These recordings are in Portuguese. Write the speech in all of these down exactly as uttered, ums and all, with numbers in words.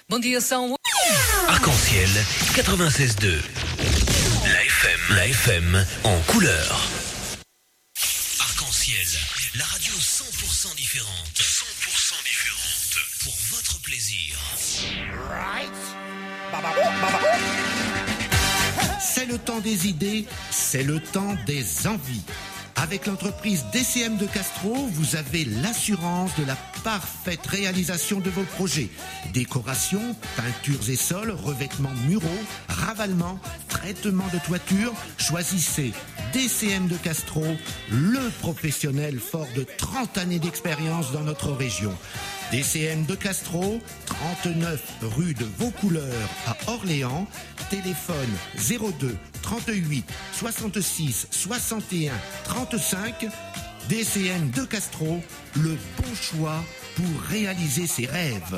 Bom dia, são... Arc-en-ciel quatre-vingt-seize deux. La F M, la F M en couleur. Arc-en-ciel, la radio cent pour cent différente. cent pour cent différente. Pour votre plaisir. Right. C'est le temps des idées, c'est le temps des envies. Avec l'entreprise D C M de Castro, vous avez l'assurance de la parfaite réalisation de vos projets. Décoration, peintures et sols, revêtements muraux, ravalement, traitement de toiture. Choisissez D C M de Castro, le professionnel fort de trente années d'expérience dans notre région. D C M de Castro, trente-neuf rue de Vaucouleurs à Orléans. Téléphone zéro deux trente-huit soixante-six soixante et un trente-cinq. D C M de Castro, le bon choix pour réaliser ses rêves.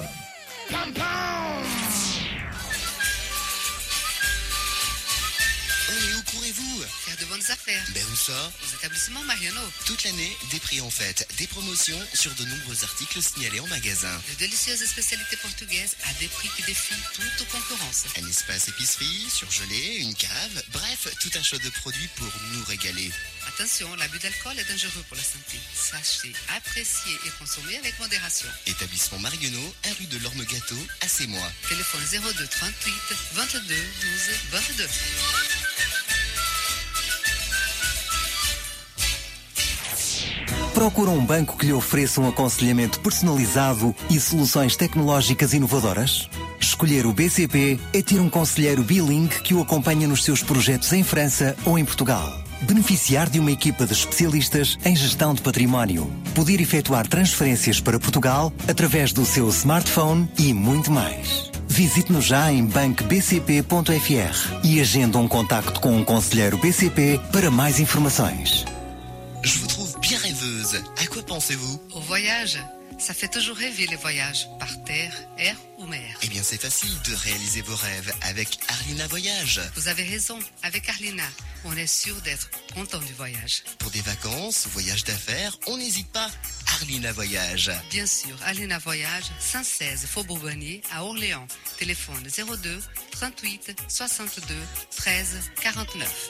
Courez-vous faire de bonnes affaires. Ben où ça? Aux établissements Mariano. Toute l'année, des prix en fête, des promotions sur de nombreux articles signalés en magasin. De délicieuses spécialités portugaises à des prix qui défient toute concurrence. Un espace épicerie, surgelé, une cave, bref, tout un choix de produits pour nous régaler. Attention, l'abus d'alcool est dangereux pour la santé. Sachez apprécier et consommer avec modération. Établissement Mariano, un rue de l'Orme Gâteau, à Sémois. Téléphone zéro deux trente-huit vingt-deux douze vingt-deux. Procura um banco que lhe ofereça um aconselhamento personalizado e soluções tecnológicas inovadoras? Escolher o B C P é ter um conselheiro bilingue que o acompanha nos seus projetos em França ou em Portugal. Beneficiar de uma equipa de especialistas em gestão de património. Poder efetuar transferências para Portugal através do seu smartphone e muito mais. Visite-nos já em banco b c p ponto f r e agenda um contacto com um conselheiro B C P para mais informações. Je vous trouve bien rêveuse. À quoi pensez-vous? Au voyage. Ça fait toujours rêver les voyages, par terre, air ou mer. Eh bien, c'est facile de réaliser vos rêves avec Arlina Voyage. Vous avez raison, avec Arlina, on est sûr d'être content du voyage. Pour des vacances, voyages d'affaires, on n'hésite pas. Arlina Voyage. Bien sûr, Arlina Voyage, cent seize Faubourg Bonnier à Orléans. Téléphone zéro deux trente-huit soixante-deux treize quarante-neuf.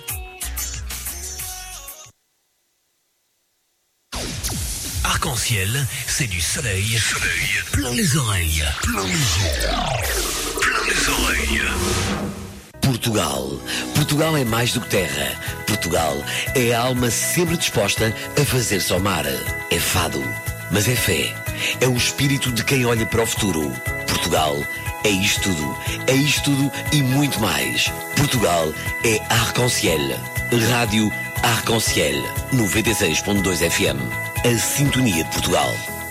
Arc-en-ciel, c'est du soleil, soleil, plein les oreilles, plein les oreilles, plein les oreilles. Portugal. Portugal é mais do que terra. Portugal é a alma sempre disposta a fazer-se ao mar. É fado, mas é fé. É o espírito de quem olha para o futuro. Portugal é isto tudo. É isto tudo e muito mais. Portugal é Arc-en-ciel. Rádio Arc-en-ciel. noventa e seis ponto dois F M. A sintonia de Portugal.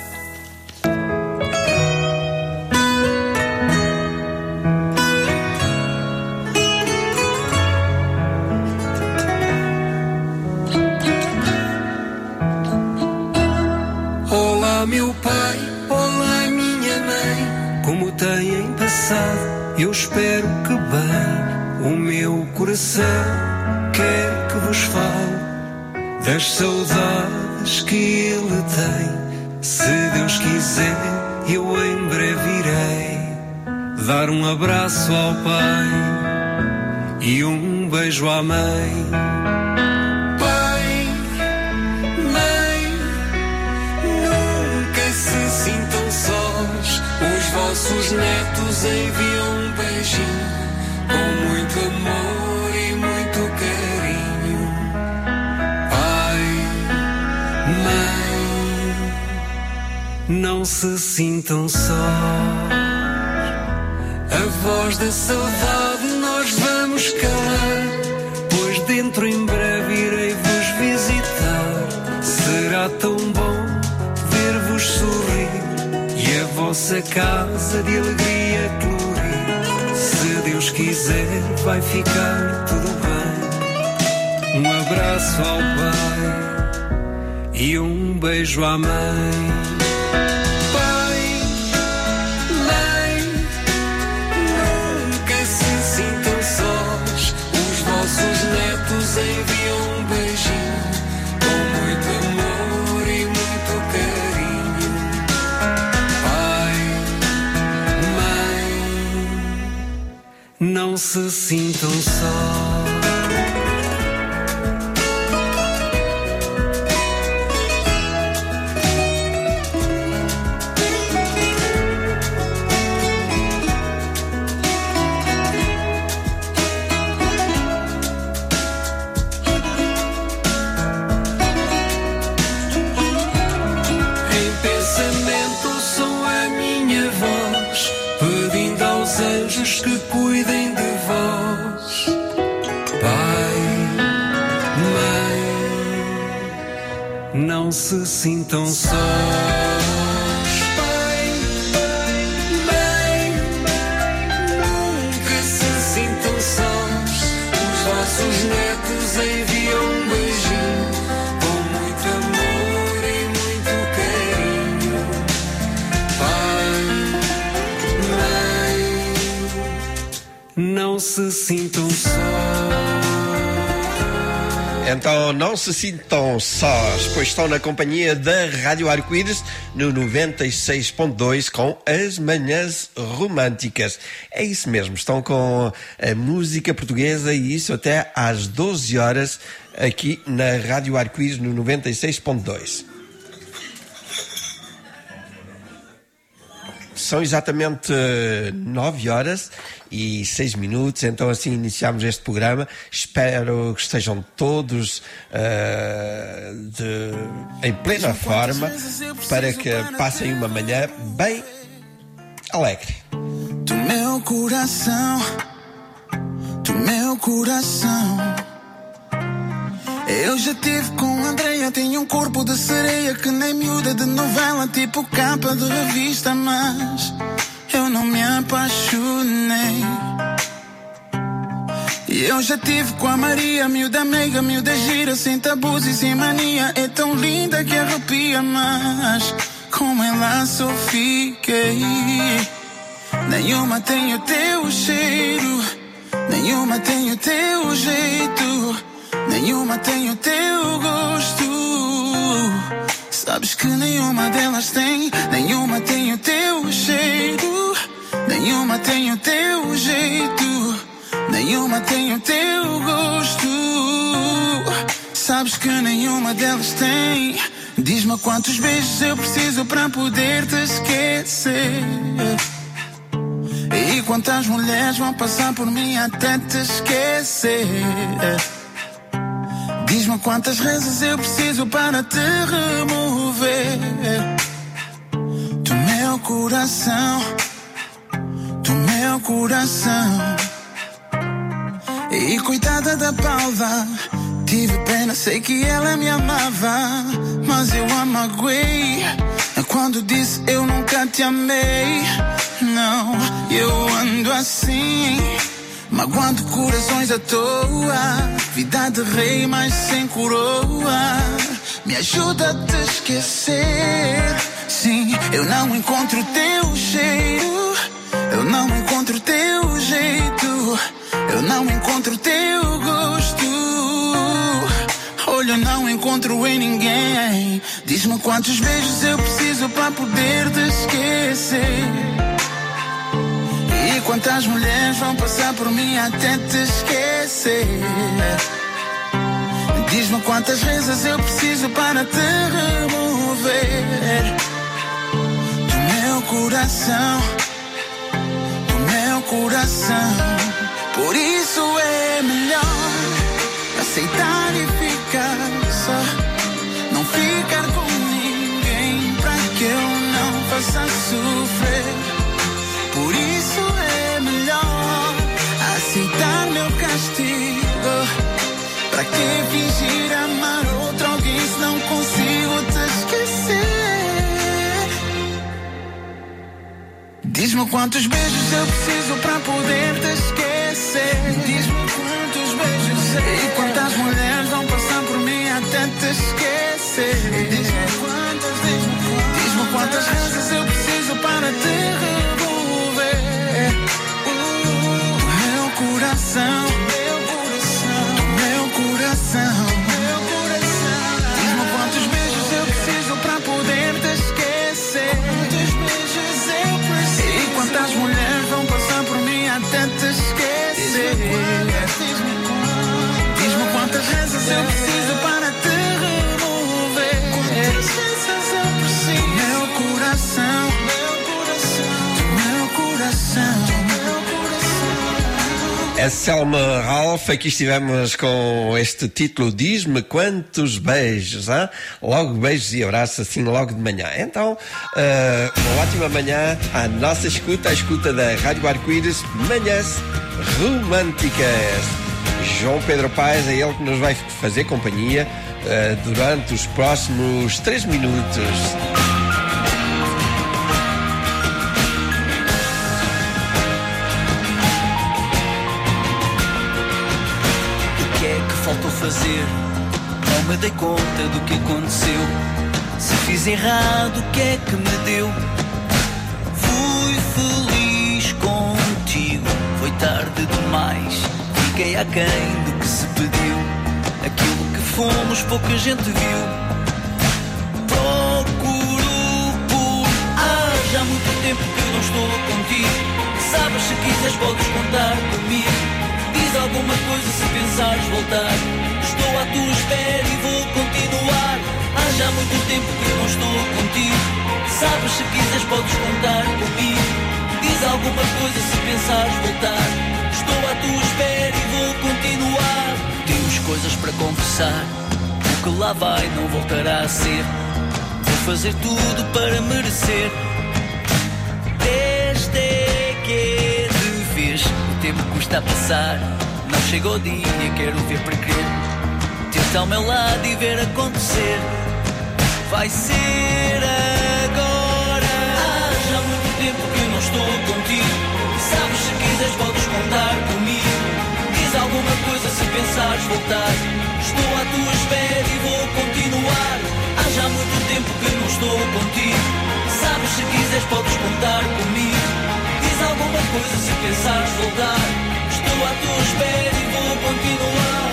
Olá meu pai, olá minha mãe, como têm passado? Eu espero que bem. O meu coração quer que vos fale das saudades que ele tem. Se Deus quiser, eu em breve irei dar um abraço ao pai e um beijo à mãe. Pai, mãe, nunca se sintam sós. Os vossos netos enviam um beijinho com muito amor e muito carinho. Mãe, não se sintam sós. A voz da saudade nós vamos calar, pois dentro em breve irei vos visitar. Será tão bom ver-vos sorrir e a vossa casa de alegria colorir. Se Deus quiser vai ficar tudo bem. Um abraço ao pai e um beijo à mãe. Pai, mãe, nunca se sintam sós. Os vossos netos enviam um beijinho com muito amor e muito carinho. Pai, mãe, não se sintam só. Que cuidem de vós, Pai, Mãe, não se sintam sós. Pai, Mãe, nunca se sintam sós. Os vossos netos enviam um beijinho com muito amor e muito carinho. Pai, não se sintam sós. Então não se sintam sós, pois estão na companhia da Rádio Arco-Íris no noventa e seis ponto dois com as manhãs românticas. É isso mesmo, estão com a música portuguesa e isso até às doze horas aqui na Rádio Arco-Íris no noventa e seis ponto dois. São exatamente nove horas e seis minutos, então assim iniciamos este programa. Espero que estejam todos uh, de, em plena forma para que passem uma manhã bem alegre. Do meu coração, do meu coração, eu já tive com a Andreia, tinha um corpo de sereia que nem miúda de novela, tipo capa de revista, mas eu não me apaixonei. E eu já tive com a Maria, miúda meiga, miúda gira, sem tabus e sem mania, é tão linda que arrepia, mas com ela só fiquei. Nenhuma tem o teu cheiro, nenhuma tem o teu jeito, nenhuma tem o teu gosto. Sabes que nenhuma delas tem, nenhuma tem o teu cheiro, nenhuma tem o teu jeito, nenhuma tem o teu gosto. Sabes que nenhuma delas tem. Diz-me quantos beijos eu preciso para poder te esquecer, e quantas mulheres vão passar por mim até te esquecer. Diz-me quantas vezes eu preciso para te remover do meu coração, do meu coração. E coitada da Paula, tive pena, sei que ela me amava, mas eu a magoei quando disse eu nunca te amei. Não, eu ando assim, magoando corações à toa, vida de rei mas sem coroa. Me ajuda a te esquecer. Sim, eu não encontro teu cheiro, eu não encontro teu jeito, eu não encontro teu gosto. Olha, eu não encontro em ninguém. Diz-me quantos beijos eu preciso para poder te esquecer, e quantas mulheres vão passar por mim até te esquecer. Diz-me quantas vezes eu preciso para te remover do meu coração, do meu coração. Por isso é melhor aceitar e ficar só, não ficar com ninguém pra que eu não faça sofrer. Por isso é melhor aceitar meu castigo, pra que fingir amar outro alguém se não consigo te esquecer. Diz-me quantos beijos eu preciso pra poder te esquecer. Diz-me quantos beijos e quantas mulheres vão passar por mim até te esquecer. Diz-me quantas, diz-me quantas, diz-me quantas vezes eu preciso para te remover uh, do meu coração, do meu coração, do meu coração, meu coração. Diz-me quantos beijos eu preciso para poder te esquecer. Quantos beijos eu preciso e quantas mulheres vão passar por mim até te esquecer. você. Diz-me quantas vezes eu preciso para te remover. Quantas vezes eu preciso do meu coração, do meu coração. É Selma Ralph, aqui estivemos com este título, Diz-me Quantos Beijos, hein? Logo beijos e abraços assim logo de manhã. Então, uh, uma ótima manhã à nossa escuta, a escuta da Rádio Arco-Íris, Manhãs Românticas. João Pedro Paes é ele que nos vai fazer companhia uh, durante os próximos três minutos. Faltou fazer, não me dei conta do que aconteceu. Se fiz errado, o que é que me deu? Fui feliz contigo, foi tarde demais. Fiquei aquém do que se pediu. Aquilo que fomos, pouca gente viu. Procuro por... Ah, já há muito tempo que eu não estou contigo. Sabes, se quiseres podes contar comigo. Diz alguma coisa se pensares voltar. Estou à tua espera e vou continuar. Há já muito tempo que eu não estou contigo. Sabes, se quiseres podes contar comigo. Diz alguma coisa se pensares voltar. Estou à tua espera e vou continuar. Temos coisas para conversar. O que lá vai não voltará a ser. Vou fazer tudo para merecer. Este é que é de vez. O tempo custa a passar. Não chega o dia, quero ver para crer. Ter-te ao meu lado e ver acontecer. Vai ser agora. Há já muito tempo que eu não estou contigo. Sabes, se quiseres podes contar comigo. Diz alguma coisa se pensares voltar. Estou à tua espera e vou continuar. Há já muito tempo que eu não estou contigo. Sabes, se quiseres podes contar comigo. Diz alguma coisa se pensares voltar. Estou à tua espera e vou continuar.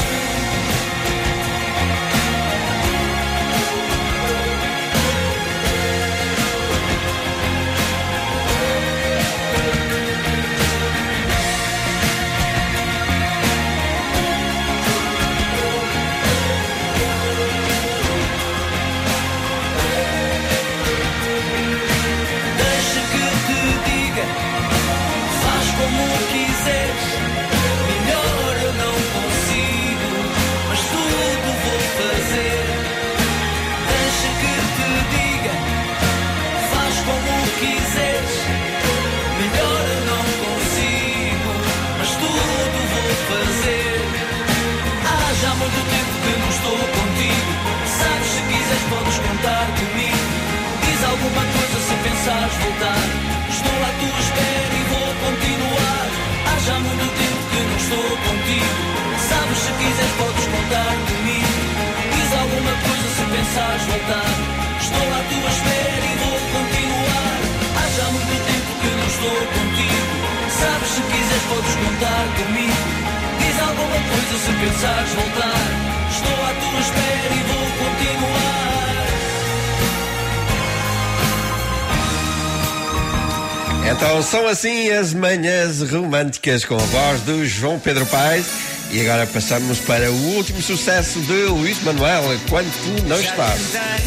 Deixa que te diga, faz como quiseres. Melhor eu não consigo, mas tudo vou fazer. Deixa que te diga, faz como quiseres. Melhor eu não consigo, mas tudo vou fazer. Há já muito tempo que não estou contigo. Sabes, se quiseres podes contar comigo. Diz alguma coisa se pensares voltar. Estou à tua espera e vou continuar. Há já muito tempo que não estou contigo. Sabes, se quiseres podes contar comigo. Diz alguma coisa se pensares voltar. Estou à tua espera e vou continuar. Há já muito tempo que não estou contigo. Sabes, se quiseres podes contar comigo. Diz alguma coisa se pensares voltar. Estou à tua espera e vou continuar. Então são assim as manhãs românticas com a voz do João Pedro Paes. E agora passamos para o último sucesso de Luís Manuel, Quando Tu Não Estás.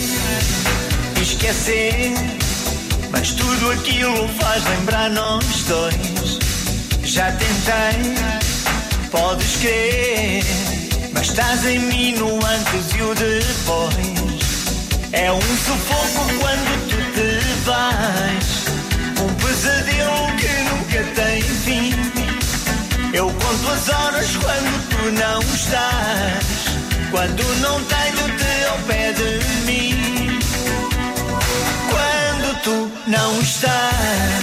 Esquecer, mas tudo aquilo faz lembrar nós dois. Já tentei, podes crer, mas estás em mim no antes e o depois. É um sufoco quando tu te vais. Um pesadelo que nunca tem fim. Eu conto as horas quando tu não estás. Quando não tenho-te ao pé de mim. Quando tu não estás,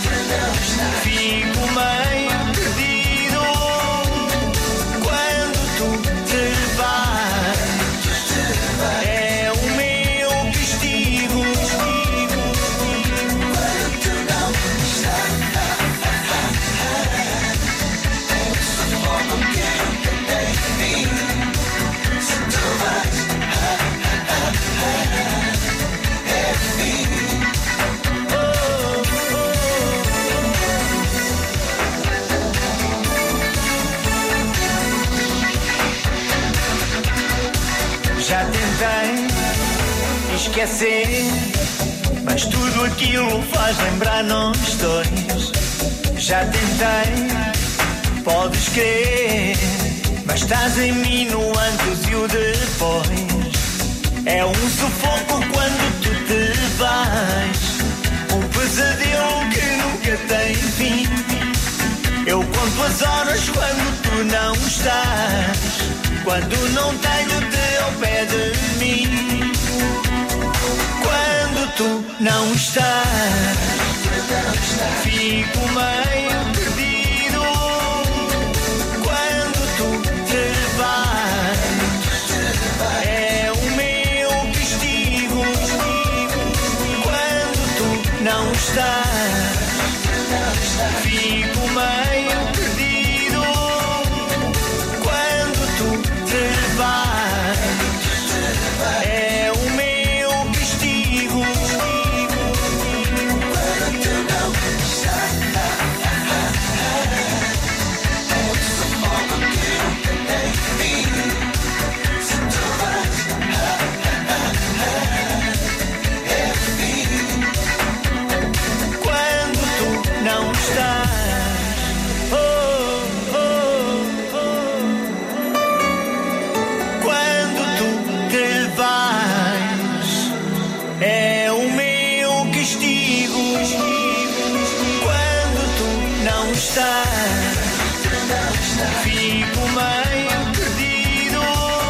fico meio perdido. Quando tu te vais, é o meu castigo. Oh, esquecer, mas tudo aquilo faz lembrar nós dois. Já tentei, podes crer, mas estás em mim no antes e o depois. É um sufoco quando tu te vais, um pesadelo que nunca tem fim. Eu conto as horas quando tu não estás, quando não tenho teu pé de mim. Quando tu não estás, fico meio perdido. Quando tu te vais, é o meu castigo. Quando tu não estás, fico meio perdido. Quando tu te vais, é o meu castigo. Quando tu não estás, é o sufoco que nunca tem fim. Se tu vais, é o fim. Quando tu não estás, oh, oh, oh. Quando tu te vais, é o meu castigo. Quando tu não estás, fico meio perdido.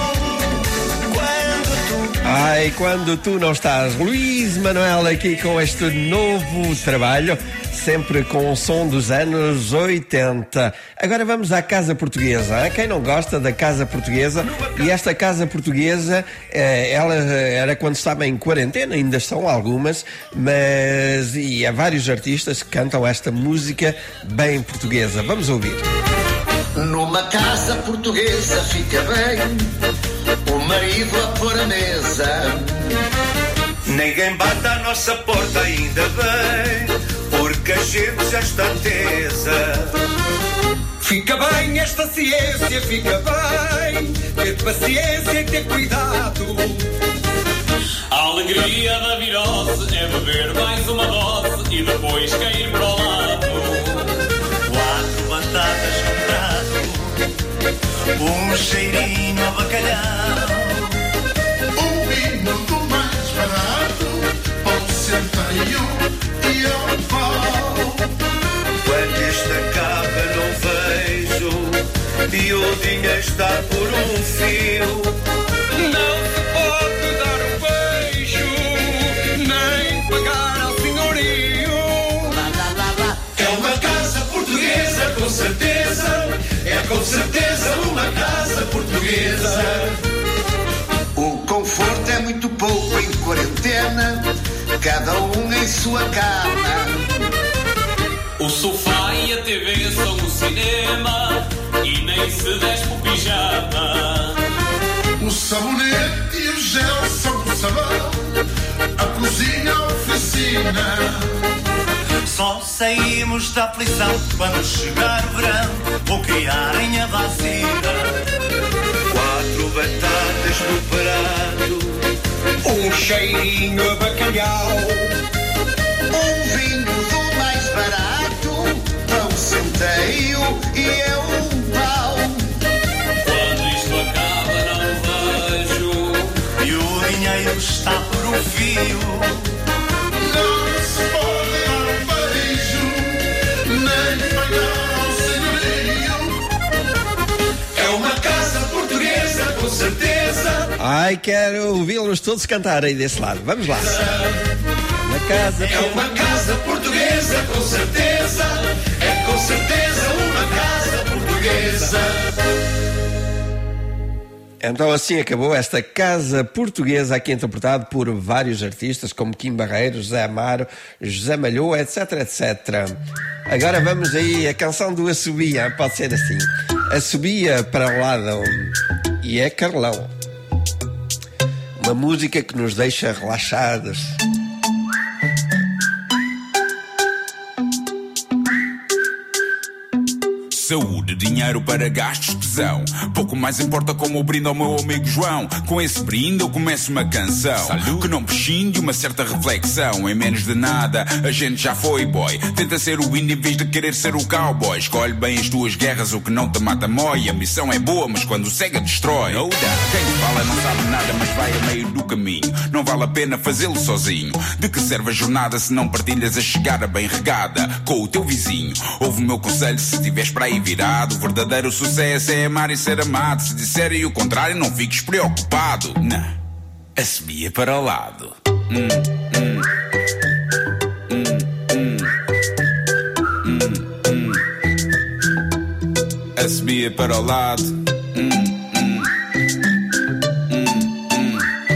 Quando tu Ai, quando tu não estás. Luís Manuel aqui com este novo trabalho, sempre com o som dos anos oitenta. Agora vamos à Casa Portuguesa. Quem não gosta da Casa Portuguesa? E esta Casa Portuguesa, ela era quando estava em quarentena, ainda são algumas, mas e há vários artistas que cantam esta música bem portuguesa. Vamos ouvir. Numa casa portuguesa fica bem o marido a pôr a mesa. Ninguém bate à nossa porta ainda bem, porque a gente já está tesa. Fica bem esta ciência, fica bem ter paciência e ter cuidado. A alegria da virose é beber mais uma dose e depois cair para o lado. Quatro batatas no prato, um cheirinho a bacalhau, Um vinho do mais barato, pão centeio e ao pau. Quando esta acaba não vejo, e o dinheiro está por um fio. Não se pode dar um beijo, nem pagar ao senhorio. É uma casa portuguesa, com certeza. É com certeza uma casa portuguesa. O conforto é muito pouco em quarentena, cada um em sua cama. O sofá e a T V são o cinema e nem se desce o pijama. O sabonete e o gel são o sabão, a cozinha a oficina. Só saímos da aflição quando chegar o verão, vou criarem a vacina. Quatro batatas no prato, Um cheirinho a bacalhau, Um vinho do mais barato, pão centeio e é um pau. Quando isto acaba não vejo, E o dinheiro está por um fio. Não se pode dar um beijo, nem pagar ao senhorio. É uma casa portuguesa, com certeza. Ai, quero ouvi-los todos cantar aí desse lado. Vamos lá. Na casa. É uma casa portuguesa, com certeza. É com certeza uma casa portuguesa. Então assim acabou esta Casa Portuguesa, aqui interpretado por vários artistas como Kim Barreiros, José Amaro, José Malhoa, etc, etcétera. Agora vamos aí a canção do Assobia, pode ser assim. Assobia para o lado e é Carlão. Uma música que nos deixa relaxados. Saúde, dinheiro para gastos, tesão. Pouco mais importa como o brinde ao meu amigo João. Com esse brinde eu começo uma canção Salud. Que não prescinde uma certa reflexão. Em menos de nada a gente já foi boy. Tenta ser o índio em vez de querer ser o cowboy. Escolhe bem as tuas guerras, o que não te mata mói. A missão é boa, mas quando cega destrói. No doubt. Quem te fala não sabe nada, mas vai a meio do caminho. Não vale a pena fazê-lo sozinho. De que serve a jornada se não partilhas a chegada bem regada com o teu vizinho? Ouve o meu conselho se estiveres para aí virado. O verdadeiro sucesso é amar e ser amado. Se disserem o contrário, não fiques preocupado. Não, assobia para o lado. Hum, hum. Hum, hum. Hum, hum. Assobia para o lado. Hum, hum. Hum, hum.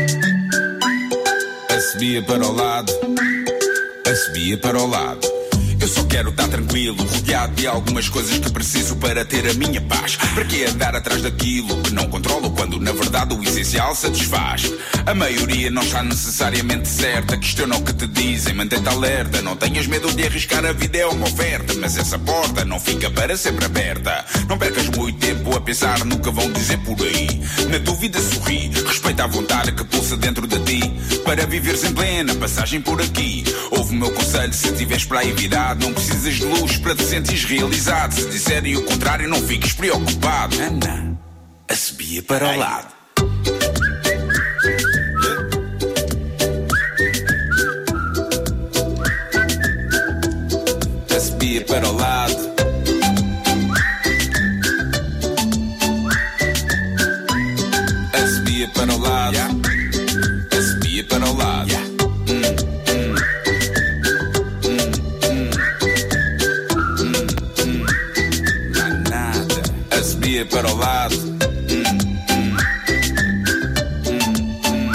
Assobia para o lado. Assobia para o lado. Eu só quero estar tranquilo, rodeado de algumas coisas que preciso para ter a minha paz. Para que andar atrás daquilo que não controlo quando na verdade o essencial satisfaz? A maioria não está necessariamente certa. Questiona o que te dizem, mantém-te alerta. Não tenhas medo de arriscar, a vida é uma oferta. Mas essa porta não fica para sempre aberta. Não percas muito tempo a pensar no que vão dizer por aí. Na dúvida sorri, respeita a vontade que pulsa dentro de ti. Para viveres em plena passagem por aqui. Ouve o meu conselho se estiveres para aí virado. Não precisas de luz para te sentires realizado. Se disserem o contrário, não fiques preocupado. Anda, assobia para o lado. Assobia para o lado. Assobia para o lado. Assobia para o lado. Para o lado. Hum, hum. Hum, hum.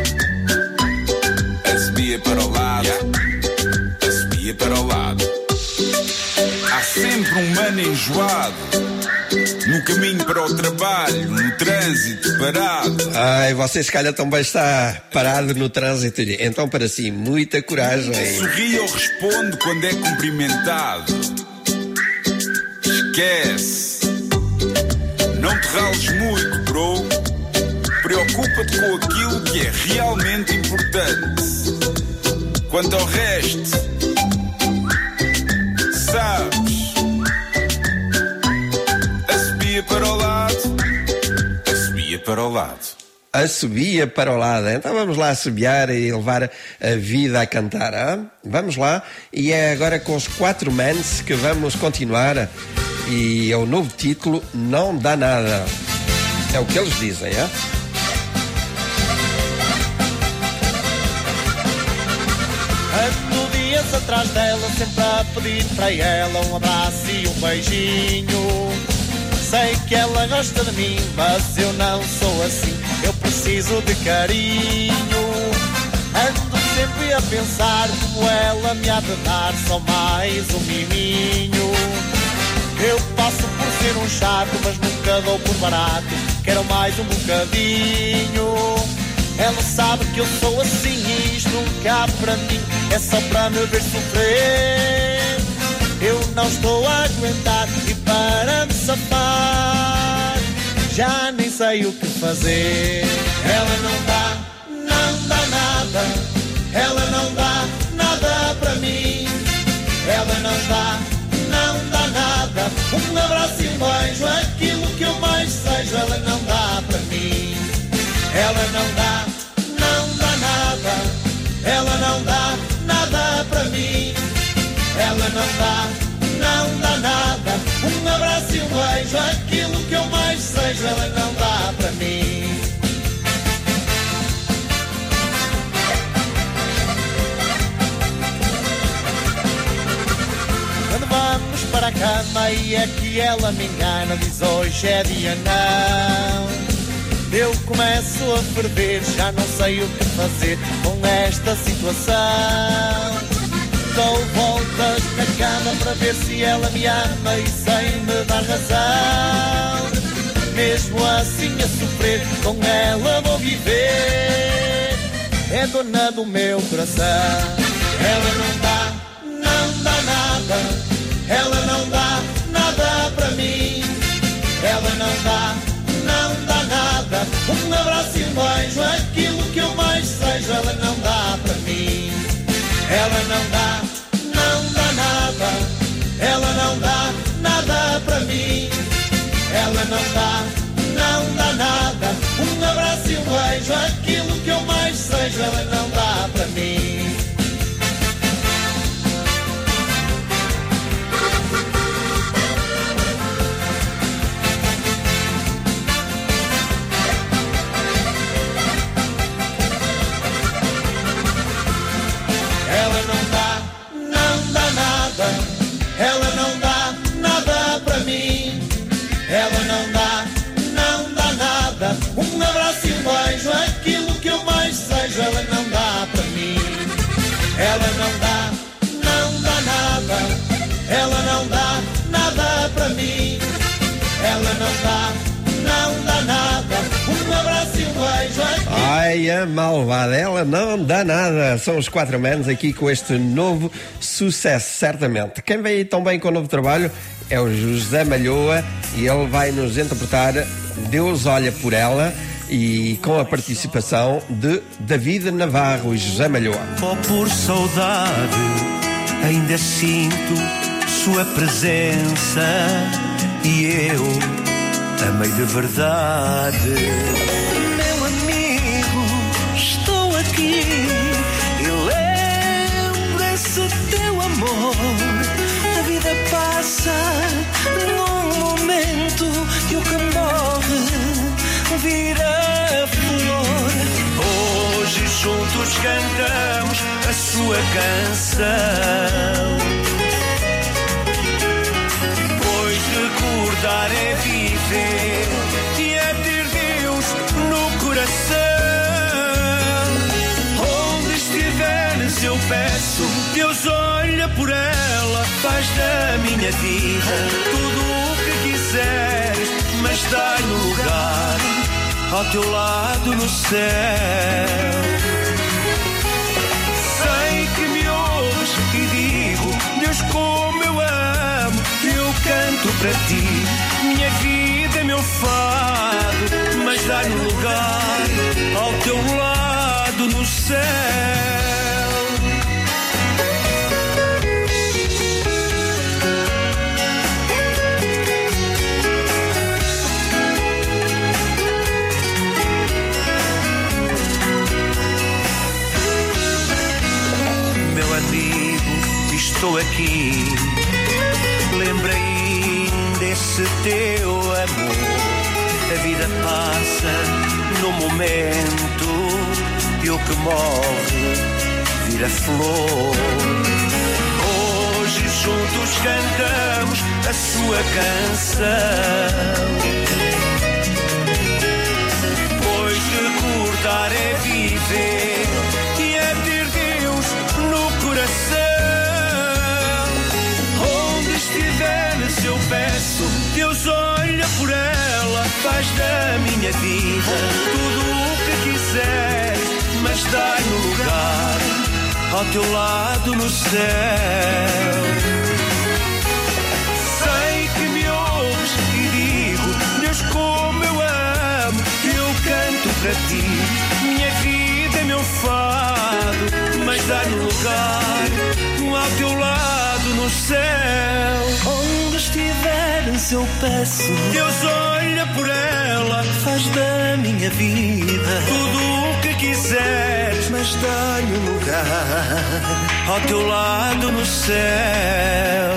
Assobia para o lado. Yeah. Assobia para o lado. Há sempre um mano enjoado no caminho para o trabalho, no trânsito parado. Ai, você se calhar também está parado no trânsito. Então, para si, muita coragem. Sorri ou responde quando é cumprimentado. Esquece. Não te rales muito, bro. Preocupa-te com aquilo que é realmente importante. Quanto ao resto, sabes, assobia para o lado. Assobia para o lado. Assobia para o lado. Então vamos lá assobiar e levar a vida a cantar, hein? Vamos lá. E é agora com os quatro mans que vamos continuar. E é o novo título, Não Dá Nada. É o que eles dizem, é? Ando dias atrás dela, sempre a pedir para ela um abraço e um beijinho. Sei que ela gosta de mim, mas eu não sou assim. Eu preciso de carinho. Ando sempre a pensar como ela me há de dar só mais um miminho. Eu passo por ser um chato, mas nunca dou por barato. Quero mais um bocadinho. Ela sabe que eu sou assim e isto nunca para mim é só para me ver sofrer. Eu não estou a aguentar e para me safar já nem sei o que fazer. Ela não dá, não dá nada. Ela não dá nada para mim. Ela não dá, não dá nada. Um abraço e um beijo, aquilo que eu mais desejo. Ela não dá para mim. Ela não dá, não dá nada. Ela não dá nada para mim. Ela não dá, não dá nada. Um abraço e um beijo, aquilo que eu mais desejo. Ela não dá para mim. Quando vamos para a cama e é que ela me engana, diz hoje é dia não. Eu começo a ferver, já não sei o que fazer com esta situação. Dou voltas na cama para ver se ela me ama e sem me dar razão. Mesmo assim a sofrer, com ela vou viver. É dona do meu coração. Ela não dá, não dá nada. Ela não dá nada para mim. sejo, ela não dá para mim. Ela não dá, não dá nada. Ela não dá nada para mim. Ela não dá, não dá nada. Um abraço e um beijo, aquilo que eu mais sejo, ela não dá para mim. Ela não dá, não dá nada. Ela não dá nada pra mim. Ela não dá, não dá nada. Um abraço e um beijo, aquilo que eu mais sejo, ela não dá pra mim. Ela não dá, não dá nada. Ela não dá nada pra mim. Ela não dá, não dá nada. Um abraço e um beijo, aquilo... Ai, a malvada, ela não dá nada. São os quatro manos aqui com este novo sucesso, certamente. Quem vem aí tão bem com o novo trabalho é o José Malhoa e ele vai nos interpretar Deus Olha Por Ela, e com a participação de David Navarro e José Malhoa. Oh, por saudade, ainda sinto sua presença e eu amei de verdade. Meu amigo, estou aqui e lembra-se teu amor. A vida passa num momento e o que morre vira flor. Hoje juntos cantamos a sua canção, pois recordar é viver e é ter Deus no coração. Onde estiveres eu peço, Deus olha por ela, faz da minha vida tudo o que quiseres, mas dá-lhe um lugar ao teu lado no céu. Sei que me ouves e digo, Deus, como eu amo, eu canto para ti, minha vida é meu fado, mas dá-lhe um lugar ao teu lado no céu. Estou aqui, lembrei desse teu amor. A vida passa no momento e o que morre vira flor. Hoje juntos cantamos a sua canção, pois recordar é viver e é ter Deus no coração. Eu peço, Deus olha por ela, faz da minha vida tudo o que quiseres, mas dá-lhe um lugar ao teu lado no céu. Sei que me ouves e digo, Deus, como eu amo, eu canto para ti, minha vida é meu fado, mas dá-lhe um lugar ao teu lado no céu. Onde estiveres eu peço, Deus olha por ela, faz da minha vida tudo o que quiseres, mas dá-lhe um lugar ao teu lado no céu.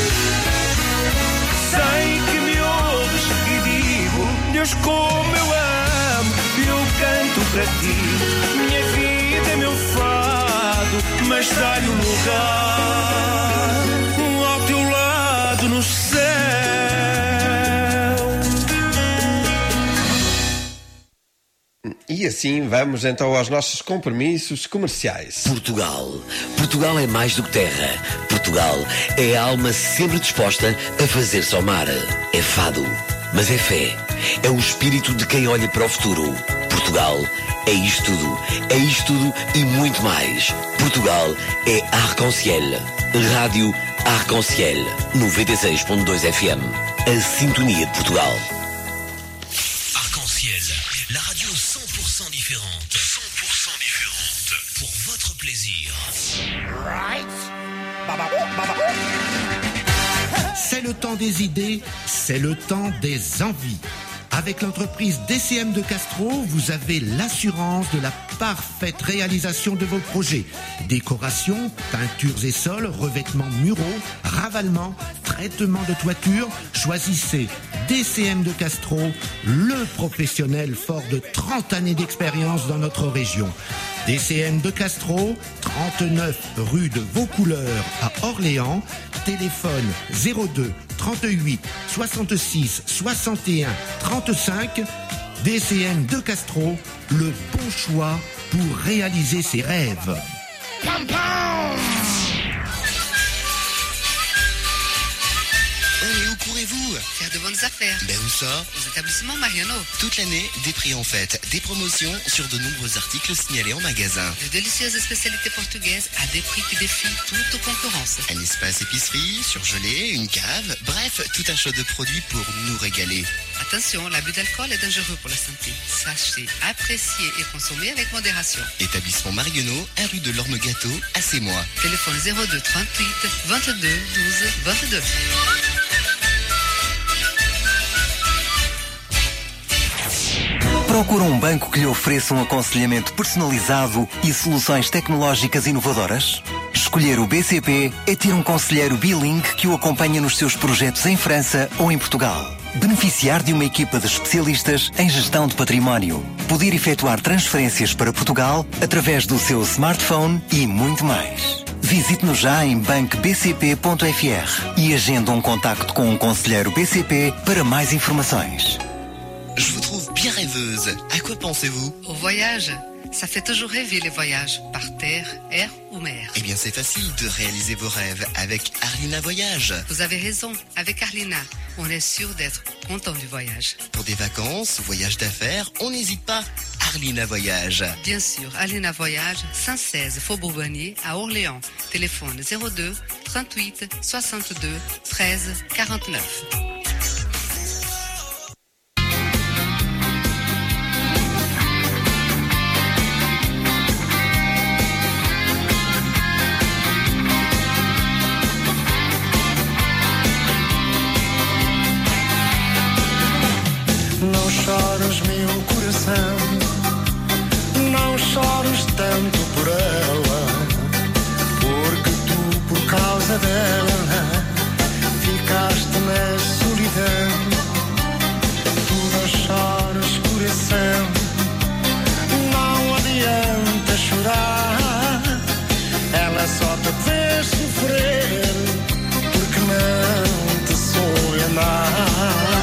Sei que me ouves e digo, Deus, como eu amo, eu canto para ti, minha vida é meu fado, mas dá-lhe um lugar ao teu lado no céu. E assim vamos então aos nossos compromissos comerciais. Portugal. Portugal é mais do que terra. Portugal é a alma sempre disposta a fazer-se ao mar. É fado, mas é fé. É o espírito de quem olha para o futuro. Portugal é isto tudo. É isto tudo e muito mais. Portugal é Arc-en-Ciel. Rádio Arc-en-Ciel. noventa e seis ponto dois F M. A sintonia de Portugal. Arc-en-Ciel. La radio cent pour cent différente. cent pour cent différente. C'est le temps des idées, c'est le temps des envies. Avec l'entreprise D C M de Castro, vous avez l'assurance de la parfaite réalisation de vos projets. Décoration, peintures et sols, revêtements muraux, ravalement, traitement de toiture. Choisissez D C M de Castro, le professionnel fort de trente années d'expérience dans notre région. D C M de Castro, trente-neuf rue de Vaucouleurs à Orléans. Téléphone zéro deux trente-huit soixante-six soixante et un trente-cinq. D C M de Castro, le bon choix pour réaliser ses rêves. Pam, pam. Oh, mais où courez-vous? Faire de bonnes affaires. Ben où ça? Aux établissements Mariano. Toute l'année, des prix en fête, des promotions sur de nombreux articles signalés en magasin. De délicieuses spécialités portugaises à des prix qui défient toute concurrence. Un espace épicerie, surgelé, une cave, bref, tout un choix de produits pour nous régaler. Attention, l'abus d'alcool est dangereux pour la santé. Sachez apprécier et consommer avec modération. Établissement Marionneau, un rue de l'Orme-Gâteau, à Sémois. Téléphone zéro deux trente-huit vingt-deux douze vingt-deux. Procura um banco que lhe ofereça um aconselhamento personalizado e soluções tecnológicas inovadoras? Escolher o B C P é ter um conselheiro bilingue que o acompanha nos seus projetos em França ou em Portugal. Beneficiar de uma equipa de especialistas em gestão de património. Poder efetuar transferências para Portugal através do seu smartphone e muito mais. Visite-nos já em banco b c p ponto f r e agenda um contacto com um conselheiro B C P para mais informações. Je vous trouve bien rêveuse. À quoi pensez-vous? Au voyage. Ça fait toujours rêver les voyages, par terre, air ou mer. Eh bien, c'est facile de réaliser vos rêves avec Arlina Voyage. Vous avez raison, avec Arlina, on est sûr d'être content du voyage. Pour des vacances, voyages d'affaires, on n'hésite pas. Arlina Voyage. Bien sûr, Arlina Voyage, cent seize Faubourg Bonnier à Orléans. Téléphone zéro deux trente-huit soixante-deux treize quarante-neuf. Não chores, meu coração, não chores tanto por ela, porque tu, por causa dela, ficaste na solidão. Tu não chores, coração, não adianta chorar, ela só te fez sofrer, porque não te soube amar.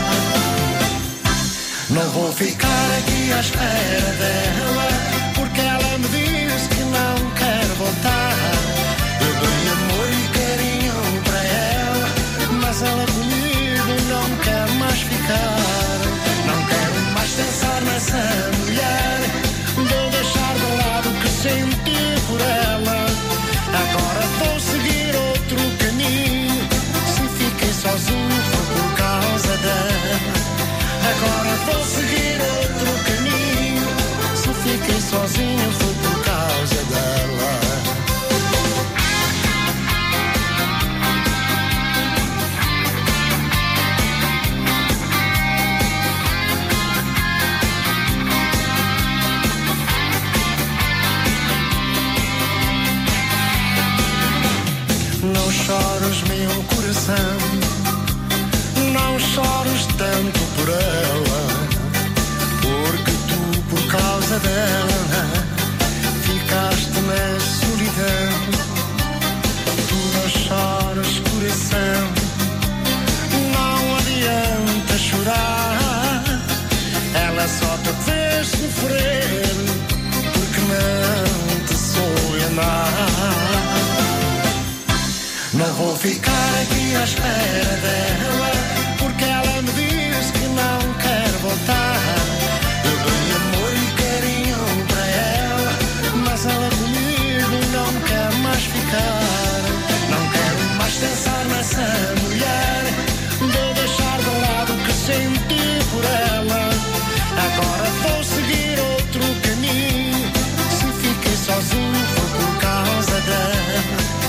Não vou ficar aqui à espera dela, porque ela me diz que não quer voltar. Eu dei amor e carinho para ela, mas ela comigo não quer mais ficar. Não quero mais pensar nessa mulher, vou deixar de lado o que senti por ela. Agora vou seguir outro caminho, se fiquei sozinho foi por causa dela. Agora vou seguir outro caminho, se fiquei sozinho foi por causa dela. Não chores, meu coração, não chores tanto por ela, porque tu, por causa dela, ficaste na solidão. Tu não chores, coração, não adianta chorar, ela só te fez sofrer, porque não te soube amar. Não vou ficar aqui à espera dela, porque ela me diz que não quer voltar. Eu dei amor e carinho para ela, mas ela comigo não quer mais ficar. Não quero mais pensar nessa mulher, vou deixar de lado o que senti por ela. Agora vou seguir outro caminho, se fiquei sozinho foi por causa dela.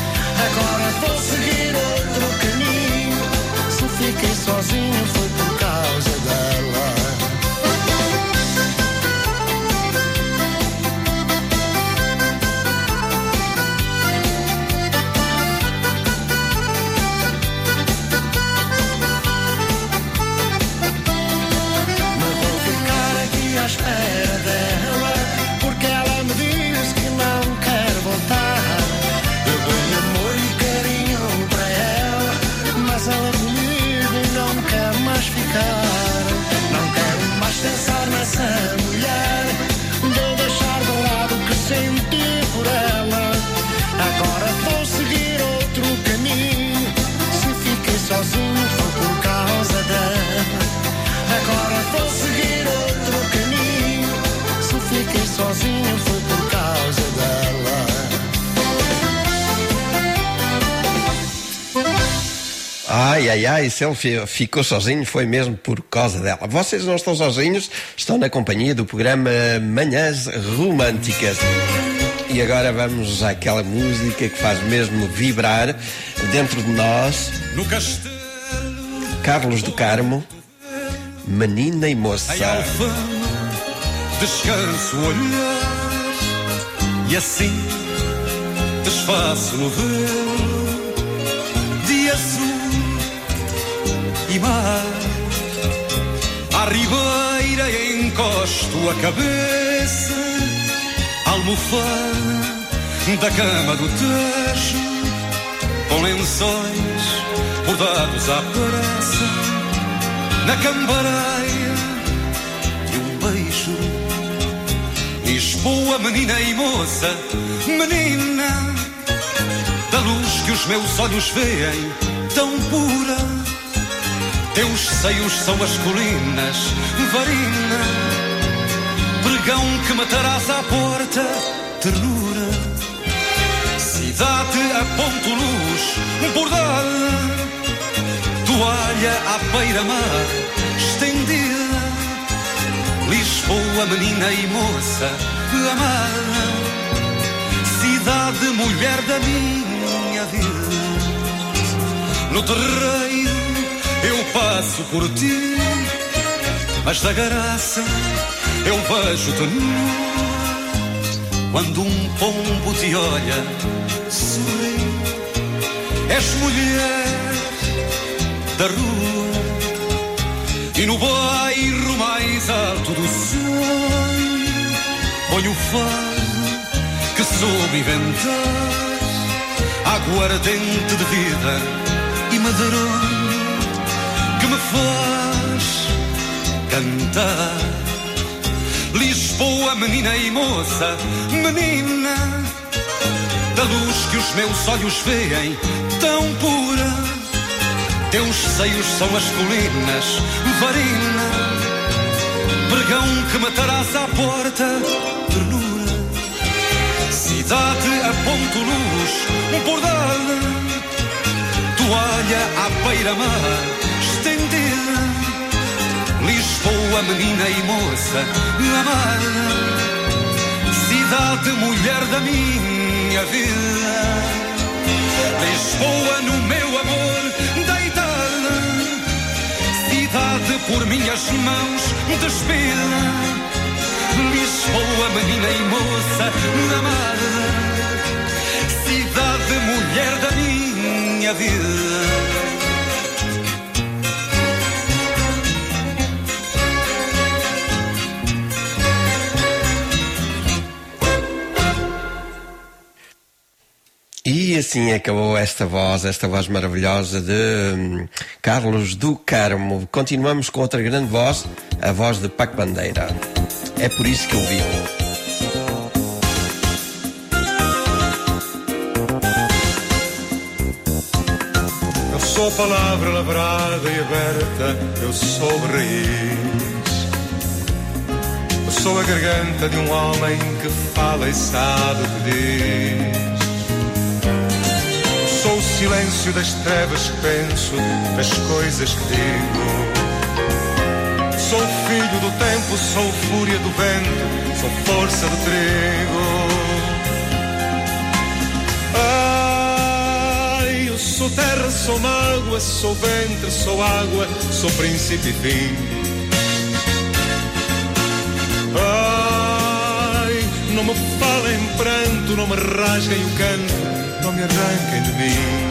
Ai, ai, ai, se ele ficou sozinho foi mesmo por causa dela. Vocês não estão sozinhos, estão na companhia do programa Manhãs Românticas. E agora vamos àquela música que faz mesmo vibrar dentro de nós. No castelo Carlos do Carmo, Menina e Moça. em Alfama descanso o olhar e assim desfaço no velo de azul e mar. À ribeira encosto a cabeça, almofada da cama do Tejo, com lençóis bordados à pressa, na cambareia de um beijo. Lisboa, menina e moça, menina da luz que os meus olhos veem, tão pura. Teus seios são as colinas, varina, pregão que matarás à porta, ternura. Cidade a ponto luz, bordada, toalha à beira-mar, estendida. Lisboa, menina e moça, amada, cidade, mulher da minha vida. No terreiro eu passo por ti, mas da graça eu vejo-te nua. Quando um pombo te olha, sorri, és mulher da rua. E no bairro mais alto do sonho põe o fado que soube inventar, aguardente de vida e madeironho que me faz cantar. Lisboa, menina e moça, menina da luz que os meus olhos veem, tão pura. Teus seios são as colinas, varina, pregão que matarás à porta, ternura. Cidade a ponto luz, bordada, toalha à beira-mar, estendida. Lisboa, menina e moça, amada, cidade, mulher da minha vida. Lisboa no meu amor deitada, cidade por minhas mãos despida. Lisboa, menina e moça, amada, cidade, mulher da minha vida. E assim acabou esta voz, esta voz maravilhosa de hum, Carlos do Carmo. Continuamos com outra grande voz, a voz de Paco Bandeira. É por isso que eu vivo. Eu sou palavra lavrada e aberta, eu sou raiz. Eu sou a garganta de um homem que fala e sabe o que diz. Sou o silêncio das trevas que penso, das coisas que digo. Sou filho do tempo, sou fúria do vento, sou força do trigo. Ai, eu sou terra, sou mágoa, sou ventre, sou água, sou princípio e fim. Ai, não me falem pranto, não me rasguem o canto, não me arranquem de mim.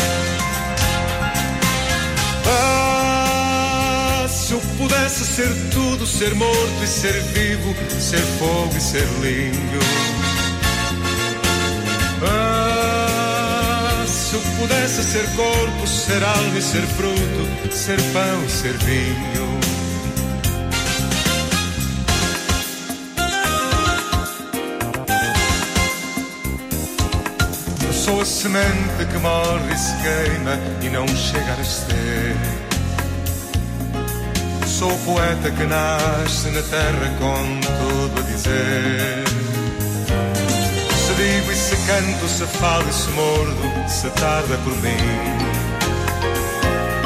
Ah, se eu pudesse ser tudo, ser morto e ser vivo, ser fogo e ser linho. Ah, se eu pudesse ser corpo, ser alma e ser fruto, ser pão e ser vinho. Sou a semente que morre e se queima e não chega a nascer. Sou o poeta que nasce na terra com tudo a dizer. Se digo e se canto, se falo e se mordo, se tarda por mim.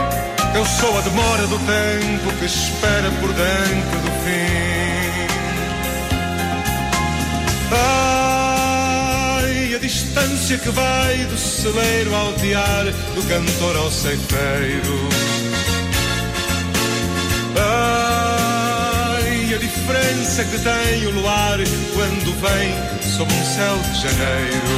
Eu sou a demora do tempo que espera por dentro do fim. Ai, a distância que vai do celeiro ao tear, do cantor ao ceifeiro. Ai, a diferença que tem o luar quando vem sob um céu de janeiro.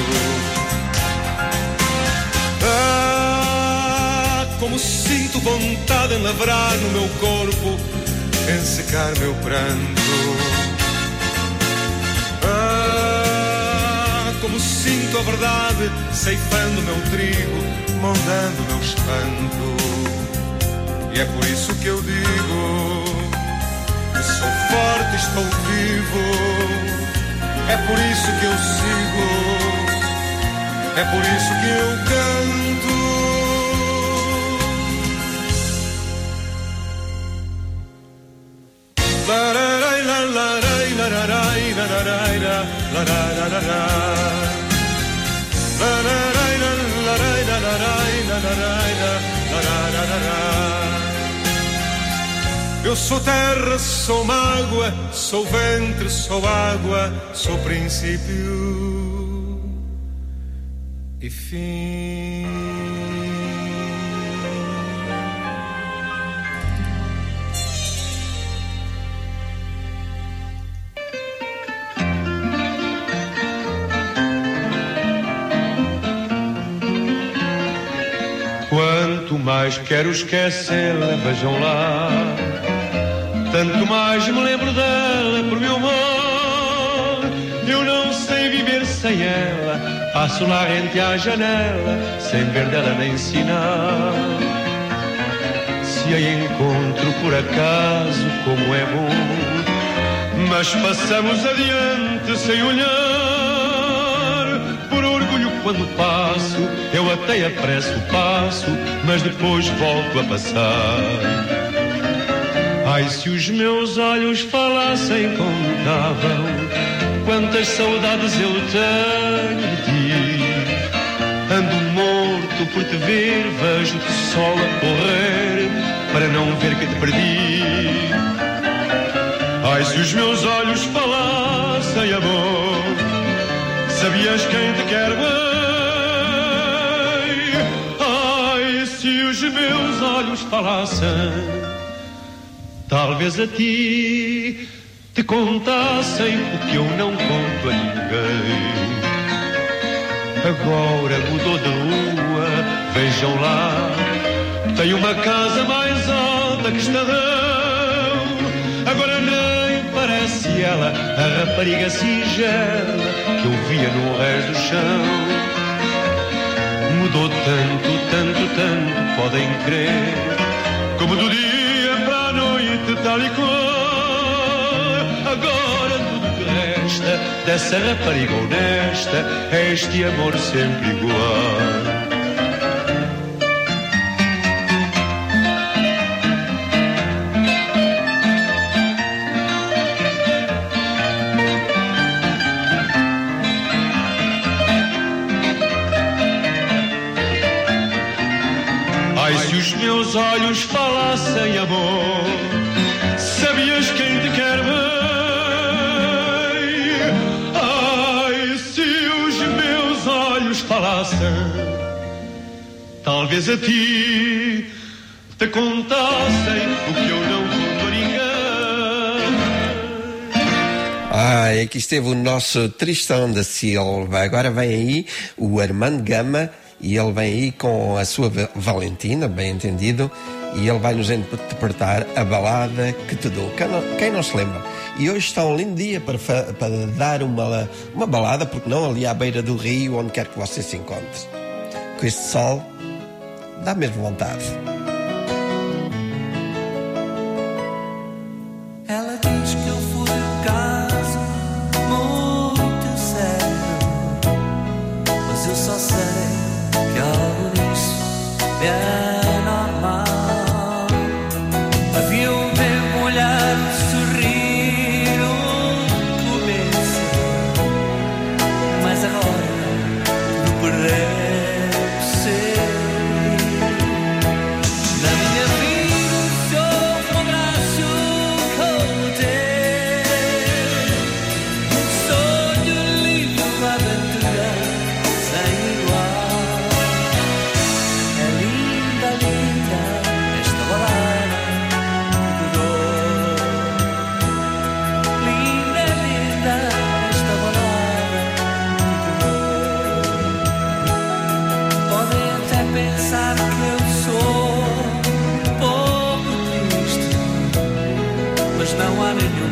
Ah, como sinto vontade em lavrar no meu corpo, em secar meu pranto. Ah, como sinto a verdade ceifando meu trigo, moldando meu espanto. E é por isso que eu digo que sou forte e estou vivo. É por isso que eu sigo. É por isso que eu canto. Lararai, lararai, lararai, lararai, lararai, lararai, lararai, lararai, lararai. Eu sou terra, sou mágoa, sou ventre, sou água, sou princípio e fim. Quanto mais quero esquecê-la, vejam lá, tanto mais me lembro dela por meu amor. Eu não sei viver sem ela, passo lá rente à janela, sem ver dela nem sinal. Se a encontro por acaso, como é bom, mas passamos adiante sem olhar. Por orgulho quando passo, eu até apresso o passo, mas depois volto a passar. Ai, se os meus olhos falassem, contavam quantas saudades eu tenho de ti. Ando morto por te ver, vejo-te só a correr, para não ver que te perdi. Ai, se os meus olhos falassem, amor, sabias quem te quer bem? Ai, se os meus olhos falassem, talvez a ti te contassem o que eu não conto a ninguém. Agora mudou de rua, vejam lá, tem uma casa mais alta que Estadão. Agora nem parece ela a rapariga singela que eu via no rés do chão. Mudou tanto, tanto, tanto, podem crer, como do dia para a noite, tal e qual. Agora tudo que resta dessa rapariga honesta é este amor sempre igual. Os meus olhos falassem, amor, sabias quem te quer bem? Ai, se os meus olhos falassem, talvez a ti te contassem o que eu não conto a ninguém. Ah, aqui esteve o nosso Tristão da Silva. Agora vem aí o Armando Gama. E ele vem aí com a sua Valentina, bem entendido, e ele vai nos interpretar a balada que te dou. Quem não, quem não se lembra? E hoje está um lindo dia para, para dar uma, uma balada, porque não, ali à beira do rio, onde quer que você se encontre. Com este sol, dá mesmo vontade. Ela diz que eu fui um caso muito sério, mas eu só sei que algo nisso é normal. Havia um tempo, um olhar, um sorrir, um começo, mas agora tudo parece ser.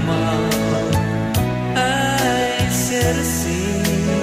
normal. Ai, ser assim,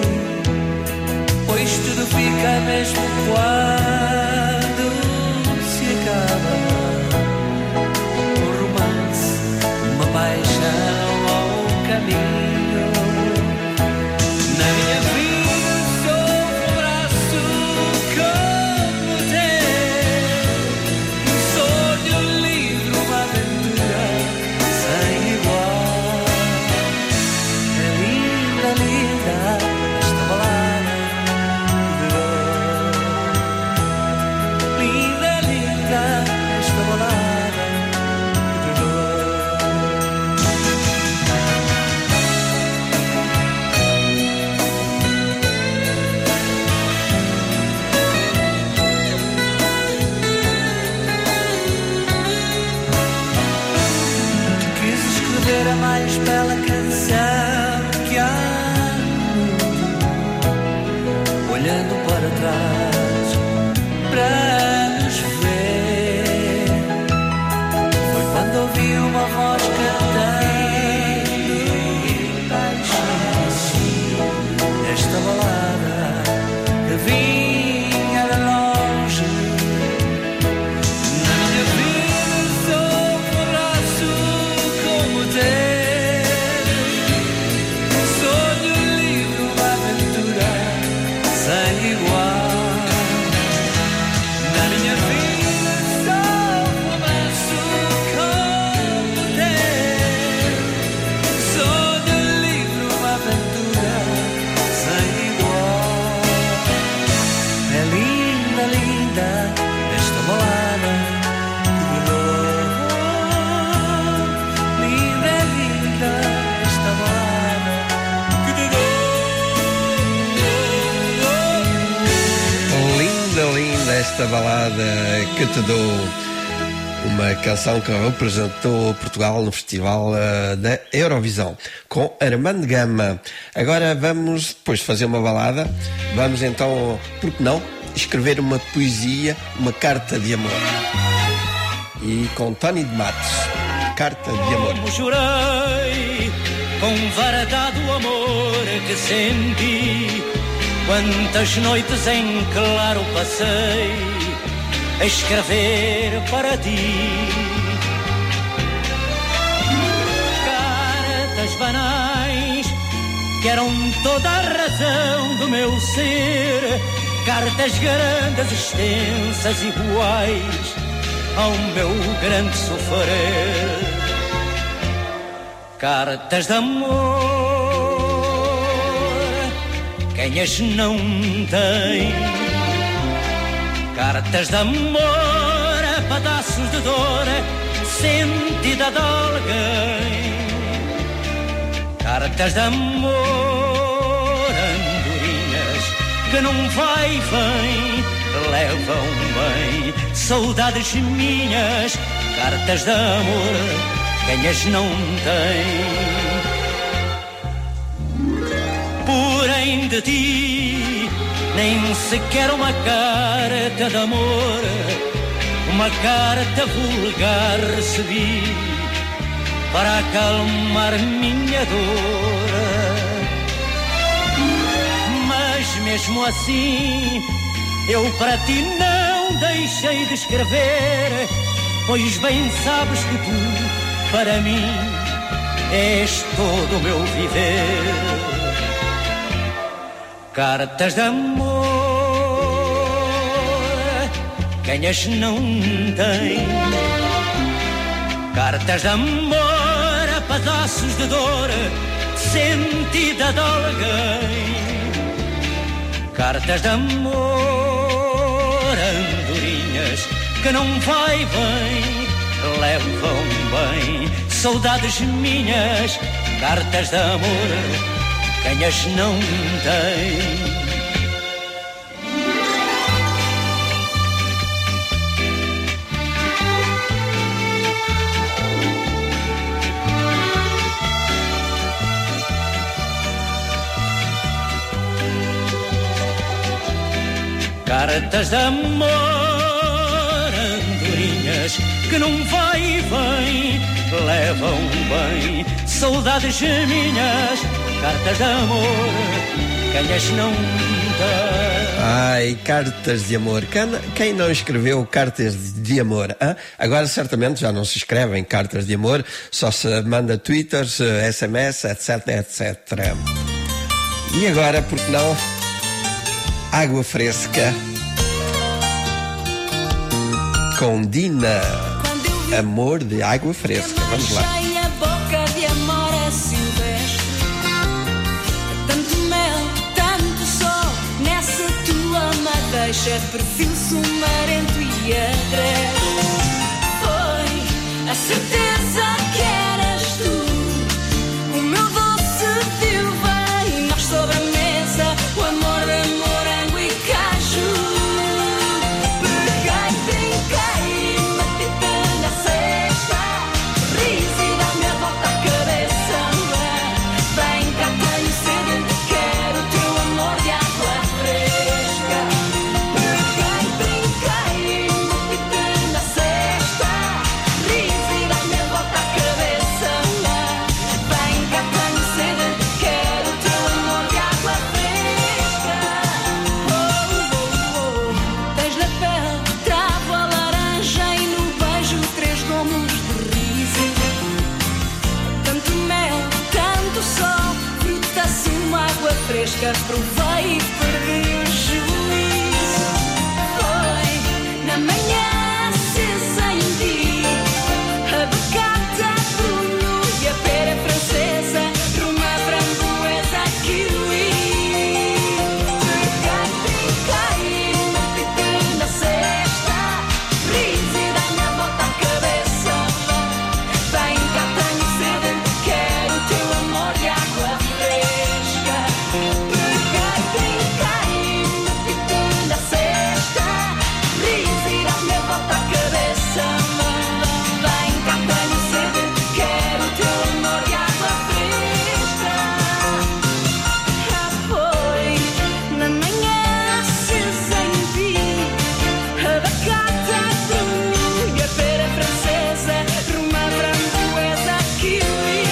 pois tudo fica mesmo quando se acaba. Um romance, uma paixão ou um caminho. Na minha vida sou um abraço como o teu, um sonho livre, uma aventura sem igual. É linda, linda esta balada de dor. Linda, linda esta balada de dor. Quis escrever a mais bela canção que há no mundo, olhando para trás para nos ver. Foi quando ouvi uma voz cantando baixinho esta balada que vinha de longe. Na minha vida sou um abraço como o teu, um sonho livre, uma aventura sem igual. Na minha vida sou um abraço como o teu, um sonho livre, uma aventura sem igual. É linda, linda esta balada de dor. Linda, linda esta balada que te dou. Linda, linda esta balada que te dou. Uma canção que representou Portugal no Festival uh, da Eurovisão, com Armando Gama. Agora vamos, depois de fazer uma balada, vamos então, por que não, escrever uma poesia, uma carta de amor. E com Tony de Matos, Carta de Amor. Como chorei com verdade o amor que senti, quantas noites em claro passei a escrever para ti. Cartas banais que eram toda a razão do meu ser, cartas grandes, extensas, iguais ao meu grande sofrer. Cartas de amor, quem as não tem? Cartas de amor, pedaços de dor, sentida de alguém. Cartas de amor, andorinhas que não vai e vem, levam bem saudades minhas. Cartas de amor, quem as não tem? Porém de ti nem sequer uma carta de amor, uma carta vulgar recebi para acalmar minha dor. Mas mesmo assim eu para ti não deixei de escrever, pois bem sabes que tu para mim és todo o meu viver. Cartas de amor, quem as não tem? Cartas de amor, pedaços de dor, sentida de alguém. Cartas de amor, andorinhas que não vai e vem, levam bem saudades minhas. Cartas de amor, quem as não tem? Cartas de amor, andorinhas minhas que não vai e vem, levam bem. Saudades minhas, cartas de amor, quem as não dá. Ai, cartas de amor. Quem, quem não escreveu cartas de amor? Hein? Agora certamente já não se escrevem cartas de amor, só se manda twitters, S M S, etc, etcétera. E agora, por que não, água fresca com Dina. Amor de água fresca. Vamos lá. A boca de amor é silvestre, tanto mel, tanto sol nessa tua madeixa, perfil sumarento e agreste. Foi a certeza que eras tu, o meu doce viu bem, nós sobre a mesa, o amor de morango e caju. Peguei, brinquei, meti-te na cesta, riso e dá-me a volta à cabeça. Vem cá, tenho sede, quero o teu amor de água fresca. Peguei, brinquei, meti-te na cesta, riso e dá-me a volta à cabeça. Vem cá, tenho sede, quero o teu amor de água fresca. Oh, oh, oh. Tens na pele travo a laranja e no beijo três gomos de riso. Tanto mel, tanto sol, fruta, sumo, água fresca. Provei e perdi o juízo. Foi na manhã acesa em ti, a becata, brunho e a pera francesa, ruma, framboesa, kiwi. Peguei, brinquei, meti-te na cesta, riso e dá-me a volta à cabeça. Vem cá, tenho sede, quero o teu amor de água fresca. Peguei, brinquei, meti-te na cesta, riso e dá-me a volta à cabeça. Vem cá, tenho sede, quero o teu amor de água fresca. Ah, foi na manhã acesa em ti, a becata, brunho e a pera francesa, ruma, framboesa, kiwi.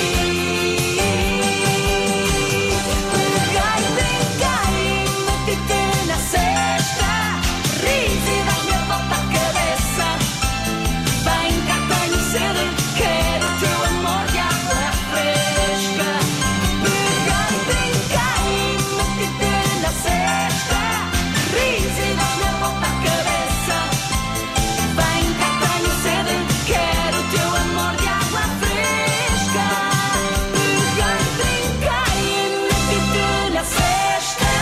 Peguei, brinquei, meti-te na cesta, riso e dá-me a volta à cabeça. Vem cá, tenho sede, quero o teu amor de água fresca. Peguei, brinquei, meti-te na cesta, riso e dá-me a volta à cabeça. Vem cá, tenho sede, quero o teu amor de água fresca. Peguei, brinquei, meti-te na cesta.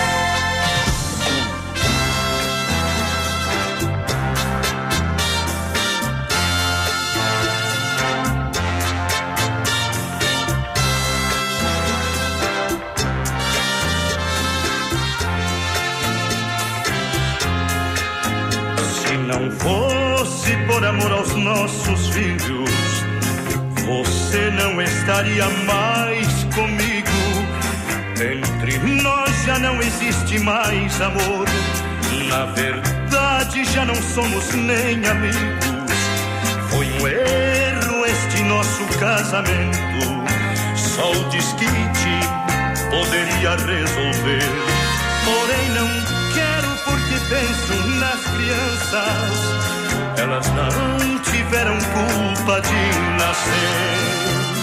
Se não fosse por amor aos nossos filhos, você não estaria mais comigo. Entre nós já não existe mais amor. Na verdade, já não somos nem amigos. Foi um erro este nosso casamento. Só o desquite poderia resolver. Porém, não quero porque penso nas crianças. Elas não tiveram culpa de nascer.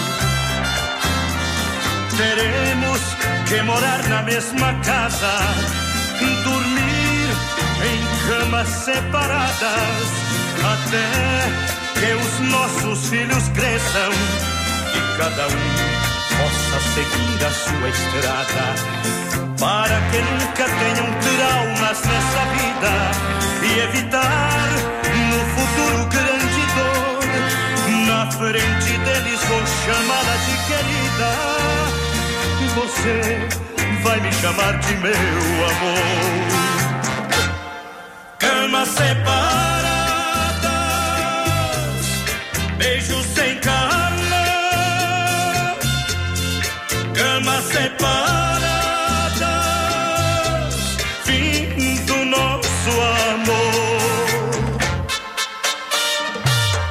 Teremos que morar na mesma casa, dormir em camas separadas, até que os nossos filhos cresçam e cada um possa seguir a sua estrada, para que nunca tenham traumas nessa vida e evitar no futuro grande dor. Na frente deles vou chamá-la de querida, e você vai me chamar de meu amor. Camas separadas, beijos sem cama, camas separadas, fim do nosso amor.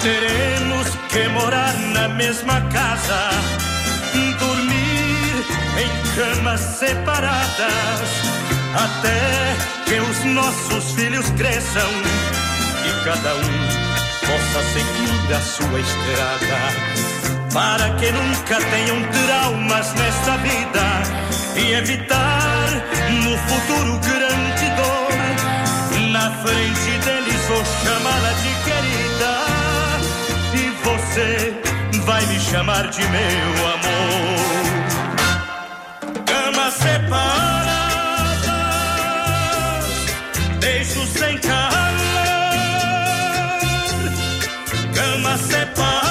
Teremos que morar na mesma casa, dormir em camas separadas, até que os nossos filhos cresçam e cada um possa seguir a sua estrada, para que nunca tenham traumas nesta vida e evitar no futuro grande dor. Na frente deles vou chamá-la de querida e você vai me chamar de meu amor. Camas separadas, beijos sem calar, camas separadas,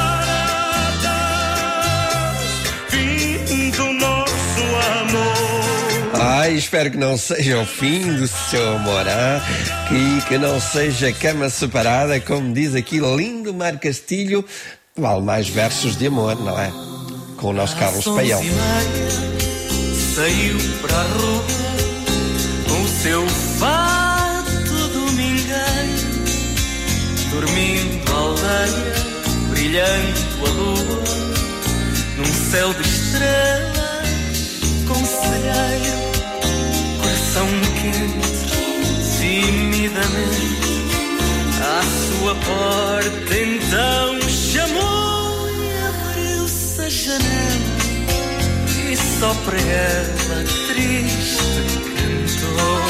fim do nosso amor. Ai, espero que não seja o fim do seu amor, hein? que, que não seja cama separada, como diz aqui lindo Mar Castilho. Vale mais versos de amor, não é? Com o nosso Carlos Paião. Saiu para a rua com o seu fato domingueiro, dormindo a aldeia, brilhando a lua, num céu de estrelas, conselheiro, coração quente, timidamente, à sua porta então chamou e abriu-se a janela. E só para ela triste cantou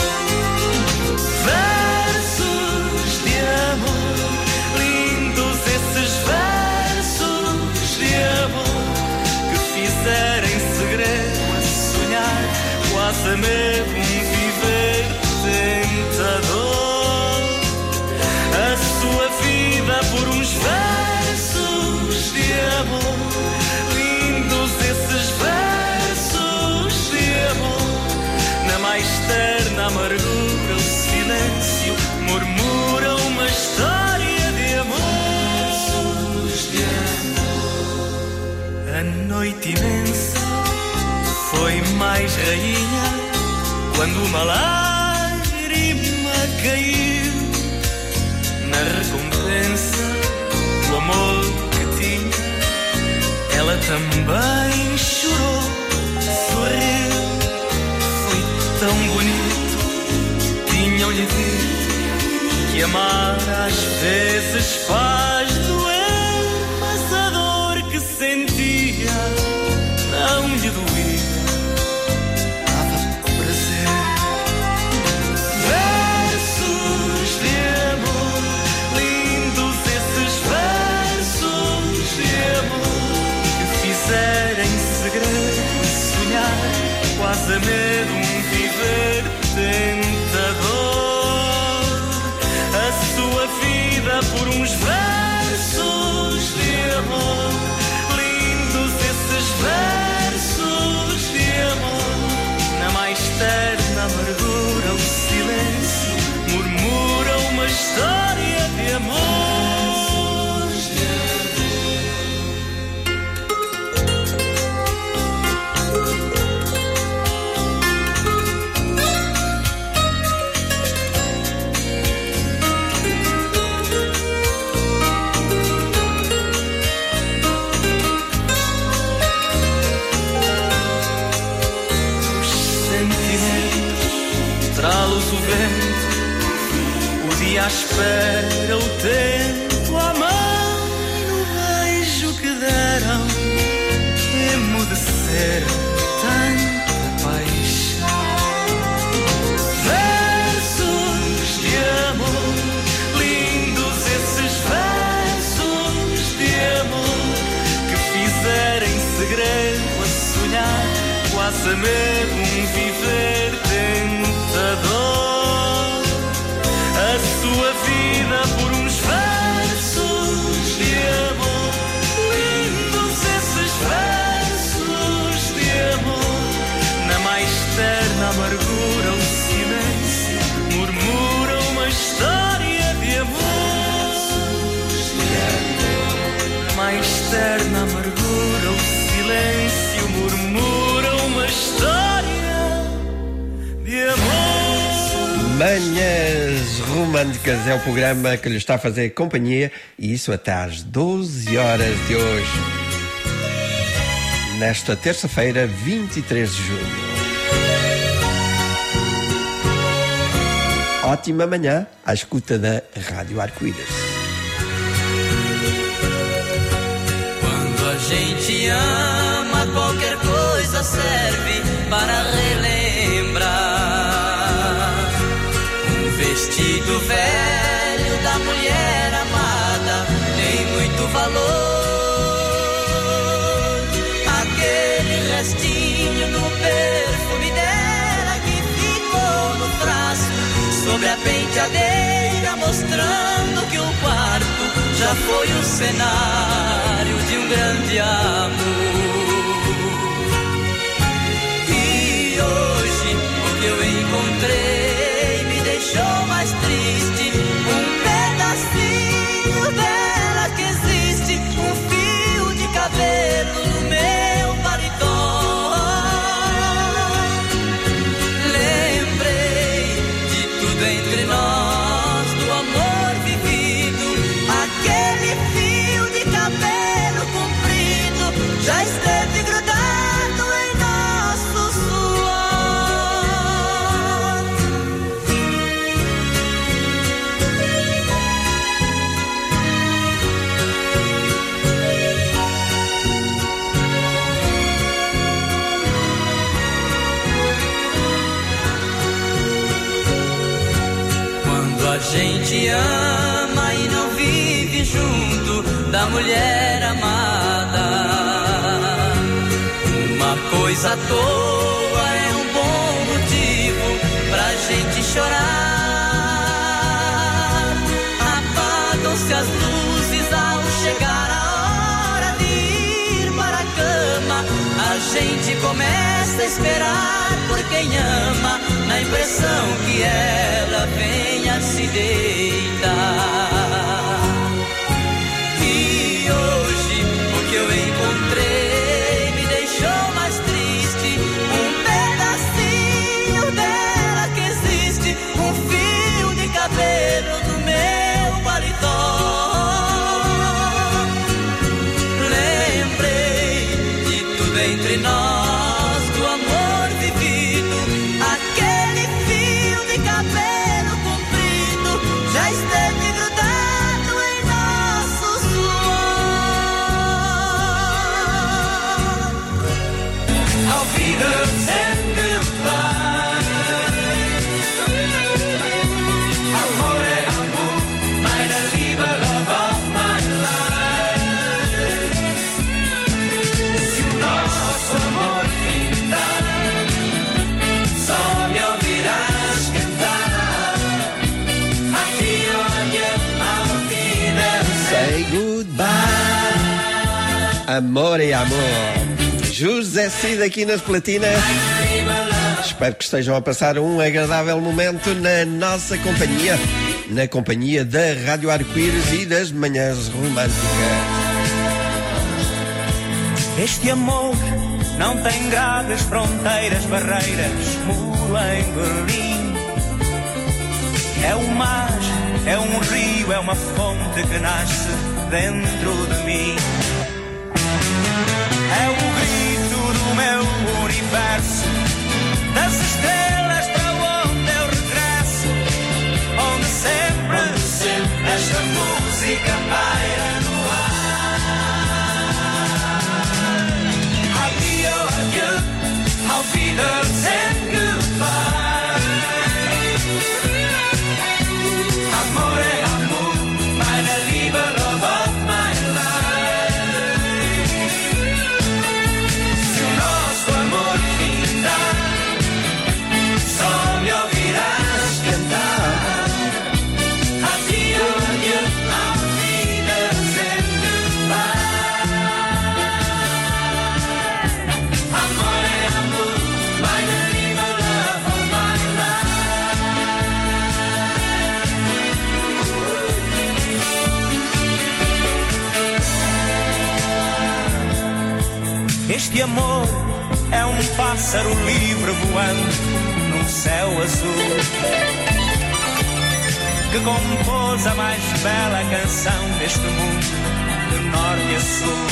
versos de amor, lindos esses versos de amor, que fizeram em segredo a sonhar, quase a mesmo um viver tentador, a sua vida por uns versos de amor, lindos esses versos na mais terna amargura, o silêncio murmura uma história de amor. De amor. A noite imensa foi mais rainha quando uma lágrima caiu na recompensa do amor que tinha. Ela também chorou, sorriu. Tão bonito, tinham-lhe dito que amar às vezes faz doer, mas a dor que sentia não lhe doía, dava prazer. Versos de amor, lindos esses versos de amor, que fizeram em segredo sonhar, quase a medo um viver tentador, a sua vida por uns versos de amor, lindos esses versos de amor, na mais terna amargura o silêncio murmura uma história de amor. Trá-los o vento, o dia à espera, o tempo à mão, no beijo que deram, emudecer tanta paixão. Versos de amor, lindos esses versos de amor, que fizeram em segredo a sonhar, quase a medo um viver tentador, a sua vida por uns versos de amor, lindos esses versos de amor, na mais terna amargura o silêncio murmura uma história de amor, na mais terna amargura o silêncio murmura uma história de amor. Manhãs Românticas é o programa que lhe está a fazer companhia, e isso até às doze horas de hoje, nesta terça-feira, vinte e três de junho. Ótima manhã à escuta da Rádio Arco-Íris. Quando a gente ama, qualquer coisa serve para relembrar. Um vestido velho da mulher amada tem muito valor. Aquele restinho do perfume dela que ficou no braço, sobre a penteadeira, mostrando que o quarto já foi o cenário de um grande amor. E hoje o que eu encontrei me deixou mais triste. Um pedacinho dela que existe, um fio de cabelo no meu paletó. Lembrei de tudo entre nós, do amor vivido. Aquele fio de cabelo comprido já esteve grudado em nosso suor. Quando a gente ama e não vive junto da mulher amada, uma coisa à toa é um bom motivo pra gente chorar. Apagam-se as luzes ao chegar a hora de ir para a cama. A gente começa a esperar por quem ama, na impressão que ela venha se deitar. E hoje o que eu encontrei me deixou mais triste. Um pedacinho dela que existe, um fio de cabelo no meu paletó. Lembrei de tudo entre nós, do amor vivido. Aquele fio de cabelo comprido já esteve grudado em nosso suor. Auf Wiedersehen, goodbye. Amore, amor, meine Liebe, love of my life. Se o nosso amor findar, só me ouvirás cantar. Adio, adieu, auf Wiedersehen. Say goodbye. Amor e amor. José Cid aqui nas platinas. Espero que estejam a passar um agradável momento na nossa companhia, na companhia da Rádio Arco-Íris e das Manhãs Românticas. Este amor não tem grades, fronteiras, barreiras, muro em Berlim. É um mar, é um rio, é uma fonte que nasce dentro de mim. É o grito do meu universo, das estrelas para onde eu regresso, onde sempre, onde sempre esta música paira no ar. Adio, adieu, auf Wiedersehen, goodbye. Amore, amor, meine Liebe, love of my life. Se o nosso amor findar, só me ouvirás cantar. Adio, adieu, auf Wiedersehen, goodbye. Amore, amor, meine Liebe, love of my life. Este amor é um pássaro livre voando num céu azul. que compôs a mais bela canção deste mundo, de norte a sul.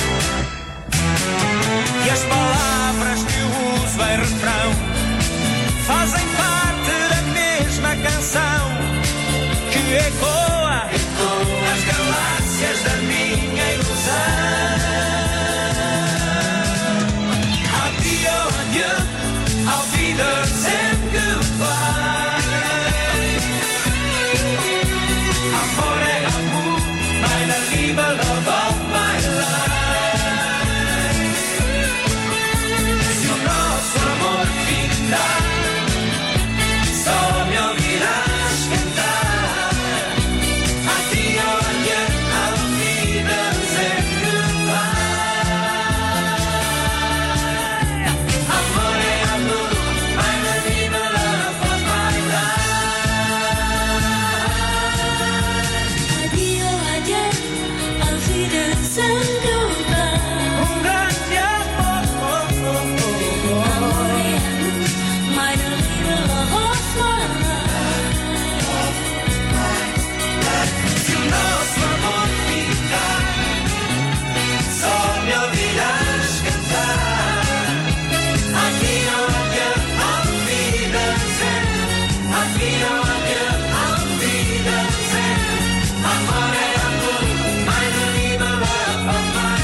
E as palavras que uso em refrão fazem parte da mesma canção que ecoa nas galáxias da minha ilusão. Adieu, adieu, auf Wiedersehen, goodbye. Amore, amor, meine Liebe, love of my life. Se o nosso amor findar, só me ouvirás cantar. Adieu, adieu, auf Wiedersehen, goodbye. Amore, amor, meine Liebe, love of my life. Adieu, adieu, auf Wiedersehen, goodbye. Un grande amor, Amore, amor, meine Liebe, love of my life. se o nosso amor ficar, só me ouvirás cantar. Adieu, adieu, auf Wiedersehen. Adieu, adieu, auf Wiedersehen. Amore, amor, meine Liebe, love of my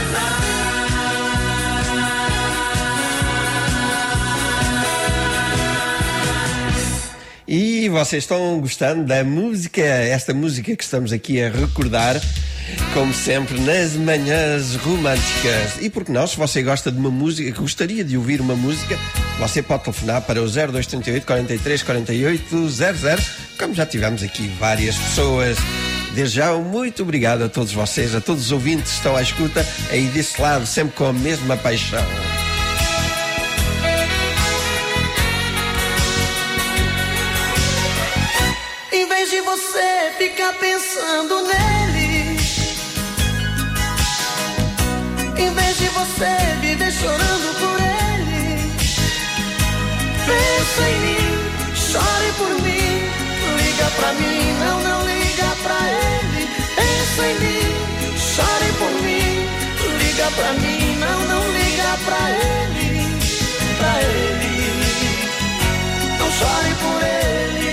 E vocês estão gostando da música, esta música que estamos aqui a recordar, como sempre, nas manhãs românticas. E porque não, se você gosta de uma música, gostaria de ouvir uma música, você pode telefonar para o zero dois trinta e oito, quarenta e três, quarenta e oito, zero zero, como já tivemos aqui várias pessoas. Desde já, muito obrigado a todos vocês, a todos os ouvintes que estão à escuta, aí desse lado, sempre com a mesma paixão. Em vez de você ficar pensando nele, em vez de você viver chorando por ele, pensa em mim, chore por mim, liga pra mim, não, não liga pra ele. Pensa em mim, chore por mim, liga pra mim, não, não liga pra ele, pra ele, não chore por ele.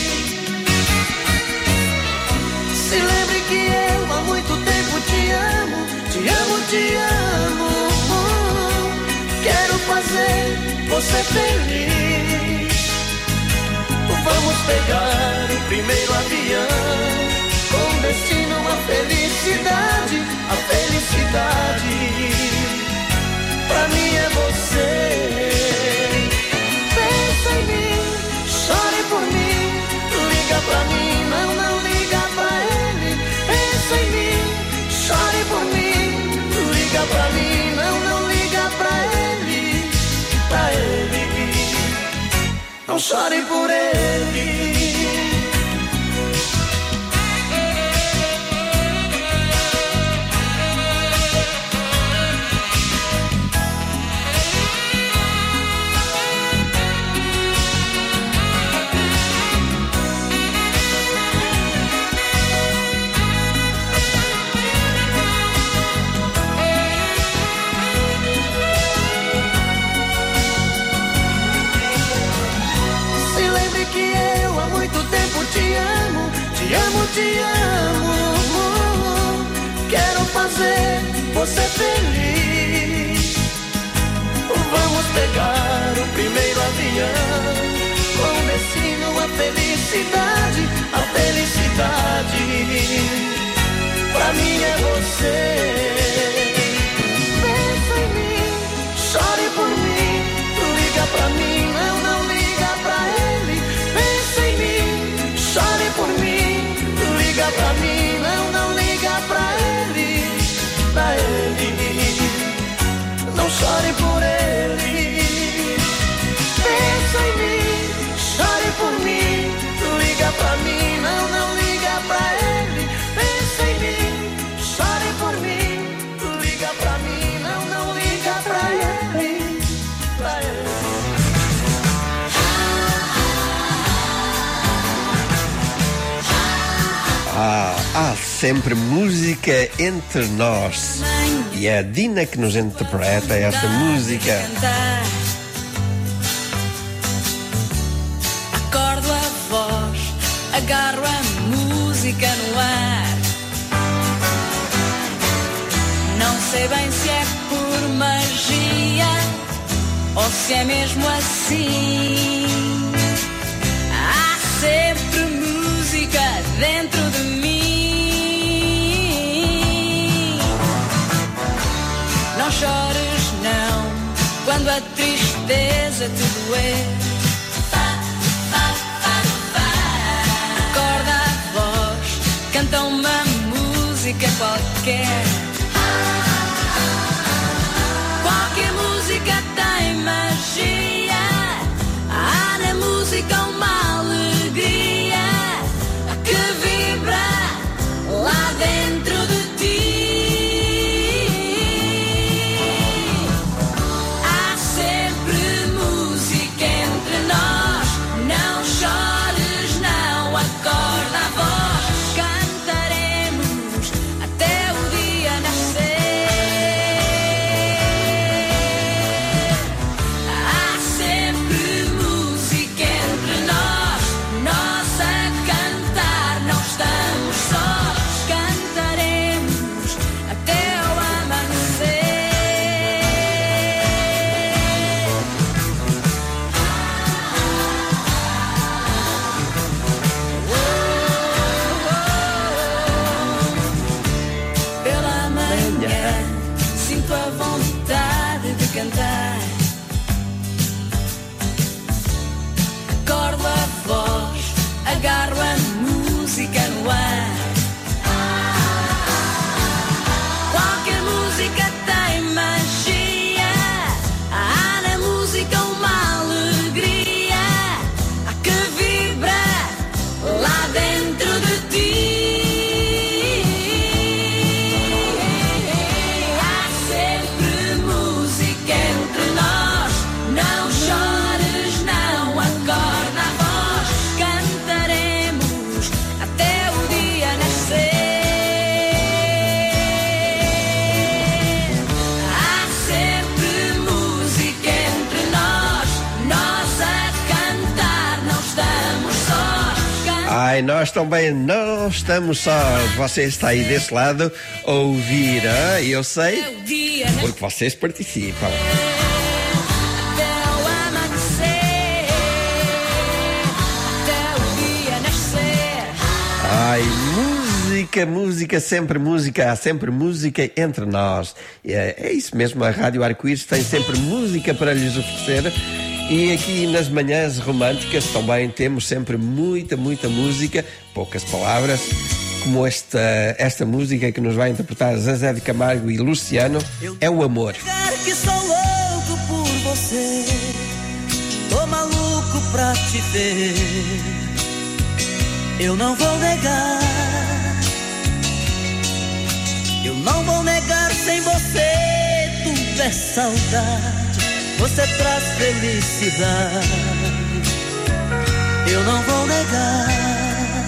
Se lembre que eu há muito tempo te amo, te amo, te amo. Quero fazer você feliz. Vamos pegar o primeiro avião, com destino à felicidade, a felicidade. Pra mim é você. Pensa em mim, chore por mim, liga pra mim, não, não liga pra ele. Pensa em mim, chore por mim, liga pra mim, não, não liga pra ele, pra ele, não chore por ele. Te amo, te amo. Quero fazer você feliz. Vamos pegar o primeiro avião, com destino à felicidade, a felicidade. Pra mim é você. Pensa em mim, chore por mim, liga pra mim, não, não liga pra ele. Pensa em mim, chore por mim, liga pra mim, não, não liga pra ele, pra ele, não chore por ele. Pensa em mim, chore por mim, liga pra mim, não, não liga pra ele. Pensa sempre música entre nós. E é a Dina que nos interpreta esta música. Acordo a voz, agarro a música no ar. Não sei bem se é por magia ou se é mesmo assim. Há sempre música dentro de mim. Não chores não, quando a tristeza te doer. Acorda a voz, canta uma música qualquer. Qualquer música tem magia. Há na música uma alegria que vibra lá dentro de ti. Há sempre música entre nós. Não chores, não, acorda a voz. Cantaremos até o dia nascer. Há sempre música entre nós. Nós a cantar não estamos sós. Cantaremos até o amanhecer. Pela manhã sinto a vontade de cantar. Acordo a voz, agarro a música no ar. Qualquer música tem magia. Há na música uma alegria que vibra lá dentro de ti. Há sempre música entre nós. Não chores, não, acorda a voz. Cantaremos até o dia nascer. Há sempre música entre nós. Nós a cantar não estamos sós. Ai, nós também não estamos sós. Você está aí desse lado a ouvir, ah? E eu sei, porque vocês participam. Até o amanhecer. Até o dia nascer. Ai, música, música, sempre música, há sempre música entre nós. É, é isso mesmo, a Rádio Arco-Íris tem sempre música para lhes oferecer. E aqui nas manhãs românticas também temos sempre muita, muita música, poucas palavras, como esta, esta música que nos vai interpretar Zezé de Camargo e Luciano, É o Amor. Negar que sou louco por você, tô maluco pra te ver. Eu não vou negar, eu não vou negar, sem você tudo é saudade. Você traz felicidade. Eu não vou negar,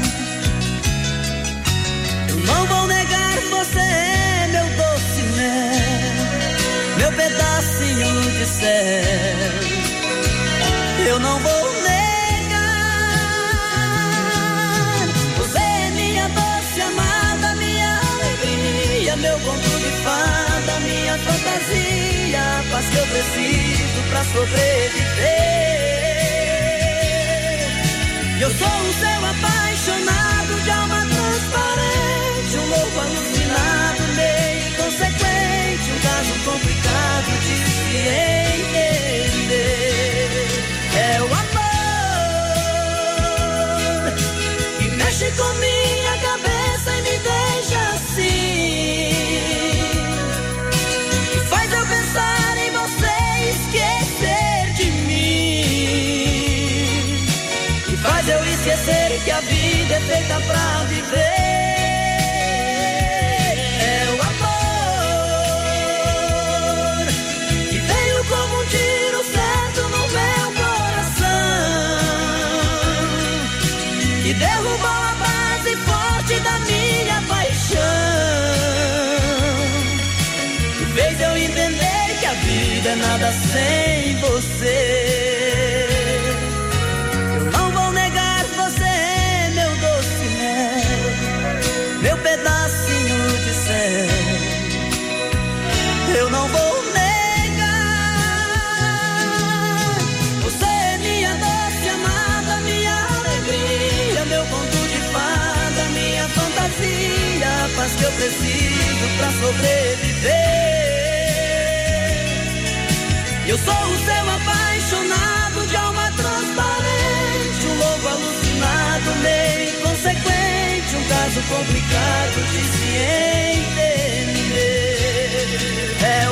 eu não vou negar, você é meu doce mel, meu pedacinho de céu. Eu não vou negar, você é minha doce amada, minha alegria, meu conto de fada, minha fantasia, a paz que eu preciso pra sobreviver. Eu sou um céu apaixonado, de alma transparente, um louco alucinado, meio inconsequente, um caso complicado de se entender. É o amor que mexe com minha cabeça e me deixa assim, que faz eu pensar em você e esquecer de mim, que faz eu esquecer que a vida é feita pra viver. É o amor que veio como um tiro certo no meu coração, que derrubou a base vida é nada sem você. Eu não vou negar, você é meu doce mel, meu pedacinho de céu. Eu não vou negar, você é minha doce amada, minha alegria, meu conto de fada, minha fantasia, a paz que eu preciso pra sobreviver. Eu sou o seu apaixonado de alma transparente, um louco alucinado, meio inconsequente, um caso complicado de se entender. É o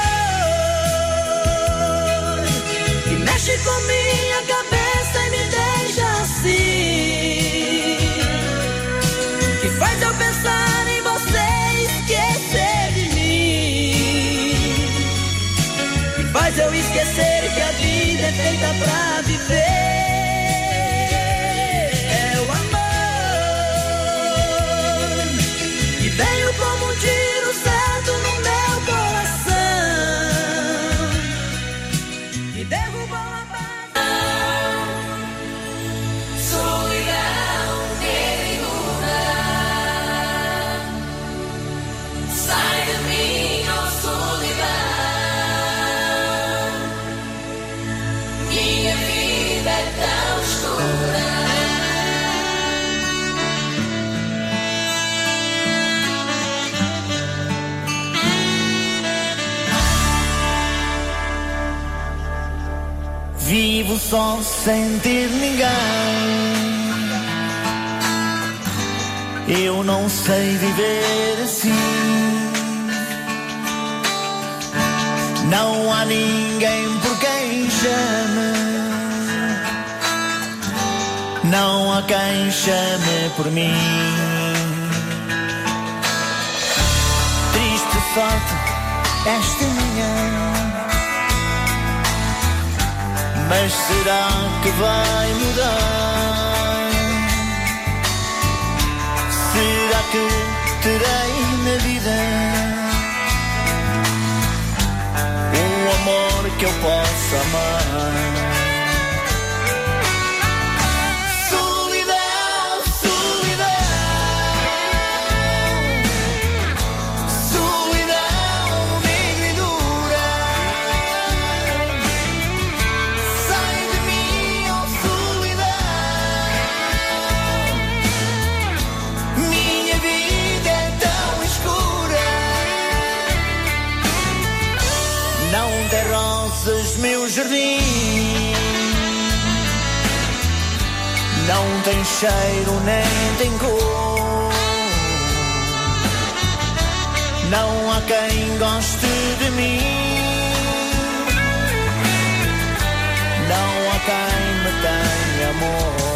amor que mexe com minha cabeça e me deixa assim, que faz eu pensar em você e esquecer de mim, que faz eu esquecer que a vida é feita pra viver. É o amor que veio como um tiro certo no meu coração, que derrubou a paz. Solidão negrura, sai de mim, ó solidão, minha vida é tão escura. Vivo só sem ter ninguém. Eu não sei viver assim. Não há ninguém por quem chame. Não há quem chame por mim. Triste sorte esta minha. Mas será que vai mudar? Será que terei na vida um amor que eu possa amar? Solidão, solidão, solidão negra e dura. Sai de mim, ó solidão, minha vida é tão escura. Não tem rosas, meu jardim, não tem cheiro nem tem cor. Não há quem goste de mim, não há quem me tenha amor.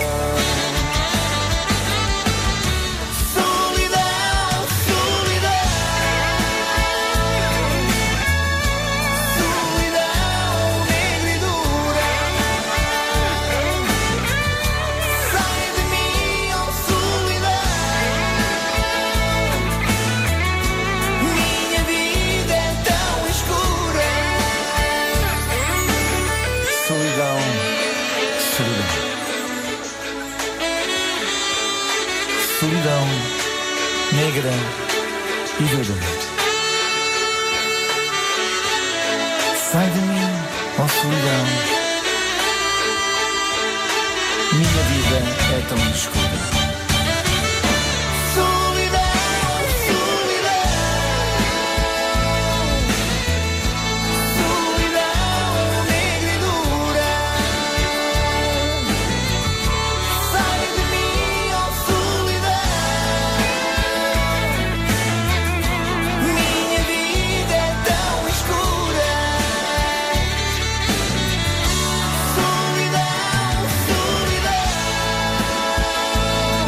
Solidão, solidão, solidão negra e dura. Sai de mim, ó solidão, minha vida é tão escura. Solidão, solidão, solidão negra e dura. Sai de mim, ó solidão, minha vida é tão escura. Solidão, solidão, solidão negra e dura. Sai de mim, ó solidão, minha vida é tão escura. Solidão, solidão,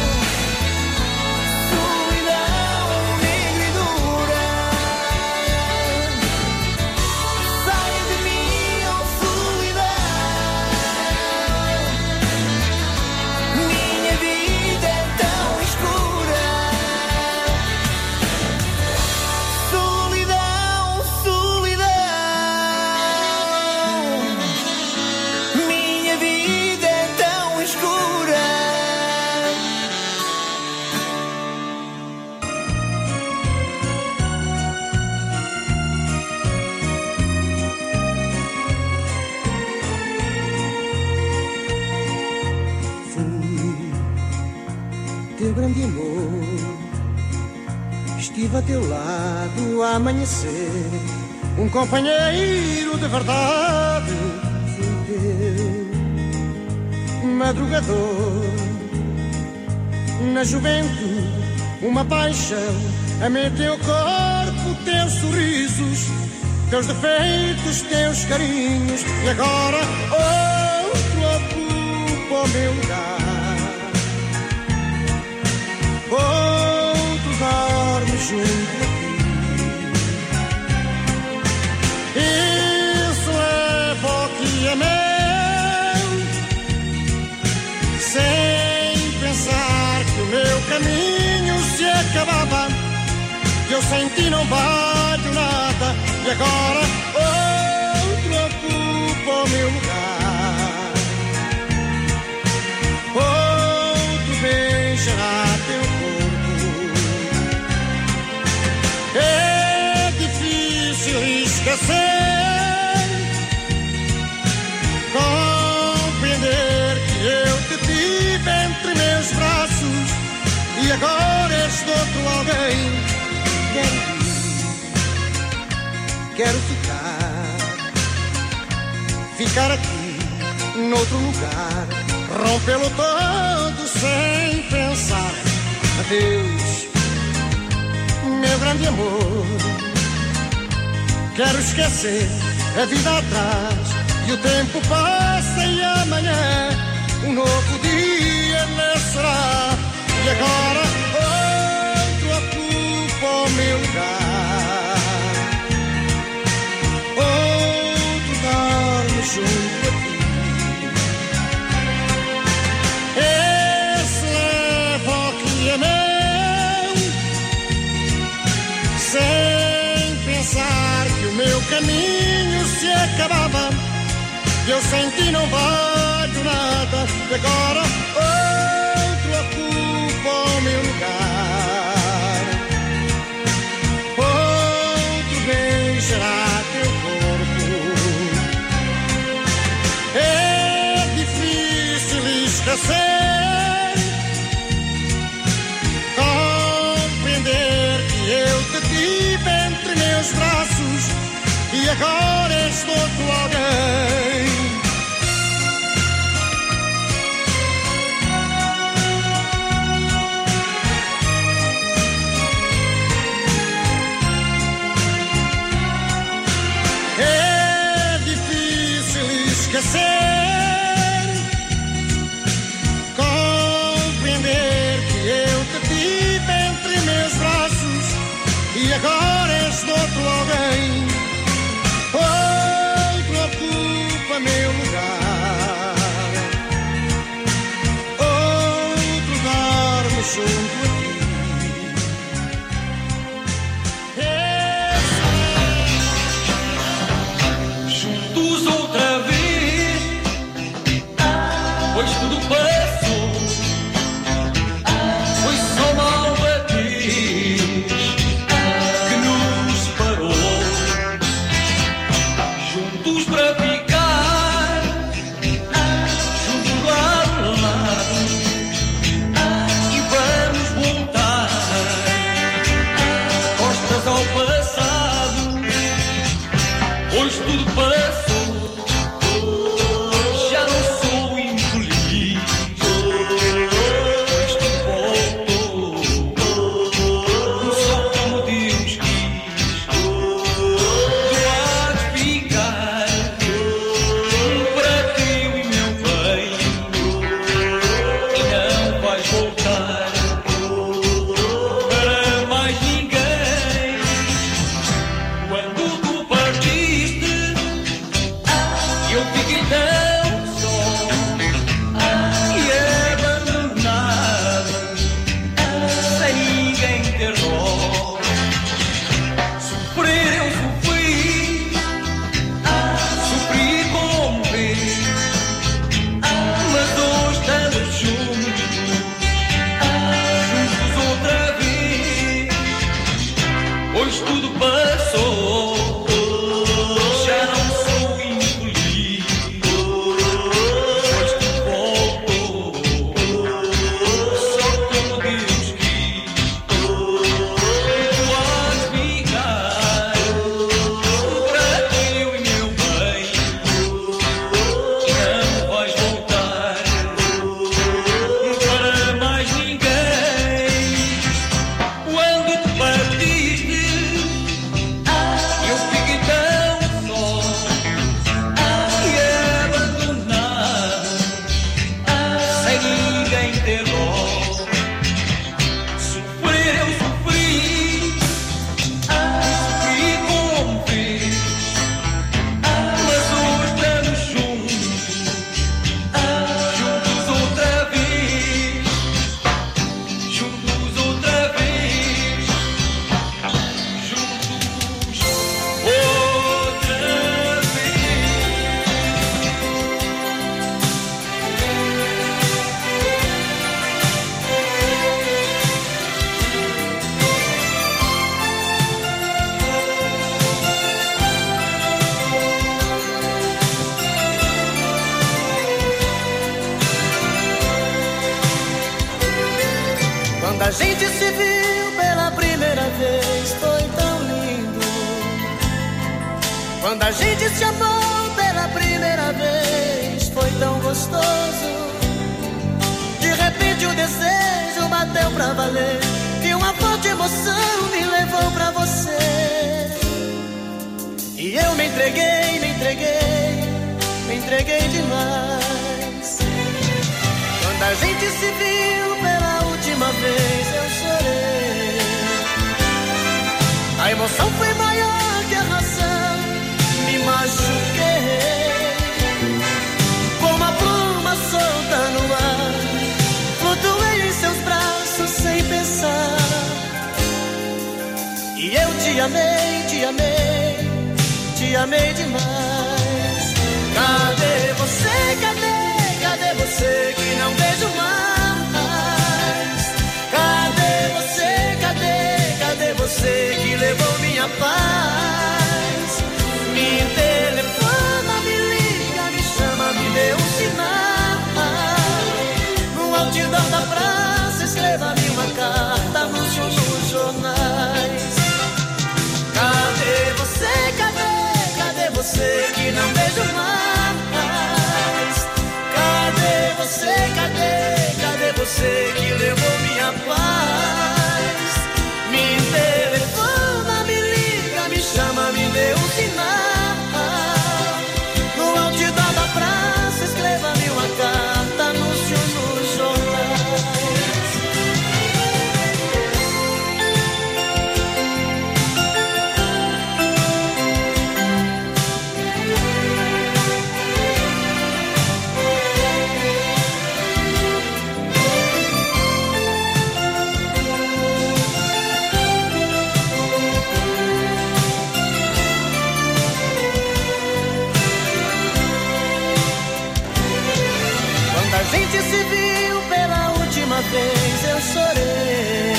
estava a teu lado a amanhecer, um companheiro de verdade, fui teu madrugador. Na juventude, uma paixão, amei teu corpo, teus sorrisos, teus defeitos, teus carinhos, e agora outro ocupa o meu lugar. Outro dorme junto a ti. Isso é pouco é meu, sem pensar que o meu caminho se acabava. Eu sem ti não valho nada, e agora outro ocupa o meu lugar. Outro beijará teu corpo. É difícil esquecer, compreender que eu te tive entre meus braços e agora és de outro alguém. Quero ir, quero ficar, ficar aqui, noutro lugar, rompê-lo todo sem pensar. Adeus, meu grande amor. Quero esquecer a vida atrás, e o tempo passa e amanhã um novo dia nascerá. E agora o meu lugar, outro dorme junto a ti. Esse leva que é meu, sem pensar que o meu caminho se acabava. Eu sem ti não valho nada, e agora outro ocupa o meu lugar. Será teu corpo. É difícil esquecer, compreender que eu te tive entre meus braços e agora és de outro alguém. Esquecer, compreender que eu te tive entre meus braços e agora és de outro alguém. Outro ocupa meu lugar, outro dorme junto a ti. Juntos outra vez, pois tudo passou, foi só malvadez que nos separou. Juntos para ficar, juntos lado a lado, e vamos voltar, costas ao passado, pois tudo passou. Quando a gente se amou pela primeira vez, foi tão gostoso. De repente o desejo bateu pra valer, e uma forte emoção me levou pra você. E eu me entreguei, me entreguei, me entreguei demais. Quando a gente se viu pela última vez, eu chorei. A emoção foi maior que a razão, me machuquei. Como uma pluma solta no ar, flutuei em seus braços sem pensar. E eu te amei, te amei, te amei demais. Cadê você, cadê, cadê você que não vejo mais? Cadê você, cadê, cadê você que levou minha paz? Me telefona, me liga, me chama, me dê um sinal. No outdoor da praça, escreva-me uma carta, anúncio nos jornais. Cadê você, cadê, cadê você que não vejo mais? Cadê você, cadê, cadê você que levou minha paz? Me telefona, me liga, me chama, me dê um sinal. No outdoor da praça, escreva-me uma carta, anúncio nos jornais. A gente se viu pela última vez, eu chorei.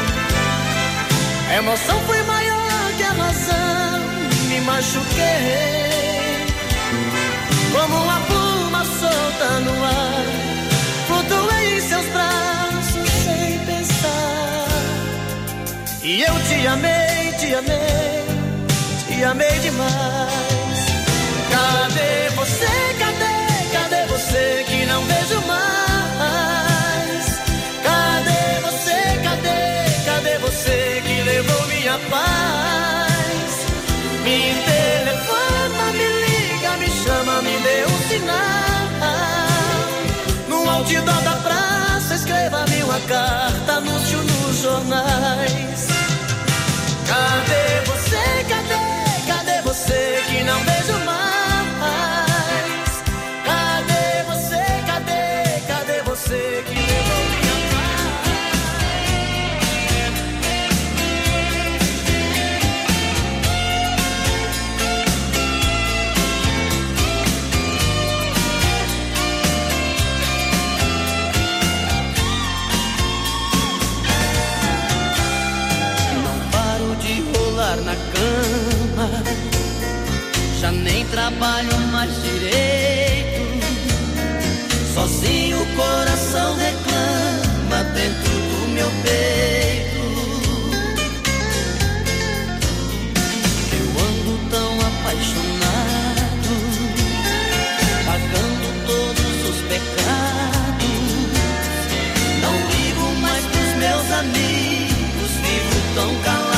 A emoção foi maior que a razão, me machuquei. Como uma pluma solta no ar, flutuei em seus braços sem pensar. E eu te amei, te amei, te amei demais. Cadê você, cadê? Cadê você que não vejo mais? Cadê você, cadê, cadê você que levou minha paz? Me telefona, me liga, me chama, me dê um sinal. No outdoor da praça, escreva-me uma carta, anúncio nos jornais. Cadê você, cadê, cadê você que não vejo mais? Você que levou minha Não paro de rolar na cama, já nem trabalho mais direito. Sozinho o coração reclama dentro do meu peito. Eu ando tão apaixonado, pagando todos os pecados. Não ligo mais pros meus amigos, vivo tão calado.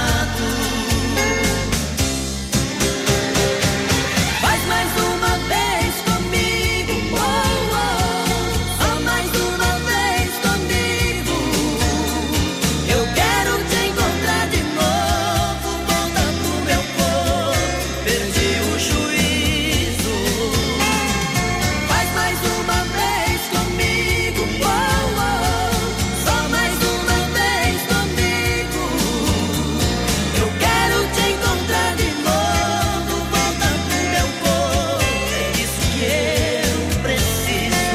Faz mais uma vez comigo, oh, oh. Só mais uma vez comigo. Eu quero te encontrar de novo, volta pro meu corpo, perdi o juízo. Faz mais uma vez comigo, oh, oh. Só mais uma vez comigo. Eu quero te encontrar de novo, volta pro meu corpo, é isso que eu preciso.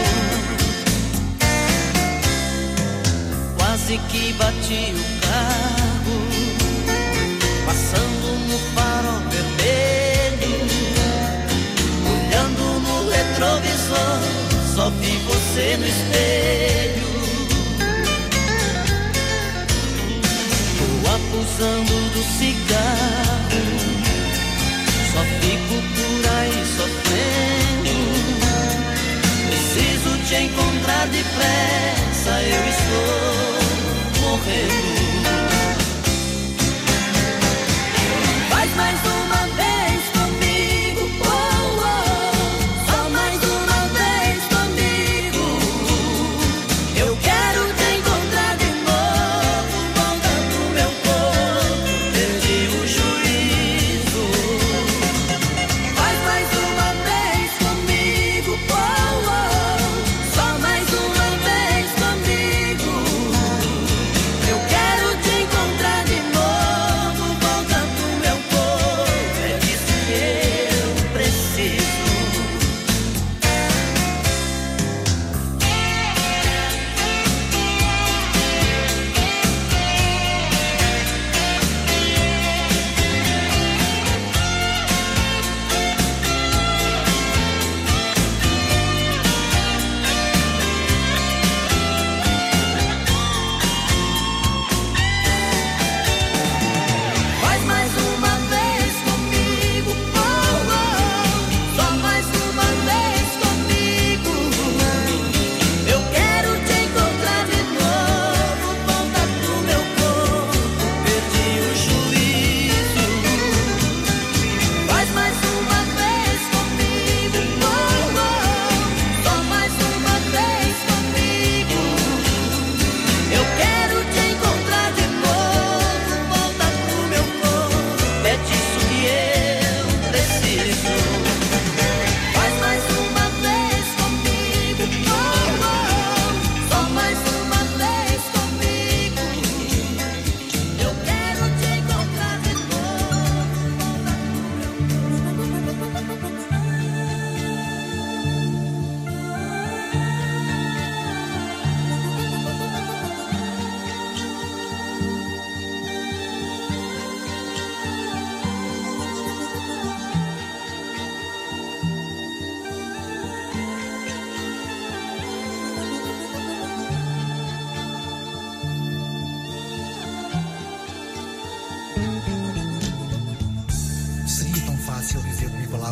Quase que bati o carro, passando no farol vermelho. Olhando no retrovisor, só vi você no espelho. Tô abusando do cigarro, só fico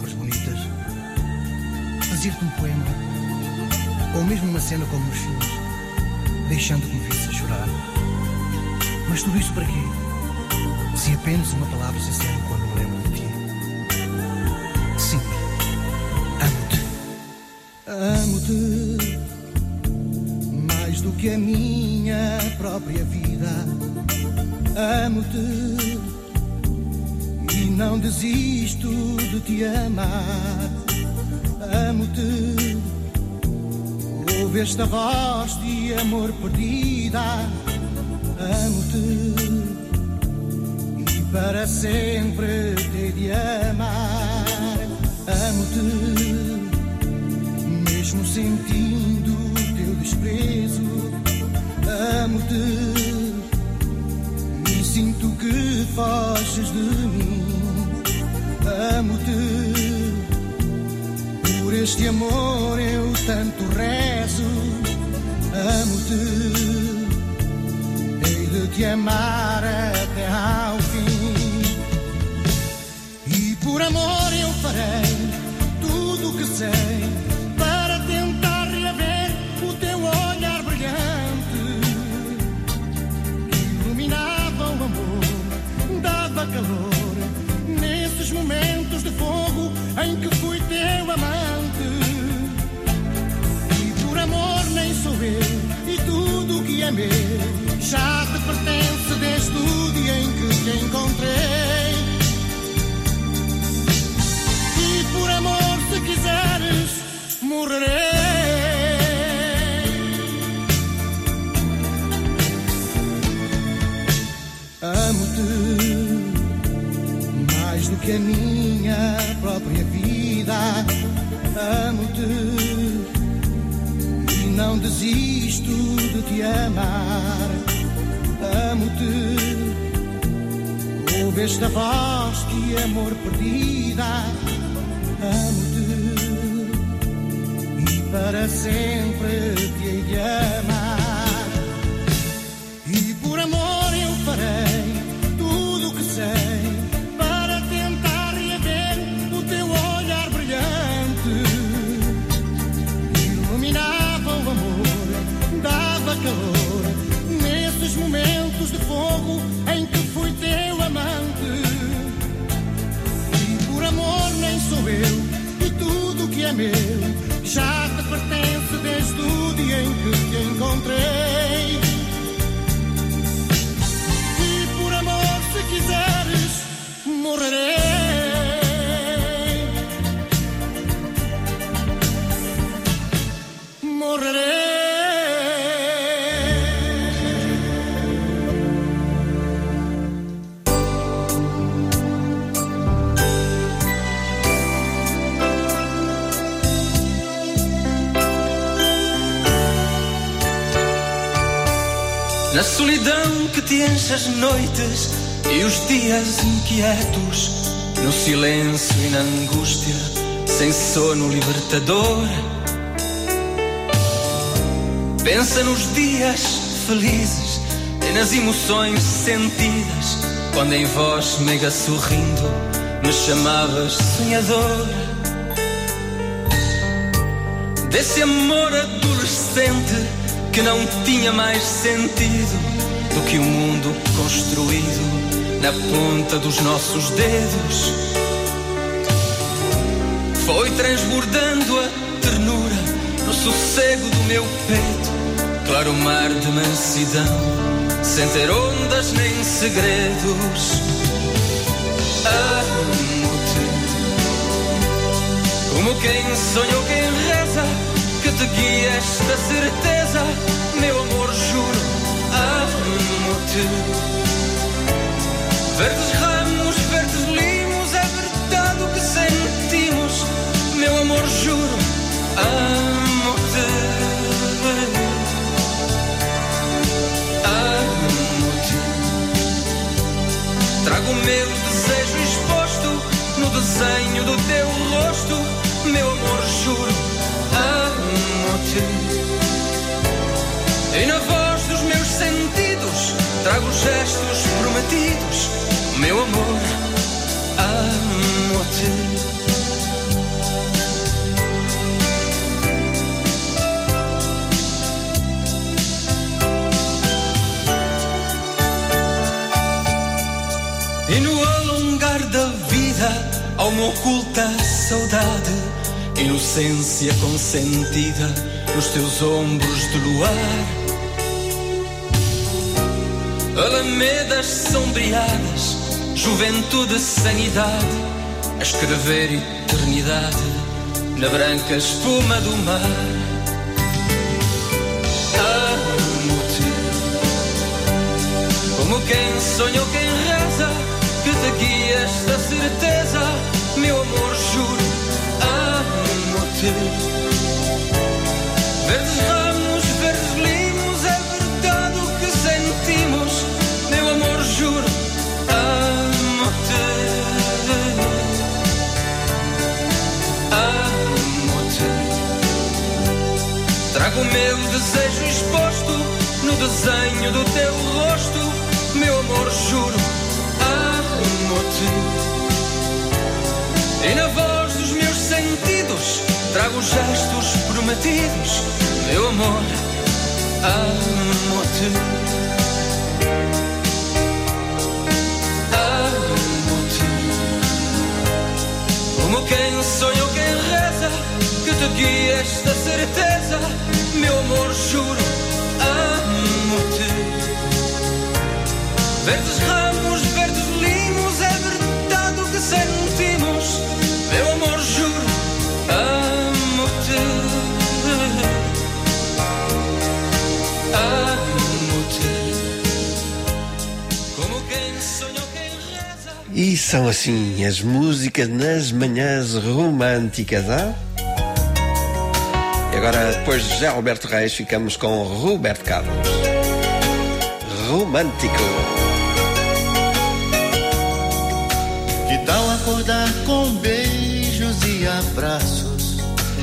palavras bonitas, fazer-te um poema, ou mesmo uma cena como nos filmes, deixando que me visse a chorar. Mas tudo isso para quê? Se apenas uma palavra se serve quando me lembro de ti. Sim, amo-te. Amo-te mais do que a minha própria vida. Amo-te e não desisto de te amar. Amo-te, ouve esta voz de amor perdida. Amo-te e para sempre te de amar. Amo-te, mesmo sentindo teu desprezo. Amo-te e sinto que foges de mim. Amo-te, por este amor eu tanto rezo. Amo-te, hei de te amar até ao fim. E por amor eu farei tudo o que sei para tentar reaver o teu olhar brilhante, que iluminava o amor, dava calor nesses momentos de fogo em que fui teu amante. E por amor nem sou eu, e tudo o que é meu já te pertence desde o dia em que te encontrei. E por amor, se quiseres, morrerei. Amo-te mais do que a minha própria vida. Amo-te e não desisto de te amar. Amo-te, ouve esta voz de amor perdida. Amo-te e para sempre te hei de amar. E por amor eu farei tudo o que sei para tentar reaver o teu olhar brilhante, que iluminava o amor, dava calor nesses momentos de fogo em que fui teu amante. E por amor nem sou eu, e tudo o que é meu já te pertence desde o dia em que te encontrei. E por amor, se quiseres, morrerei. Morrerei. Na solidão que te enche as noites e os dias inquietos, no silêncio e na angústia, sem sono libertador. Pensa nos dias felizes e nas emoções sentidas, quando em voz meiga sorrindo me chamavas sonhador. Desse amor adolescente que não tinha mais sentido do que o mundo construído na ponta dos nossos dedos. Foi transbordando a ternura no sossego do meu peito, claro mar de mansidão, sem ter ondas nem segredos. Amo-te, como quem sonhou, quem reza, que te guia esta certeza, meu amor, juro. Amo-te. Verdes ramos, verdes limos, é verdade o que sentimos, meu amor, juro. Amo-te. Amo-te. Trago o meu desejo exposto no desenho do teu rosto, meu amor, juro. Amo-te. E na voz dos meus sentidos trago gestos prometidos, meu amor. Amo-te. alongar da vida há uma oculta saudade, inocência consentida nos teus ombros de luar. Alamedas sombreadas, juventude sem idade, a escrever eternidade na branca espuma do mar. Amo-te, como quem sonhou, quem reza, que te guia esta certeza, meu amor, juro. Amo-te, verdes ramos, verdes limos, é verdade o que sentimos, meu amor, juro. Amo-te, amo-te, trago o meu desejo exposto no desenho do teu rosto, meu amor, juro. Amo-te, e na voz dos meus sentidos trago gestos prometidos, meu amor. Amo-te, amo-te, como quem sonhou, quem reza, que te guia esta certeza, meu amor, juro. Amo-te, verdes ramos, verdes limos, é verdade o que sentimos, meu amor, juro. Amo-te, amo-te, como quem sonhou, quem reza. E são assim as músicas nas manhãs românticas, hein? E agora, depois de José Alberto Reis, ficamos com Roberto Carlos. Romântico. Que tal acordar com beijos e abraços,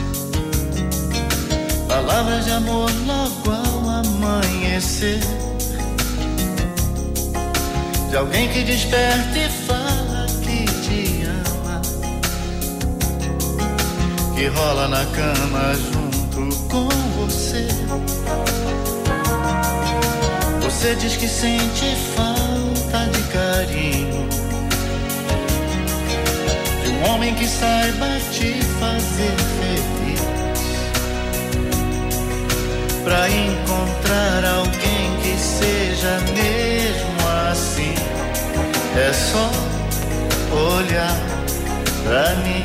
palavras de amor logo ao amanhecer, de alguém que desperta e fala que te ama, que rola na cama junto com você. Você diz que sente falta de carinho, de um homem que saiba te fazer feliz, pra encontrar alguém que seja mesmo assim, é só olhar pra mim.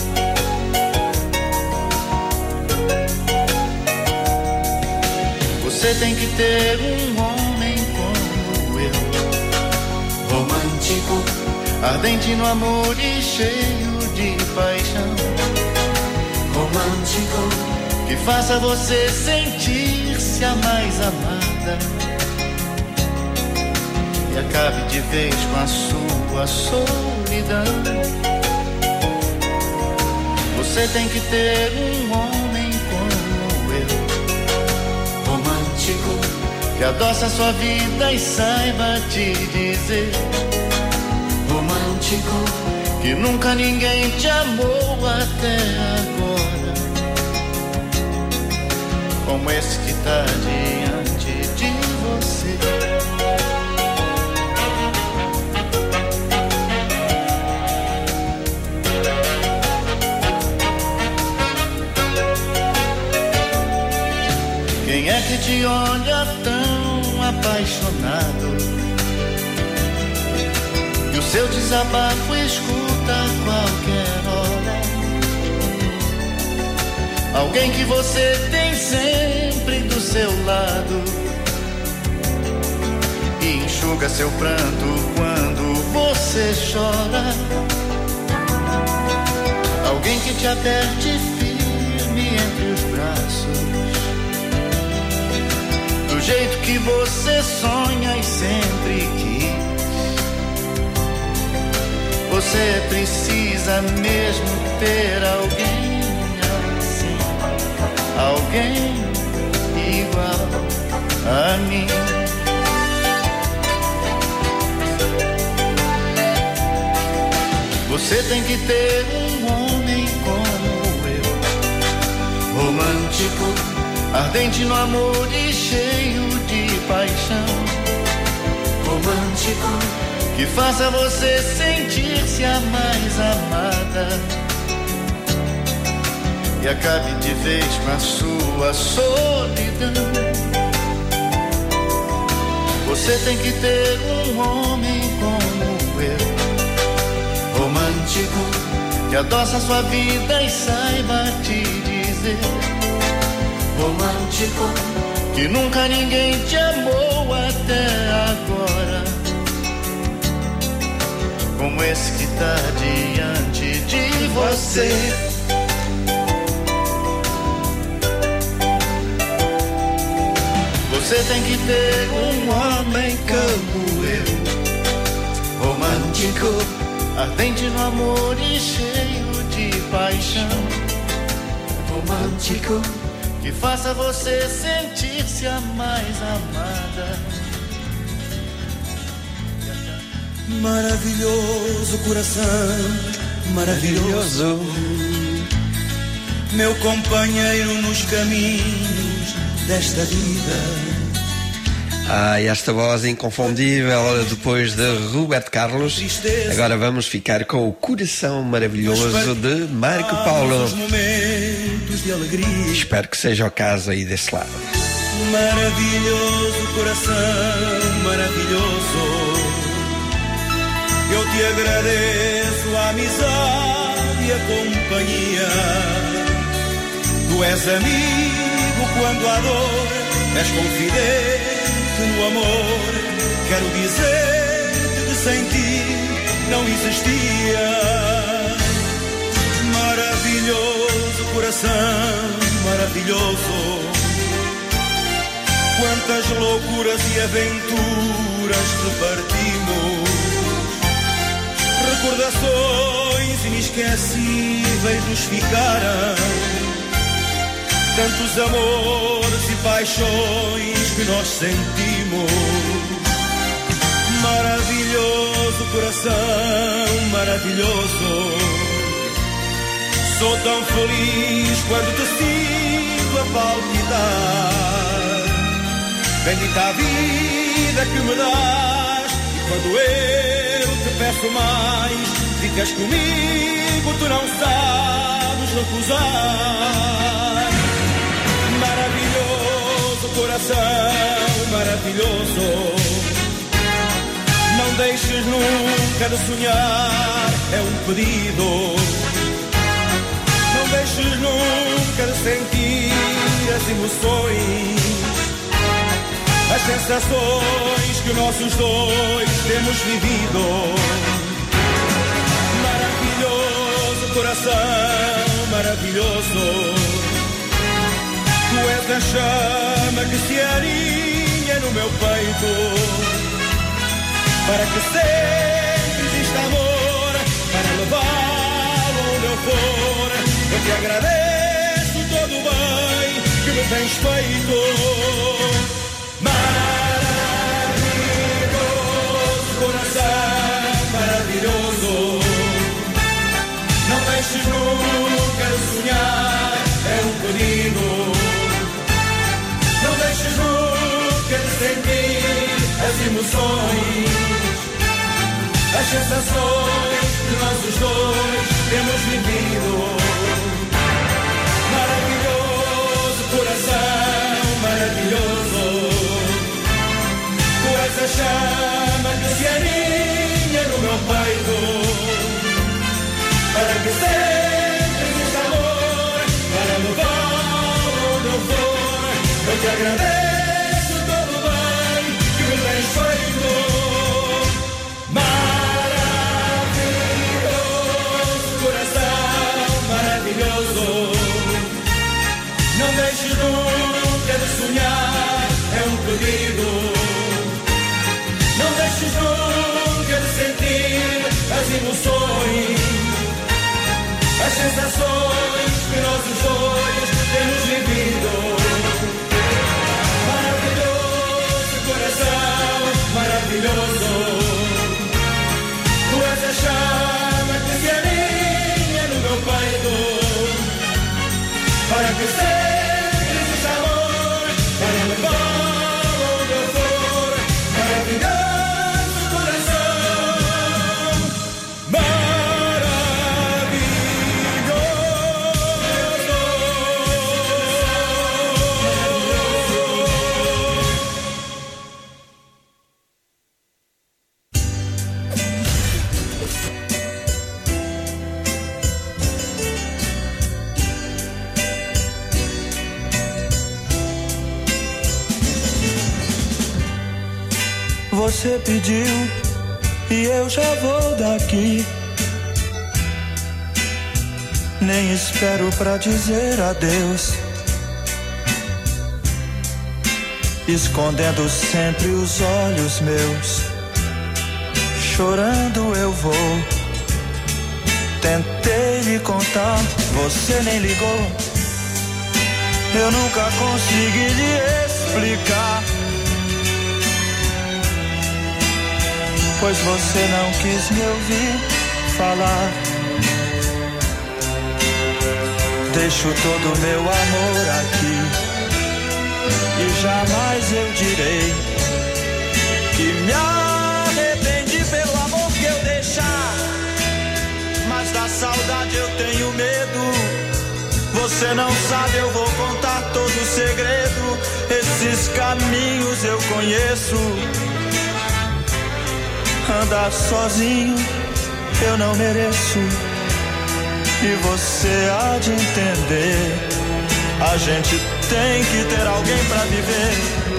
Você tem que ter um homem como eu, romântico, ardente no amor e cheio de paixão, romântico, que faça você sentir-se a mais amada e acabe de vez com a sua solidão. Você tem que ter um homem como eu, romântico, que adoça a sua vida e saiba te dizer, romântico, que nunca ninguém te amou até agora, como esse que tá diante de você. Quem é que te olha tão apaixonado, e o seu desabafo escuta a qualquer hora? Alguém que você tem sempre do seu lado e enxuga seu pranto quando você chora. Alguém que te aperte firme entre os braços, do jeito que você sonha e sempre quis. Você precisa mesmo ter alguém assim, alguém igual a mim. Você tem que ter um homem como eu, romântico, ardente no amor e cheio de paixão, romântico, que faça você sentir-se a mais amada e acabe de vez com a sua solidão. Você tem que ter um homem como eu, romântico, que adoça a sua vida e saiba te dizer, romântico, que nunca ninguém te amou até agora como esse que tá diante de você. Você tem que ter um homem como eu, romântico, ardente no amor e cheio de paixão, romântico, que faça você sentir-se a mais amada. Maravilhoso coração, maravilhoso, meu companheiro nos caminhos desta vida. Ah, esta voz inconfundível depois de Roberto Carlos. Agora vamos ficar com o Coração Maravilhoso de Marco Paulo. De alegria. Espero que seja o caso aí desse lado. Maravilhoso coração, maravilhoso, eu te agradeço a amizade e a companhia. Tu és amigo quando há dor, és confidente no amor. Quero dizer que sem ti não existia. Maravilhoso coração, maravilhoso, quantas loucuras e aventuras repartimos, recordações inesquecíveis nos ficaram, tantos amores e paixões que nós sentimos. Maravilhoso coração, maravilhoso, sou tão feliz quando te sinto a palpitar. Bendita a vida que me dás, e quando eu te peço mais, ficas comigo, tu não sabes recusar. Maravilhoso coração, maravilhoso, não deixes nunca de sonhar, é um pedido. Não deixes nunca de sentir as emoções, as sensações que nossos dois temos vivido. Maravilhoso coração, maravilhoso, tu és a chama que se aninha no meu peito, para que sempre exista amor, para levá-lo onde eu for. Eu te agradeço todo o bem que me tens feito. Maravilhoso coração, maravilhoso, não deixes nunca de sonhar, é um pedido. Não deixes nunca de sentir as emoções, as sensações que nós os dois temos vivido. Maravilhoso coração, maravilhoso, tu és a chama que se aninha no meu peito, para que sempre exista amor, para levar onde eu for. Eu te agradeço todo o bem que me tens feito. Não deixes nunca de sonhar, é um pedido. Não deixes nunca de sentir as emoções, as sensações que nós os dois temos vivido. Maravilhoso coração, maravilhoso, tu és a chama que se aninha no meu peito, para que sempre exista amor, para levar onde eu for. Maravilhoso coração, você pediu e eu já vou daqui. Nem espero pra dizer adeus, escondendo sempre os olhos meus. Chorando eu vou. Tentei lhe contar, você nem ligou. Eu nunca consegui lhe explicar, pois você não quis me ouvir falar. Deixo todo o meu amor aqui e jamais eu direi que me arrependi pelo amor que eu deixar. Mas da saudade eu tenho medo. Você não sabe, eu vou contar todo o segredo. Esses caminhos eu conheço. Andar sozinho eu não mereço. E você há de entender, a gente tem que ter alguém pra viver.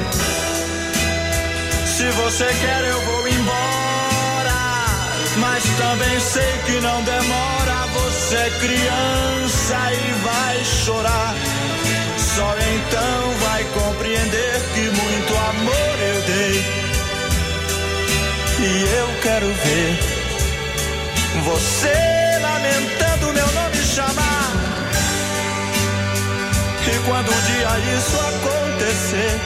Se você quer eu vou embora, mas também sei que não demora. Você é criança e vai chorar, só então vai compreender que muito amor eu dei. E eu quero ver você lamentando meu nome chamar. E quando um dia isso acontecer,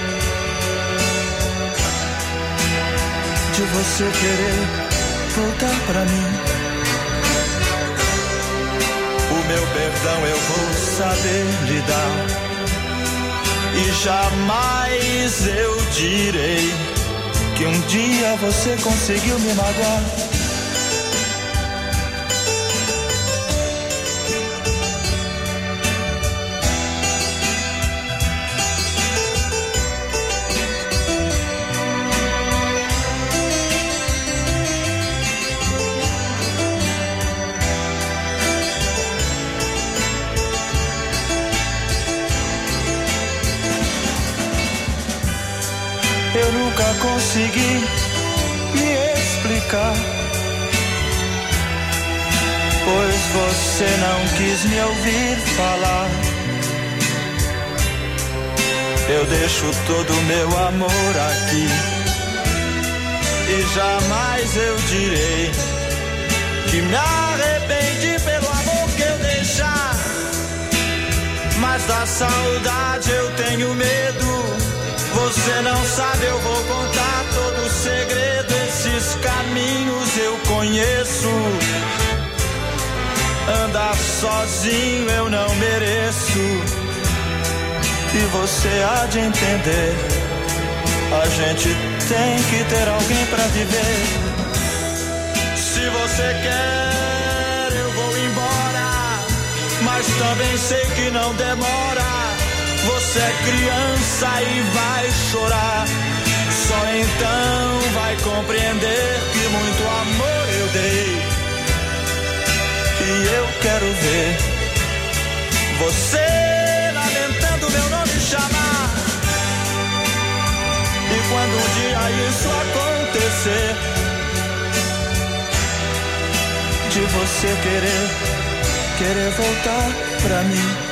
de você querer voltar pra mim, o meu perdão eu vou saber lhe dar. E jamais eu direi que um dia você conseguiu me magoar. Eu nunca consegui me explicar, pois você não quis me ouvir falar. Eu deixo todo o meu amor aqui e jamais eu direi que me arrependi pelo amor que eu deixar. Mas da saudade eu tenho medo. Você não sabe, eu vou contar todo o segredo. Esses caminhos eu conheço. Andar sozinho eu não mereço. E você há de entender, a gente tem que ter alguém pra viver. Se você quer, eu vou embora, mas também sei que não demora. Você é criança e vai chorar, só então vai compreender que muito amor eu dei. E eu quero ver você lamentando meu nome chamar. E quando um dia isso acontecer, de você querer, querer voltar pra mim,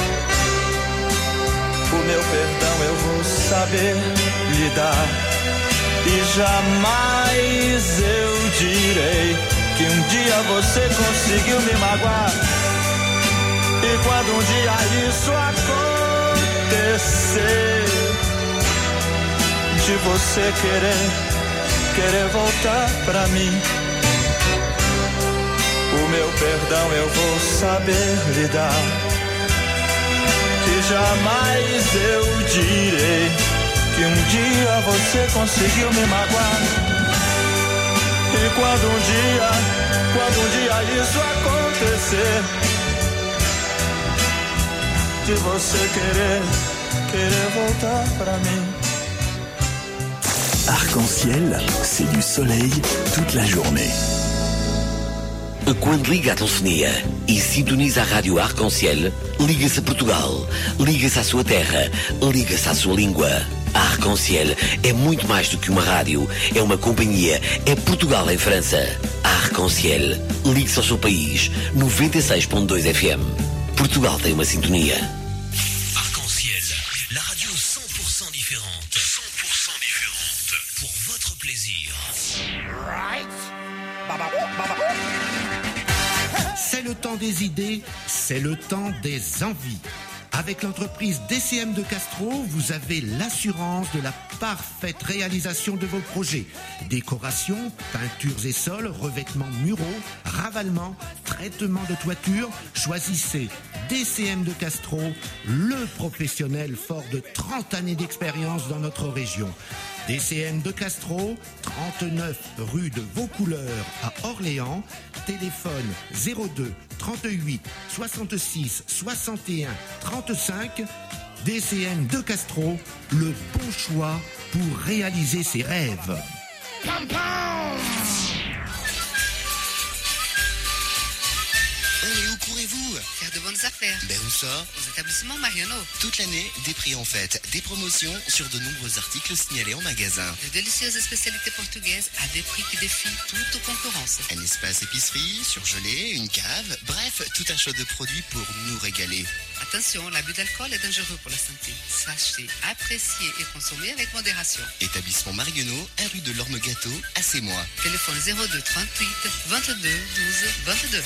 o meu perdão eu vou saber lhe dar. E jamais eu direi que um dia você conseguiu me magoar. E quando um dia isso acontecer, de você querer, querer voltar pra mim, o meu perdão eu vou saber lhe dar. E jamais eu direi que um dia você conseguiu me magoar. E quando um dia, quando um dia isso acontecer, de você querer, querer voltar pra mim. Arc-en-ciel, c'est du soleil toute la journée. Quando liga a telefonia e sintoniza a rádio Arc-en-ciel, liga-se a Portugal, liga-se à sua terra, liga-se à sua língua. A Arc-en-Ciel é muito mais do que uma rádio, é uma companhia, é Portugal em França. A Arc-en-Ciel, ligue-se ao seu país, noventa e seis ponto dois F M. Portugal tem uma sintonia. Arc-en-Ciel, la radio cent pour cent différente. cent pour cent différente. Pour votre plaisir. C'est le temps des idées, c'est le temps des envies. Avec l'entreprise D C M de Castro, vous avez l'assurance de la parfaite réalisation de vos projets. Décoration, peintures et sols, revêtements muraux, ravalement, traitement de toiture. Choisissez D C M de Castro, le professionnel fort de trente années d'expérience dans notre région. D C M de Castro, trente-neuf rue de Vaucouleurs à Orléans, téléphone zéro deux trente-huit soixante-six soixante et un trente-cinq. D C M de Castro, le bon choix pour réaliser ses rêves. Oh, et où courez-vous? Faire de bonnes affaires. Ben où ça? Aux établissements Mariano. Toute l'année, des prix en fête, des promotions sur de nombreux articles signalés en magasin. De délicieuses spécialités portugaises à des prix qui défient toute concurrence. Un espace épicerie, surgelé, une cave, bref, tout un choix de produits pour nous régaler. Attention, l'abus d'alcool est dangereux pour la santé. Sachez apprécier et consommer avec modération. Établissement Marguenot, un rue de l'Orme Gâteau, à Sémois. Téléphone zéro deux trente-huit vingt-deux douze vingt-deux.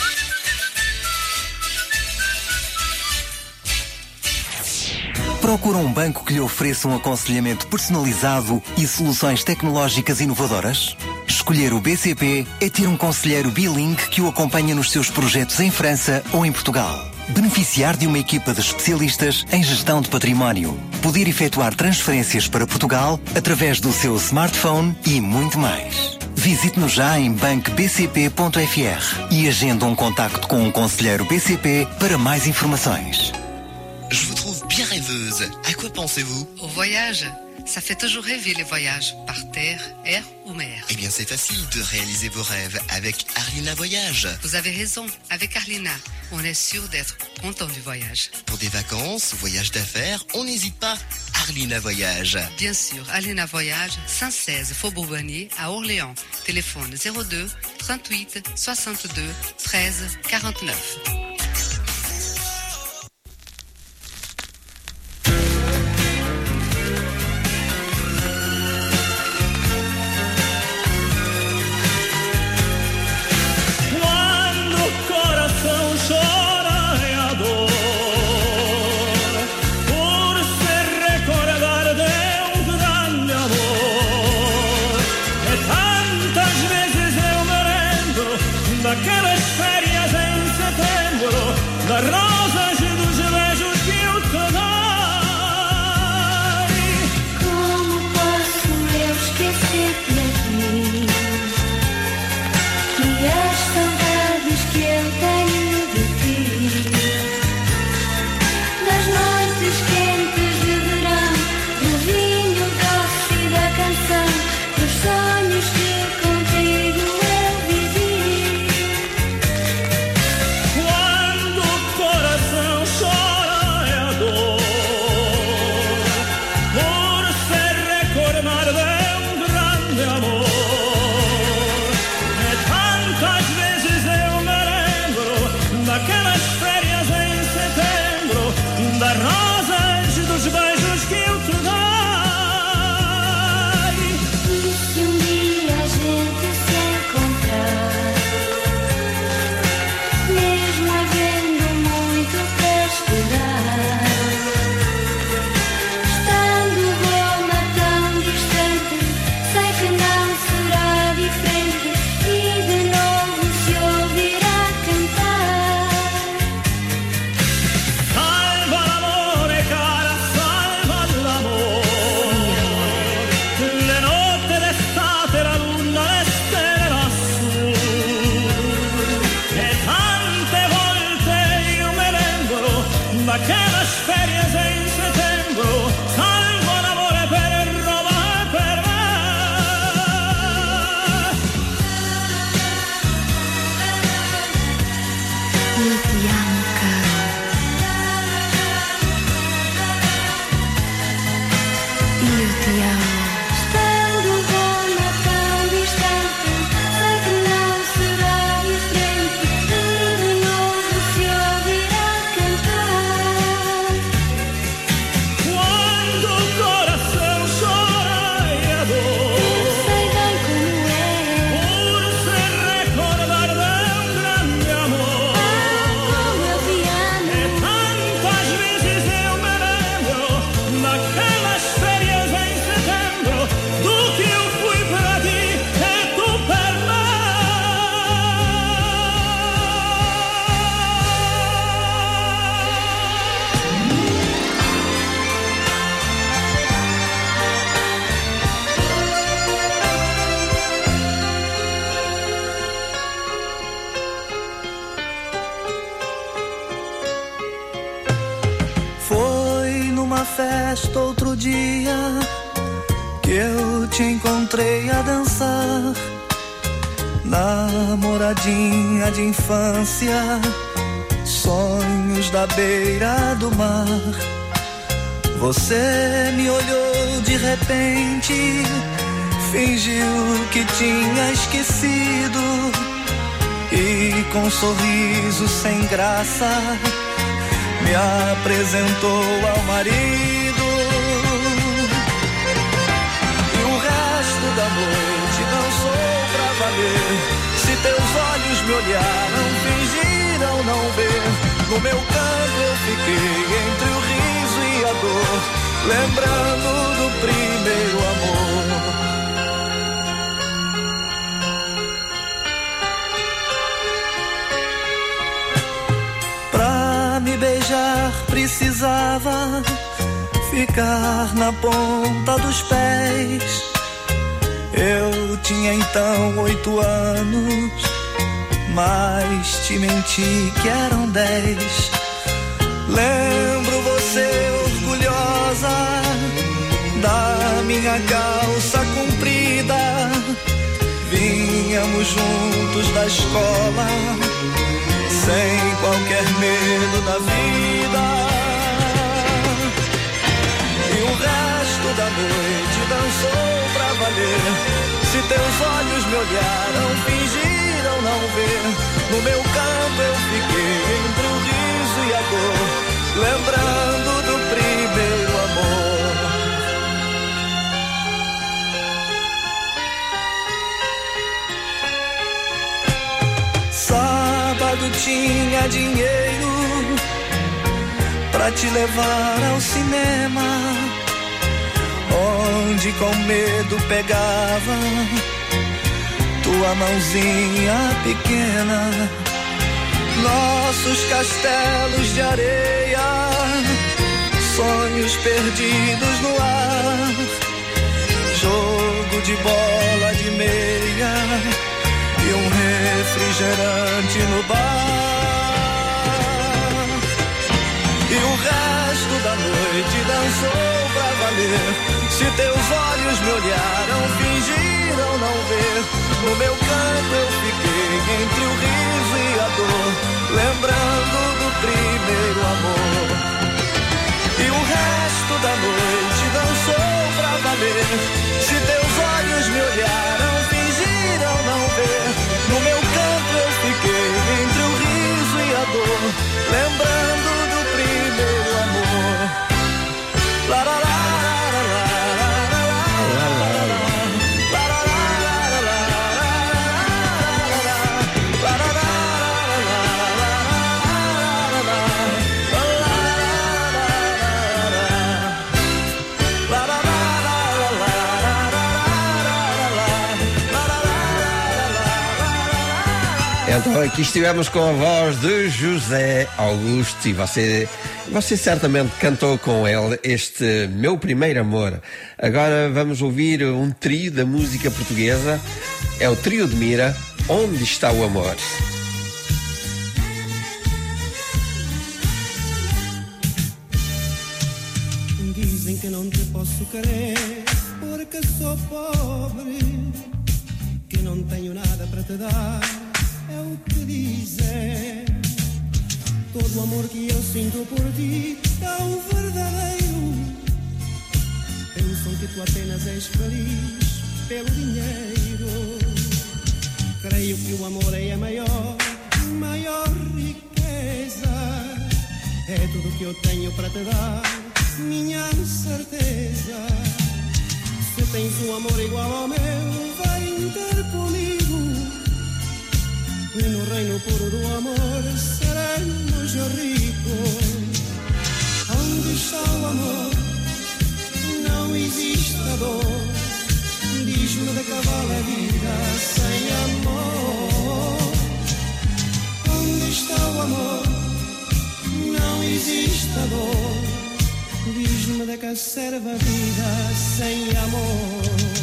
Procura um banco que lhe ofereça um aconselhamento personalizado e soluções tecnológicas inovadoras? Escolher o B C P é ter um conselheiro bilingue que o acompanha nos seus projetos em França ou em Portugal. Beneficiar de uma equipa de especialistas em gestão de património. Poder efetuar transferências para Portugal através do seu smartphone e muito mais. Visite-nos já em banco b c p ponto f r e agenda um contacto com um conselheiro B C P para mais informações. Je vous trouve bien rêveuse. À quoi pensez-vous? Au voyage. Ça fait toujours rêver les voyages, par terre, air ou mer. Eh bien, c'est facile de réaliser vos rêves avec Arlina Voyage. Vous avez raison, avec Arlina, on est sûr d'être content du voyage. Pour des vacances, voyages d'affaires, on n'hésite pas. Arlina Voyage. Bien sûr, Arlina Voyage, cent seize Faubourg Bonnier à Orléans. Téléphone zéro deux trente-huit soixante-deux treize quarante-neuf. Daquelas férias em setembro, das rosas e dos beijos que eu te dei. Como posso eu esquecer-te aqui? E as saudades que eu tenho de ti? Das noites quentes de verão, do vinho doce e da canção, dos sonhos que contigo eu vivi. Por se recordar de un grande amor. festa outro dia que eu te encontrei a dançar, namoradinha de infância, sonhos da beira do mar. Você me olhou de repente, fingiu que tinha esquecido e com um sorriso sem graça me apresentou ao marido. E o resto da noite dançou pra valer. Se teus olhos me olharam, fingiram não ver. No meu canto eu fiquei entre o riso e a dor, lembrando do primeiro amor. Pra me beijar precisava ficar na ponta dos pés. Eu tinha então oito anos, mas te menti que eram dez. Lembro você orgulhosa da minha calça comprida. Vínhamos juntos da escola, sem qualquer medo da vida. E o resto da noite dançou pra valer. Se teus olhos me olharam, fingiram não ver. No meu canto eu fiquei entre o riso e a dor, lembrando do primeiro amor. Sábado tinha dinheiro pra te levar ao cinema, onde com medo pegava tua mãozinha pequena. Nossos castelos de areia, sonhos perdidos no ar, jogo de bola de meia e um refrigerante no bar. E o resto da noite dançou pra valer. Se teus olhos me olharam, fingiram não ver. No meu canto eu fiquei entre o riso e a dor, lembrando do primeiro amor. E o resto da noite dançou pra valer. Se teus olhos me olharam, fingiram não ver. No meu canto eu fiquei entre o riso e a dor, lembrando do primeiro amor. La, la, la. Então aqui estivemos com a voz de José Augusto e você, você certamente cantou com ele este Meu Primeiro Amor. Agora vamos ouvir um trio da música portuguesa, é o Trio de Mira, Onde Está o Amor? Dizem que não te posso querer porque sou pobre, que não tenho nada para te dar. É o que dizem. Todo o amor que eu sinto por ti é o verdadeiro. Pensam que tu apenas és feliz pelo dinheiro. Creio que o amor é a maior, maior riqueza. É tudo que eu tenho para te dar, minha certeza. Se tens um amor igual ao meu, vem ter comigo. E no reino puro do amor seremos ricos. Onde está o amor? Não existe a dor. Diz-me de que vale a vida sem amor. Onde está o amor? Não existe a dor. Diz-me de que serve a vida sem amor.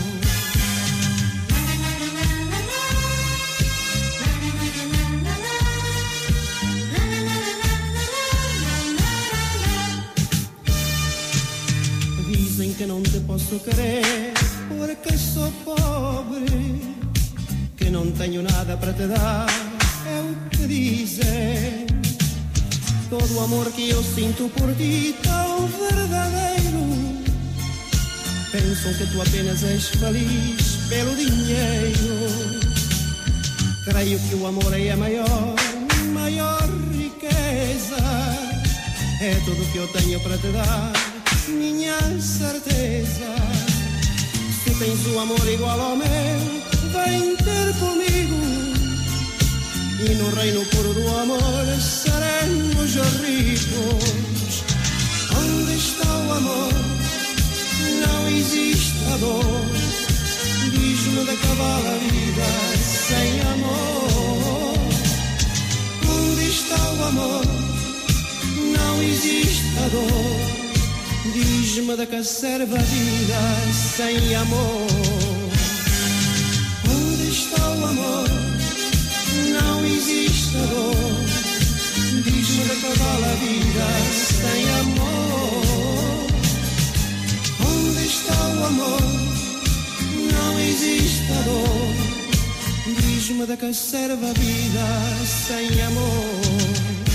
posso querer porque sou pobre, que não tenho nada para te dar, é o que dizem. Todo o amor que eu sinto por ti tão verdadeiro, pensam que tu apenas és feliz pelo dinheiro. Creio que o amor é a maior, maior riqueza, é tudo que eu tenho para te dar, minha certeza. Se tens o amor igual ao meu, vem ter comigo, e no reino puro do amor seremos ricos. Onde está o amor? Não existe a dor. Diz-me de que vale a vida sem amor. Onde está o amor? Não existe a dor. Diz-me de que serve a vida sem amor. Onde está o amor? Não existe a dor. Diz-me de que vale a vida sem amor. Onde está o amor? Não existe a dor. Diz-me de que serve a vida sem amor.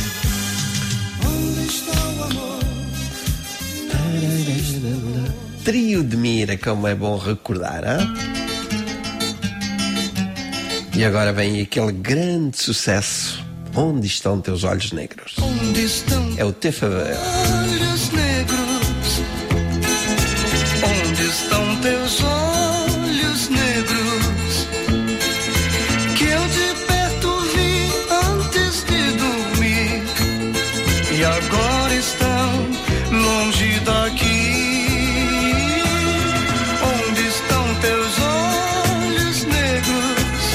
Onde está o amor? Trio de Mira, como é bom recordar, hein? E agora vem aquele grande sucesso, Onde Estão Teus Olhos Negros? Onde estão É o T F B. olhos negros? Onde estão teus olhos negros? Que eu de perto vi antes de dormir, e agora estão longe daqui. Onde estão teus olhos negros?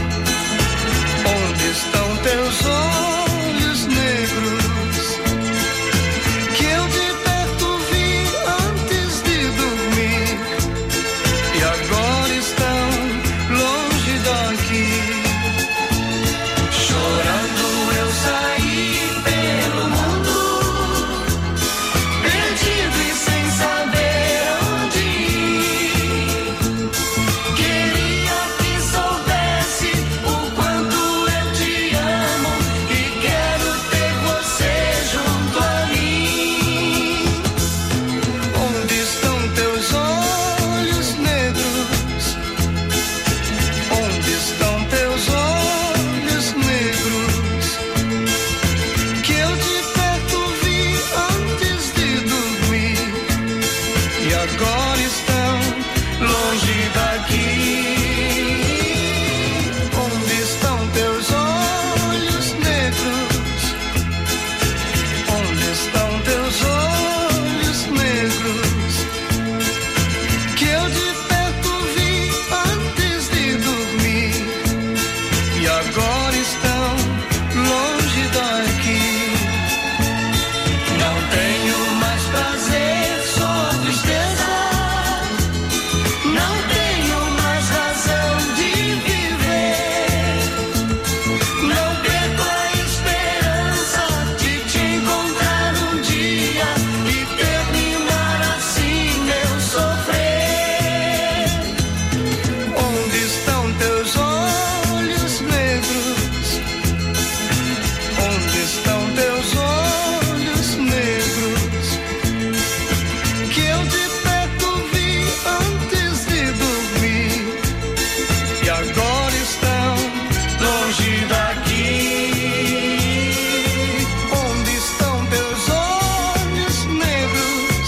Onde estão teus olhos negros? Que eu de perto vi antes de dormir, e agora estão longe daqui. Chorando eu saí pelo mundo, perdido e sem saber onde ir. Queria que soubesse o quanto eu te amo e quero ter você junto a mim. Onde estão teus olhos negros? Onde estão teus olhos negros? Que eu de perto vi antes de dormir, e agora estão longe daqui. Onde estão teus olhos negros? Onde estão teus olhos negros? Que eu de perto vi antes de dormir, e agora estão longe daqui. Não tenho mais prazer, só tristeza. Não tenho mais razão de viver. Não perco a esperança de te encontrar um dia e terminar assim meu sofrer. Onde estão teus olhos negros? Onde estão teus olhos negros? Que eu de perto vi antes de dormir, e agora estão longe daqui. Onde estão teus olhos negros?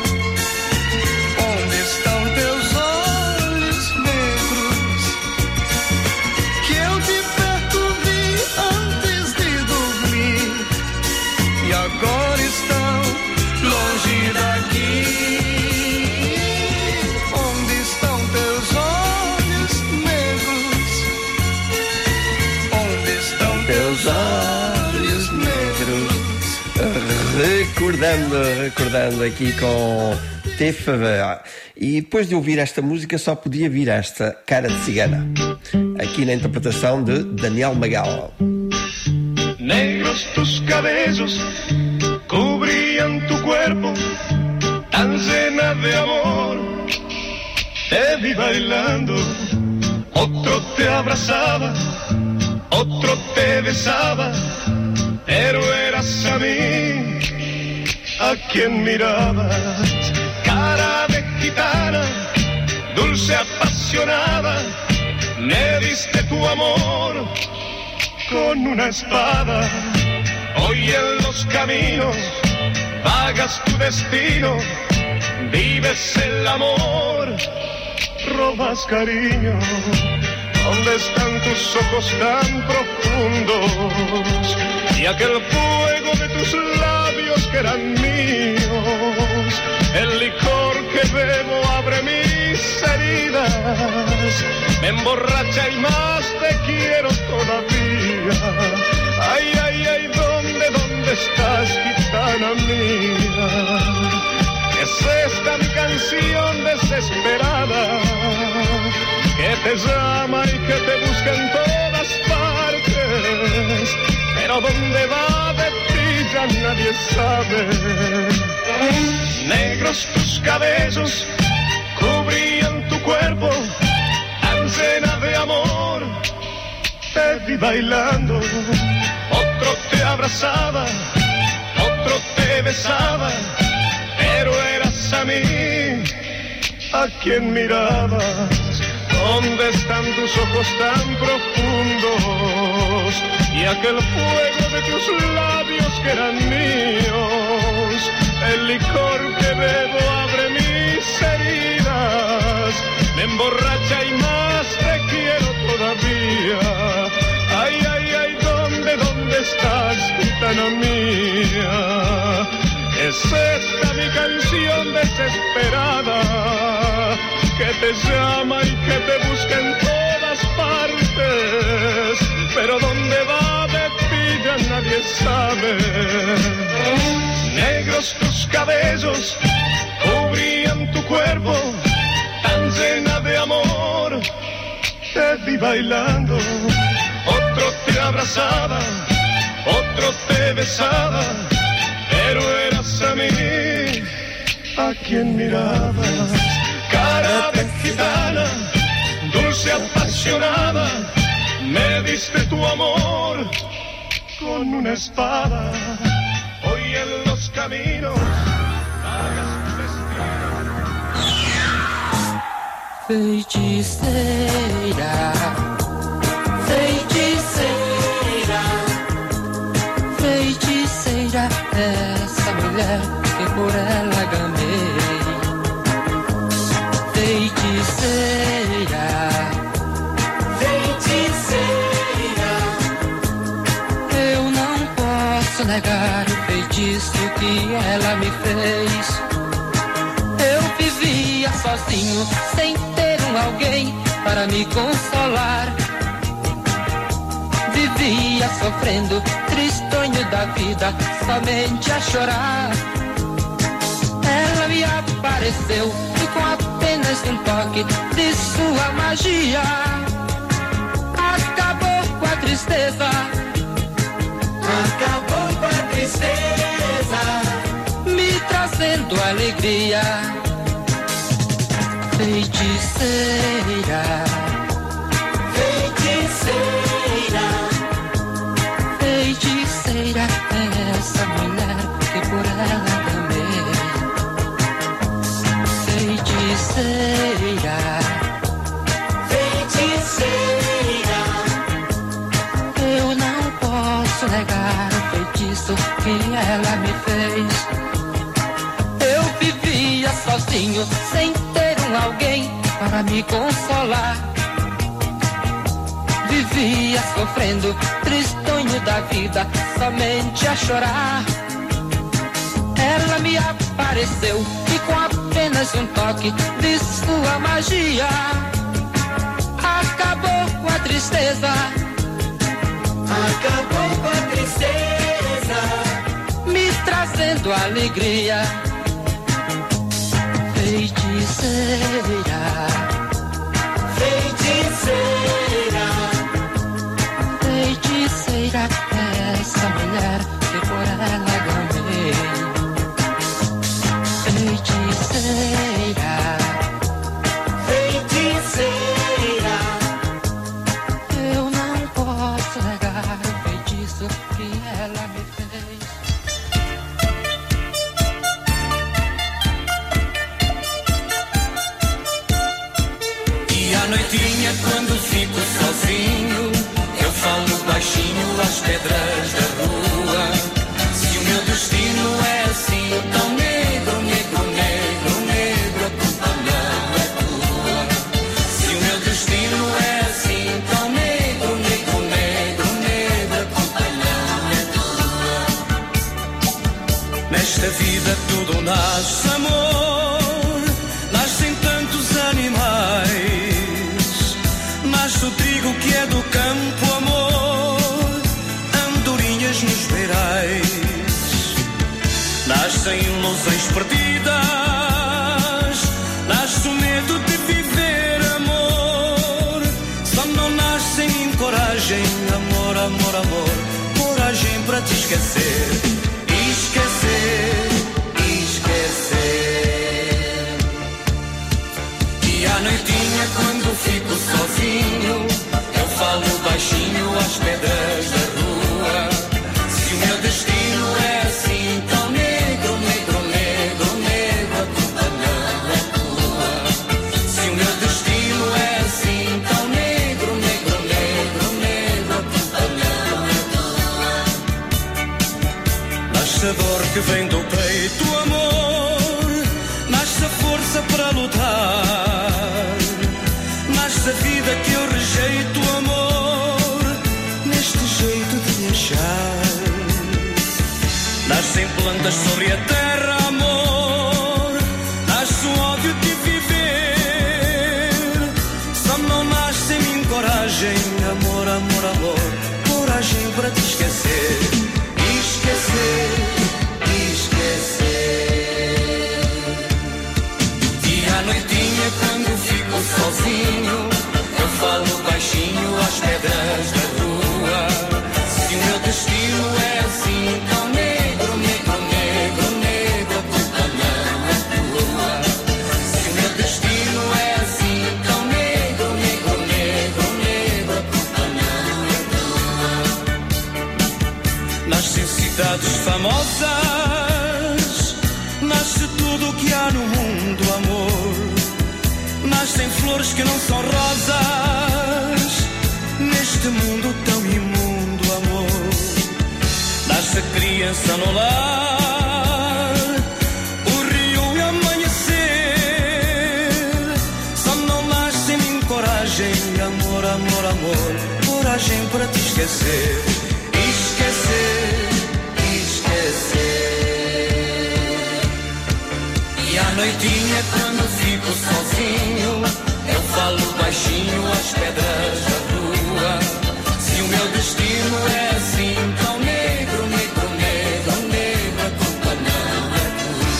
Onde estão teus olhos negros? Que eu de perto vi antes de dormir, e agora estão longe daqui. Onde estão teus olhos negros? Onde estão teus olhos negros? Recordando, recordando aqui com T F B. E depois de ouvir esta música só podia vir esta, Cara de Cigana, aqui na interpretação de Daniel Magal. Negros tus cabellos cubrían tu cuerpo, tan llena de amor te vi bailando, otro te abrazaba, otro te besaba, pero eras a mí a quien mirabas. Cara de gitana, dulce apasionada, me diste tu amor con una espada. Hoy en los caminos vagas tu destino, vives el amor, robas cariño. ¿Dónde están tus ojos tan profundos y aquel fuego de tus labios que eran míos? El licor que bebo abre mis heridas, me emborracha y más te quiero todavía. Ay, ay, ay, ¿dónde, dónde estás, gitana mía? Es esta mi canción desesperada, que te llama y que te busca en todas partes, pero dónde va de ti ya nadie sabe. Negros tus cabellos cubrían tu cuerpo, tan llena de amor, te vi bailando. Otro te abrazaba, otro te besaba, pero eras a mí a quien mirabas. ¿Dónde están tus ojos tan profundos y aquel fuego de tus labios que eran míos? El licor que bebo abre mis heridas, me emborracha y más te quiero todavía. Ay, ay, ay, ¿dónde, dónde estás, gitana mía? Es esta mi canción desesperada, que te llama y que te busca en todas partes, pero dónde va de ti ya nadie sabe. Negros tus cabellos cubrían tu cuerpo, tan llena de amor, te vi bailando. Otro te abrazaba, otro te besaba, pero eras a mí a quien mirabas. Cara de gitana, dulce apasionada, me diste tu amor con una espada. Hoy en los caminos vagas tu destino. Feiticeira, feiticeira, feiticeira, essa mulher que por ela gamei. Feiticeira, feiticeira, eu não posso negar o feitiço que ela me fez. Eu vivia sozinho, sem ter um alguém para me consolar. Vivia sofrendo, tristonho da vida, somente a chorar. Ela me apareceu e com apenas um toque de sua magia acabou com a tristeza. Acabou com a tristeza, me trazendo alegria. Feiticeira, feiticeira, feiticeira, é essa mulher que por ela gamei. Feiticeira, feiticeira, eu não posso negar o feitiço que ela me fez. Eu vivia sozinho, sem ter um alguém para me consolar. Vivia sofrendo, tristonho da vida, somente a chorar. Ela me apareceu e com apenas um toque de sua magia acabou com a tristeza. Acabou com a tristeza, me trazendo alegria. Feiticeira, feiticeira, feiticeira, é essa mulher que por ela gamei. Feiticeira, feiticeira, assim ela me fez. E à noitinha quando fico sozinho, eu falo baixinho às pedras da rua. Se o meu destino é assim tão negro, negro, negro, negro, a culpa não é tua. Se o meu destino é assim tão negro, negro, negro, negro, a culpa não é tua. Nesta vida tudo nasce, amor, nascem tantos animais. Nasce o trigo que é do campo, amor, andorinhas nos beirais. Nascem ilusões perdidas, nasce o medo de viver, amor. Só não nasce em mim coragem, amor, amor, amor, coragem para te esquecer. Esquecer, esquecer. E à noitinha quando fico sozinho, eu falo baixinho às pedras da rua. Se o meu destino é assim tão negro, negro, negro, negro, a culpa não é tua. Se o meu destino é assim tão negro, negro, negro, negro, a culpa não é tua. Nasce a dor que vem do peito, amor, nasce a força para lutar. Nasce a vida que eu rejeito, amor, neste jeito de me achar. Nascem plantas sobre a terra, amor, nasce o ódio de viver. Só não nasce em mim coragem, amor, amor, amor, coragem para te esquecer. Esquecer, esquecer. E à noitinha quando fico sozinho, eu falo baixinho às pedras da rua. Se o meu destino é assim tão negro, negro, negro, negro, a culpa não é tua. Se o meu destino é assim tão negro, negro, negro, negro, a culpa não é tua. Nascem cidades famosas, nasce tudo o que há no mundo, amor. Nascem flores que não são rosas, neste mundo tão imundo, amor. Nasce criança no lar, o rio e amanhecer. Só não nasce em mim coragem, amor, amor, amor, coragem para te esquecer. Esquecer, esquecer. E à noitinha quando fico sozinho, eu falo baixinho às pedras da rua. Se o meu destino é assim tão negro, negro, negro, negro, a culpa não é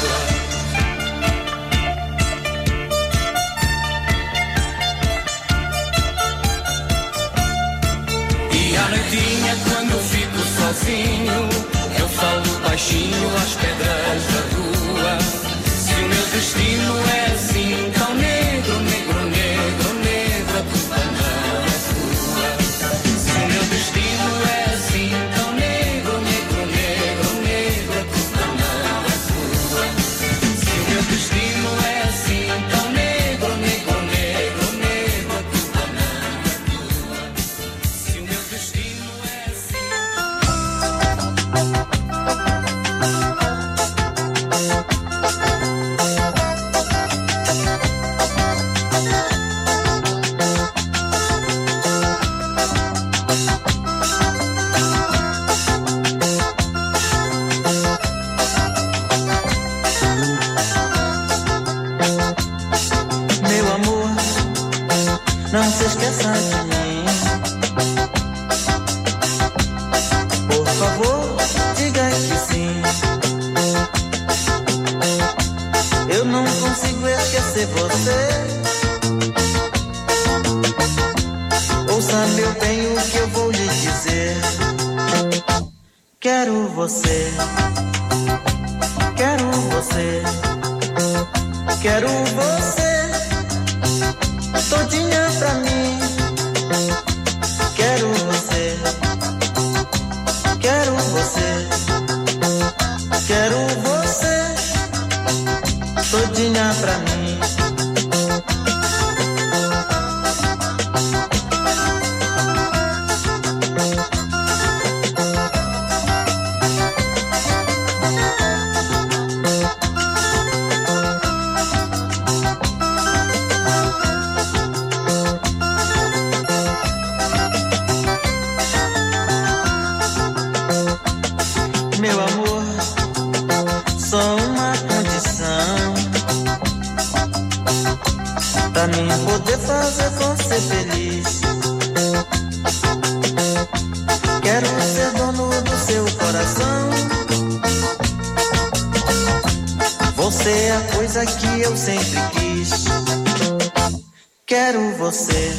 tua. E à noitinha quando fico sozinho, eu falo baixinho às pedras da rua. Se o meu destino é assim tão negro, negro, negro, negro, a culpa não é tua. Se o meu destino é assim tão negro, negro, negro, negro, a culpa não é tua. Se o meu destino é assim tão negro, negro, negro, negro, a culpa não é tua. Se o meu destino é assim. Meu amor, não se esqueça de mim. Por favor, diga que sim. Eu não consigo esquecer você. Ouça meu bem o que eu vou lhe dizer. Quero você, quero você, quero você todinha pra mim. Quero você, quero você, quero você, todinha pra mim. Meu amor, só uma condição pra mim poder fazer você feliz. Quero ser dono do seu coração. Você é a coisa que eu sempre quis. Quero você,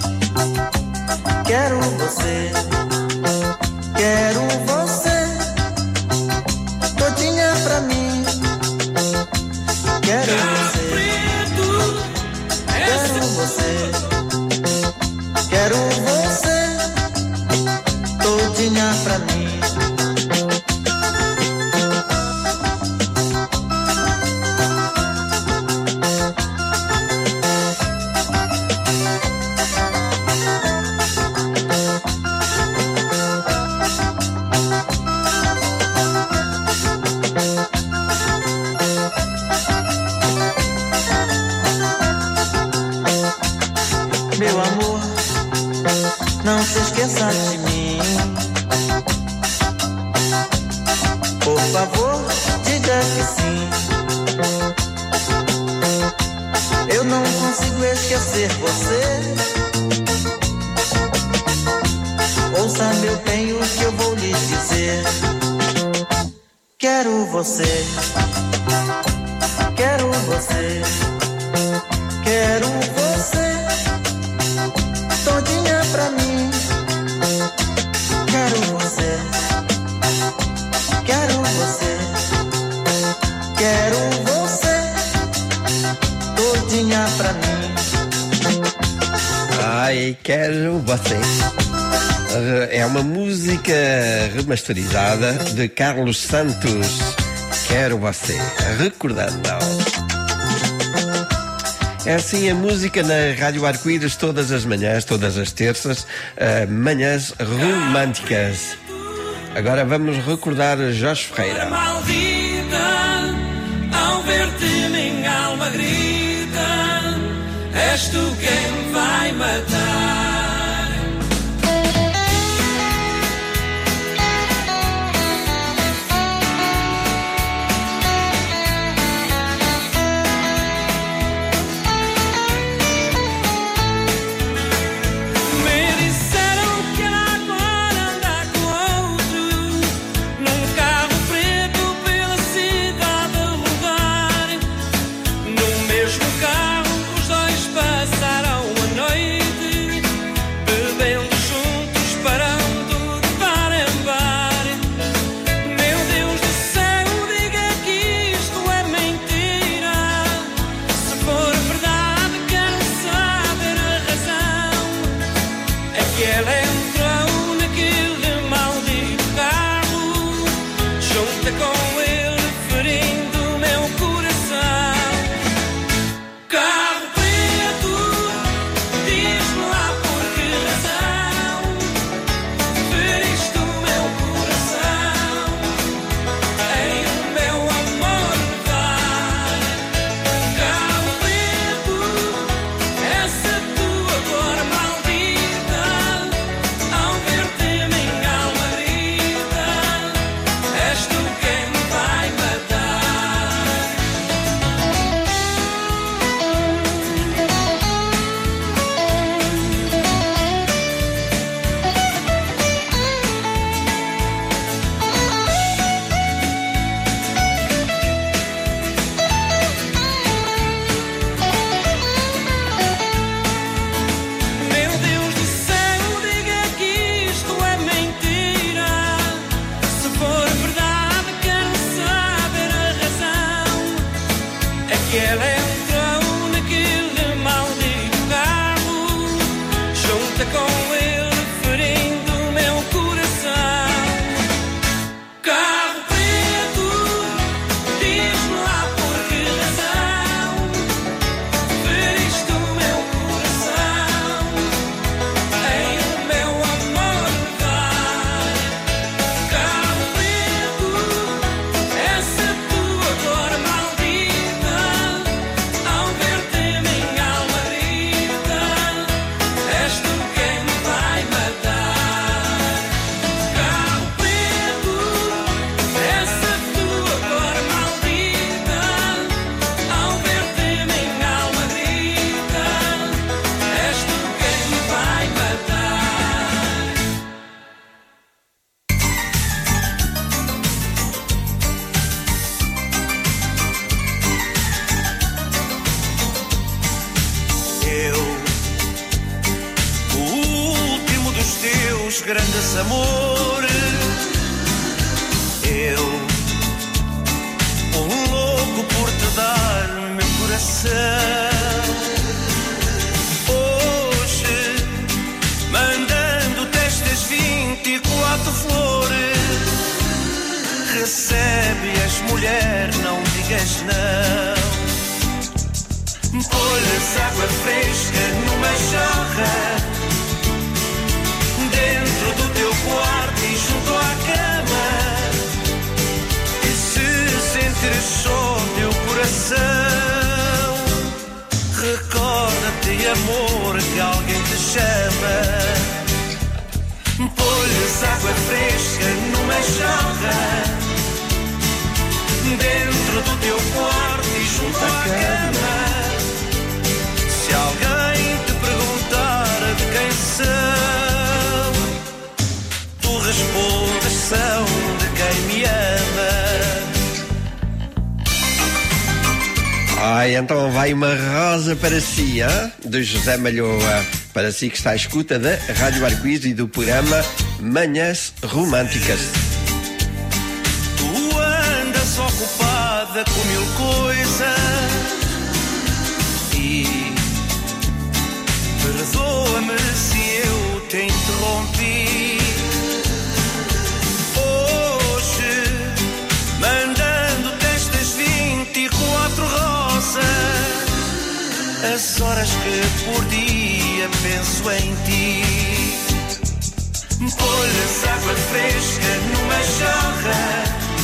quero você, quero você, todinha pra mim. Quero você, quero você, quero você, todinha pra mim. Meu amor, não se esqueça de mim. Por favor, diga que sim. Eu não consigo esquecer você. Ouça meu bem o que eu vou lhe dizer. Quero você, quero você, quero você, todinha pra mim. Quero você, quero você, quero você, todinha pra mim. Ai, quero você. É uma música remasterizada de Carlos Santos. Quero você. Recordando. É assim a música na Rádio Arco-Íris todas as manhãs, todas as terças, uh, manhãs românticas. Agora vamos recordar Jorge Ferreira. Maldita, ao ver-te minha alma grita, és tu quem me vai matar. Mesmo carro, os dois passaram a noite grandes amores. Eu, um louco por te dar o meu coração. Hoje, mandando-te estas vinte e quatro flores. Recebe-as, mulher, não digas não. Põe-lhes água fresca numa jarra, dentro do teu quarto e junto à cama. E se sentires só teu coração, recorda-te, amor, que alguém te chama. Põe-lhes água fresca numa jarra, dentro do teu quarto e junto à cama. Se alguém te perguntar de quem são, tu respondes, são de quem me ama. Ai, então vai uma rosa para si, hein? Do José Malhoa, para si que está à escuta da Rádio Arco-Íris e do programa Manhãs Românticas. Tu andas ocupada com mil coisas e perdoa-me se eu te interrompi. Hoje, mandando-te estas vinte e quatro rosas, as horas que por dia penso em ti. Põe-lhes água fresca numa jarra,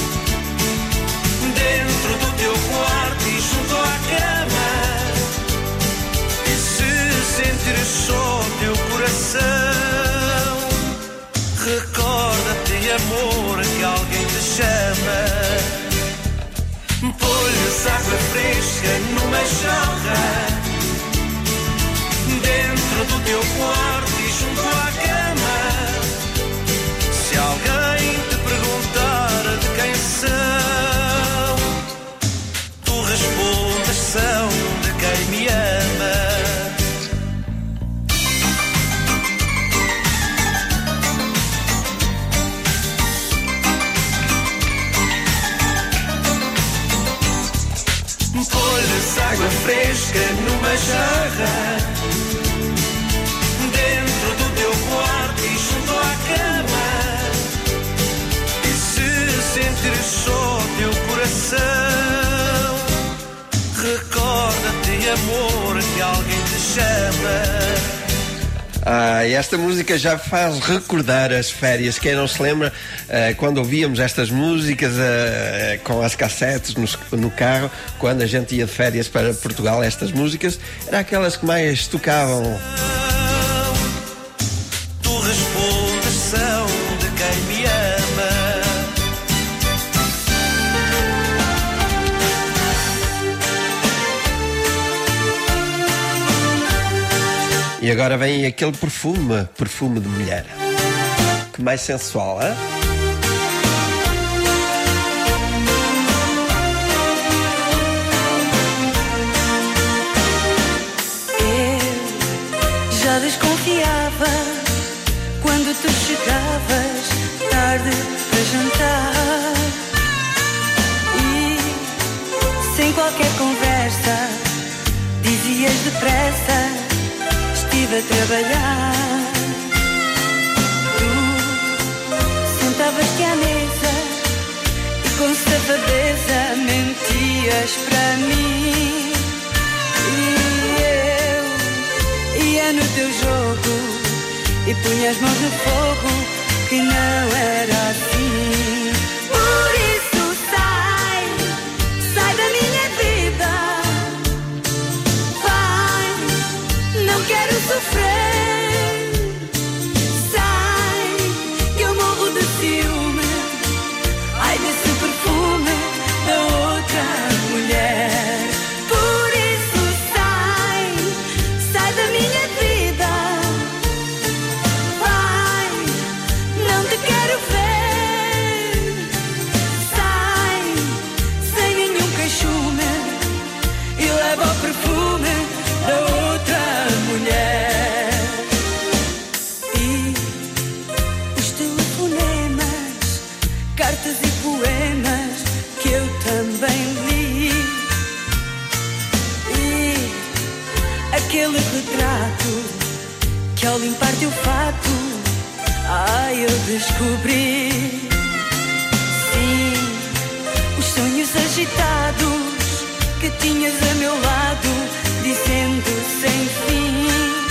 dentro do teu quarto e junto à cama. E se sentires só teu coração, recorda-te, amor, que alguém te chama. Põe-lhes água fresca numa jarra, dentro do teu quarto e junto à cama. Se alguém te perguntar de quem são, tu respondes, são de quem me ama. Põe-lhes água fresca numa jarra, dentro do teu quarto e junto à cama. E se sentires só teu coração, recorda-te, amor, que alguém te chama. Ah, esta música já faz recordar as férias. Quem não se lembra, uh, quando ouvíamos estas músicas uh, com as cassetes no, no carro, quando a gente ia de férias para Portugal, estas músicas eram aquelas que mais tocavam. Tu respondes, são de quem me ama. E agora vem aquele perfume, perfume de mulher. Que mais sensual, hein? Eu já desconfiava quando tu chegavas tarde para jantar e sem qualquer conversa dizias depressa: estive a trabalhar. Tu sentavas-te à mesa e com safadeza mentias para mim. E eu ia no teu jogo e punha as mãos no fogo, que não era assim. Por isso sai, sai da minha vida. Não quero sofrer. Sai, que eu morro de ciúme. Ai, desse perfume da outra mulher. Por isso sai, sai da minha vida. Vai, não te quero ver. cartas e poemas que eu também li. E aquele retrato que ao limpar teu fato, ai, eu descobri. Sim, os sonhos agitados que tinhas a meu lado, dizendo sem fim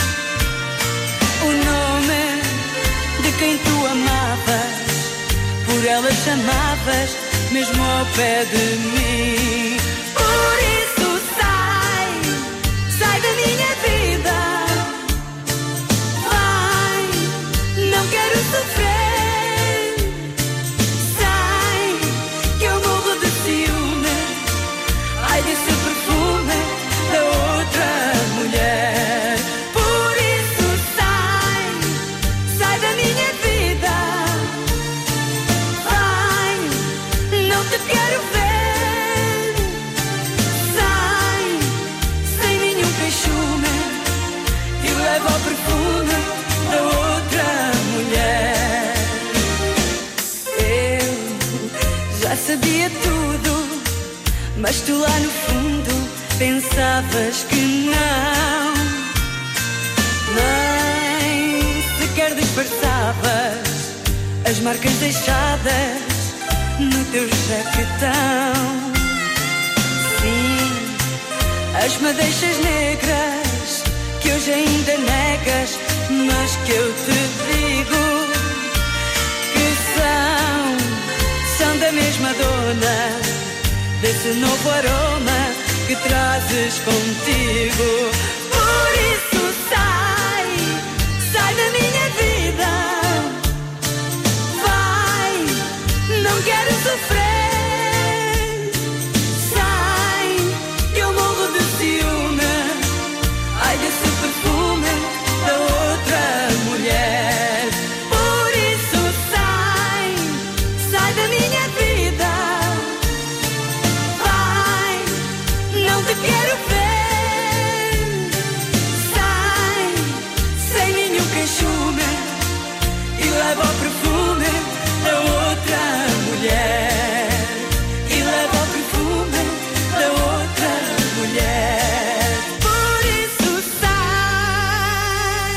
o nome de quem tu amavas, por ela chamavas, mesmo ao pé de mim. Por isso sai, sai da minha vida, vai, não quero sofrer, sai, que eu morro de ciúme, ai desse perfume da outra mulher. Por isso sai, sai da minha vida, vai, não te quero ver, sai, sem nenhum queixume, e leva o perfume da outra mulher. Eu já sabia tudo, mas tu lá no fundo pensavas que não, nem sequer disfarçavas as marcas deixadas no teu jaquetão. Sim, as madeixas negras que hoje ainda negas, mas que eu te digo que são, são da mesma dona, desse novo aroma que trazes contigo. Por isso sai, sai da minha vida, vai, não quero sofrer, sai, que eu morro de ciúme, ai desse perfume da outra mulher. Por isso sai, sai da minha vida, não te quero ver, sai, sem nenhum queixume, e leva o perfume da outra mulher, e leva o perfume da outra mulher. Por isso sai.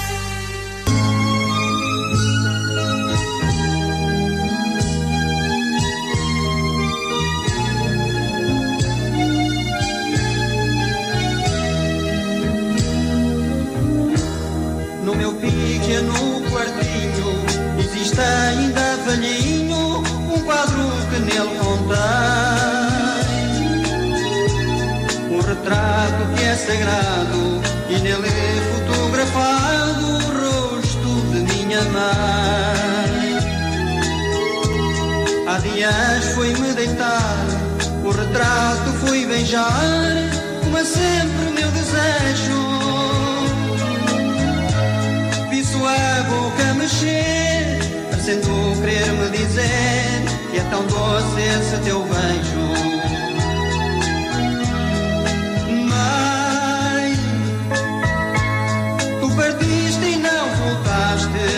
No meu pequeno quartinho existe ainda velhinho um quadro que nele contém um retrato que é sagrado e nele é fotografado o rosto de minha mãe. Há dias foi-me deitar, o retrato foi beijar, como é sempre meu desejo. A boca mexer, parecendo querer-me dizer que é tão doce esse teu beijo. Mãe, tu partiste e não voltaste,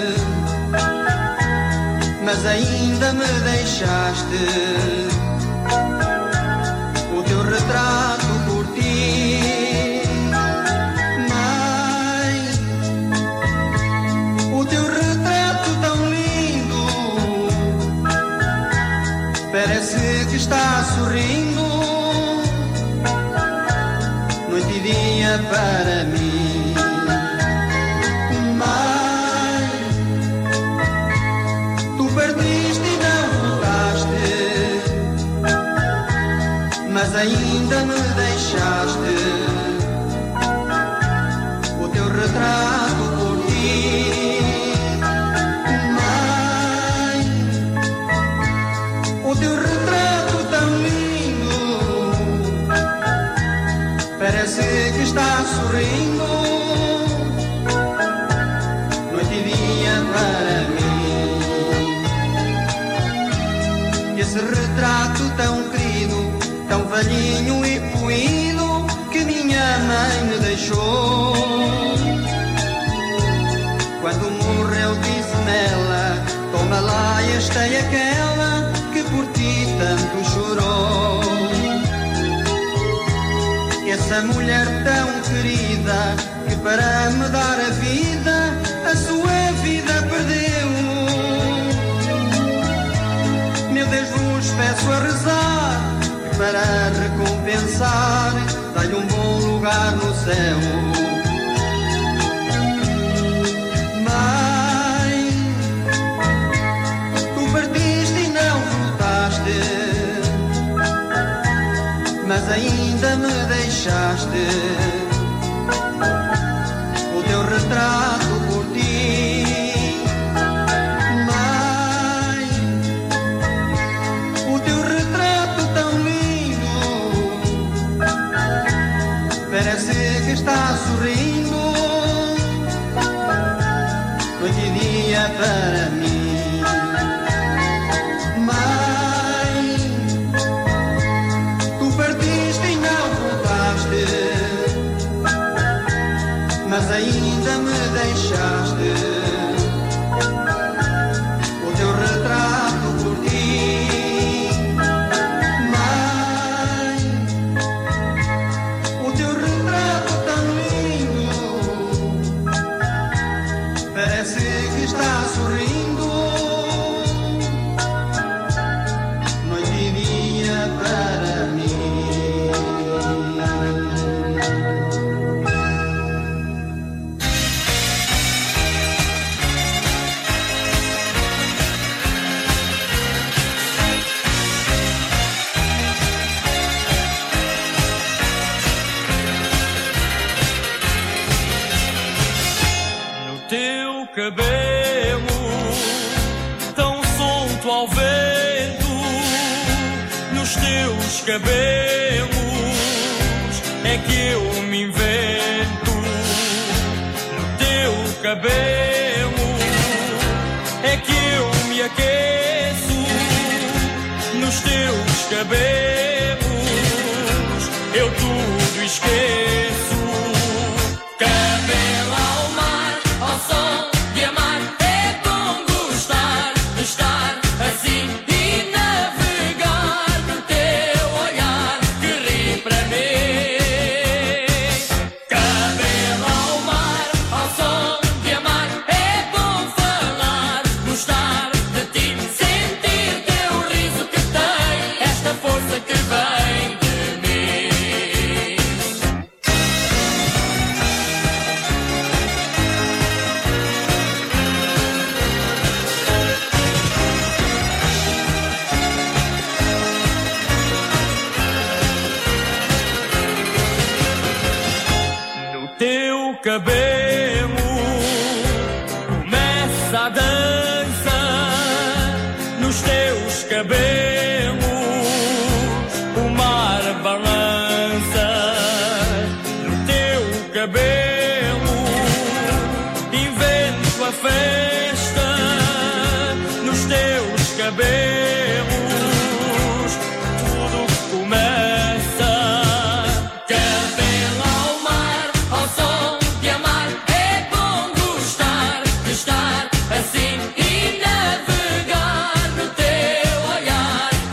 mas ainda me deixaste o teu retrato por ti. Parece que está sorrindo noite e dia para mim. Mãe, tu partiste e não voltaste, mas ainda me deixaste o teu retrato por ti. O teu retrato tão lindo parece que está sorrindo noite e dia para mim. Esse retrato tão querido, tão velhinho e poído que minha mãe me deixou. Quando morreu disse nela, toma lá, esta é aquela que essa mulher tão querida que para me dar a vida, a sua vida perdeu. Meu Deus, vos peço a rezar para recompensar, dá-lhe um bom lugar no céu. Mãe, tu partiste e não voltaste, mas ainda me deixaste o teu retrato por ti. Mãe, o teu retrato tão lindo, parece que está sorrindo noite e dia para mim. Mas ainda me deixaste o teu retrato por ti. Mãe, o teu retrato tão lindo, parece que está sorrindo noite e dia para mim. Cabelo tão solto ao vento, nos teus cabelos é que eu me invento. No teu cabelo é que eu me aqueço, nos teus cabelos eu tudo esqueço. Cabelo ao mar, ao sol de amar, é bom gostar de estar assim e navegar no teu olhar que ri para mim. Cabelo ao mar, ao sol de amar, é bom falar, gostar de ti, sentir teu riso que tem esta força que vem de mim. Teu cabelo começa a dança, nos teus cabelos o mar balança. No teu cabelo invento a festa, nos teus cabelos tudo começa. Cabelo ao mar, ao sol de amar, é bom gostar de estar assim e navegar no teu olhar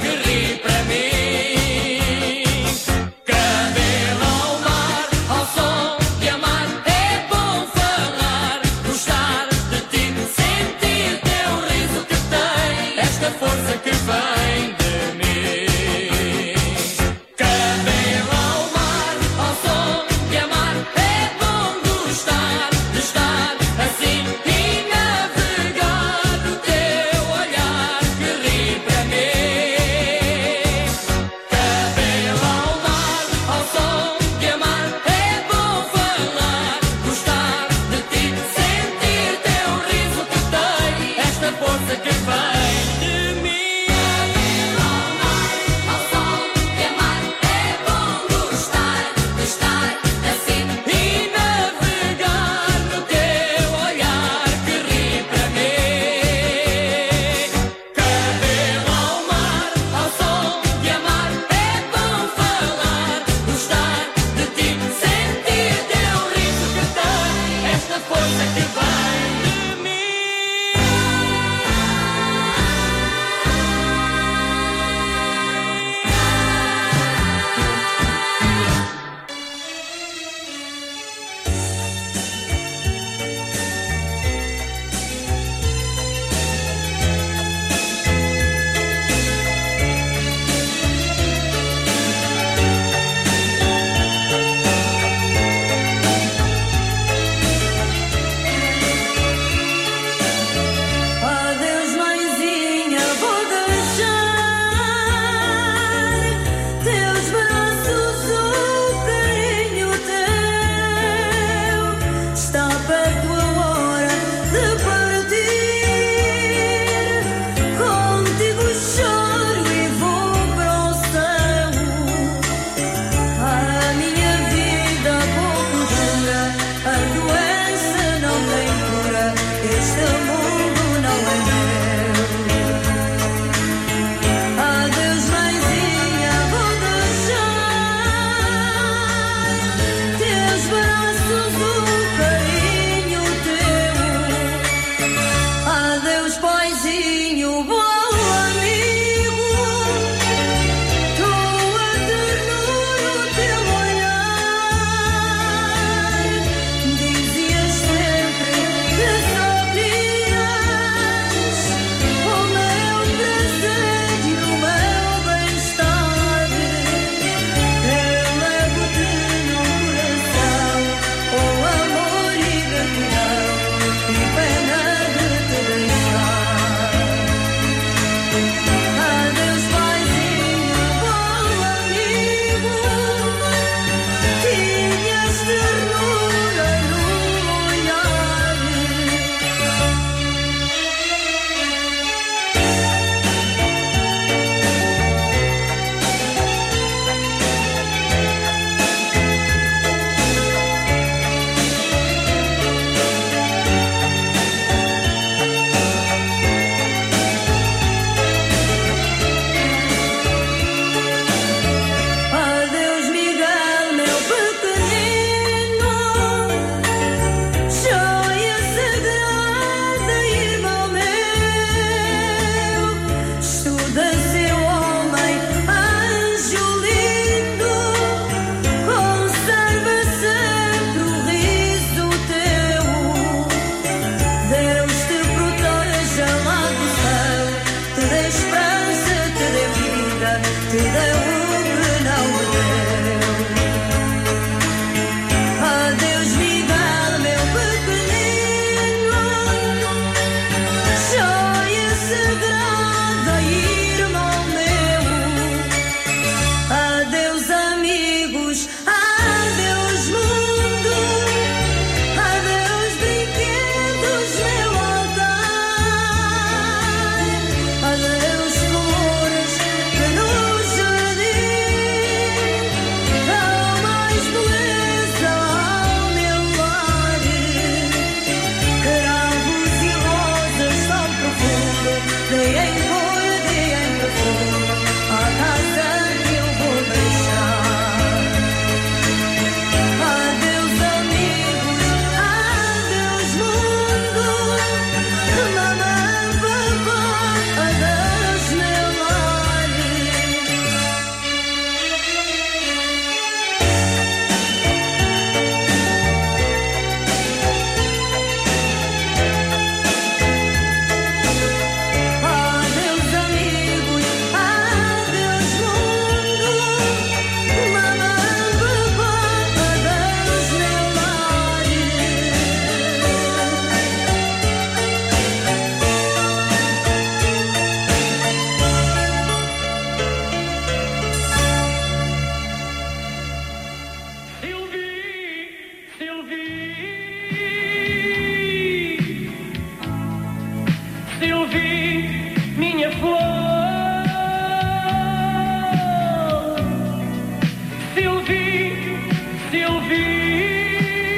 te deu o que não me deu. Adeus, Miguel, meu pequenino, joia sagrada, irmão meu. Adeus, amigos, adeus, mundo, adeus, brinquedos, meu altar. Adeus, flores que no jardim dão mais beleza ao meu lar. Cravos e rosas tão profundo, deem cor, deem perfume à casa que eu vou deixar. Adeus, amigos, adeus, mundo, mamãe, papá, adeus, meu lar. Adeus, amigos, adeus, mundo, mamãe, papá, adeus, meu lar. Silvi, minha flor. Silvi, Silvi,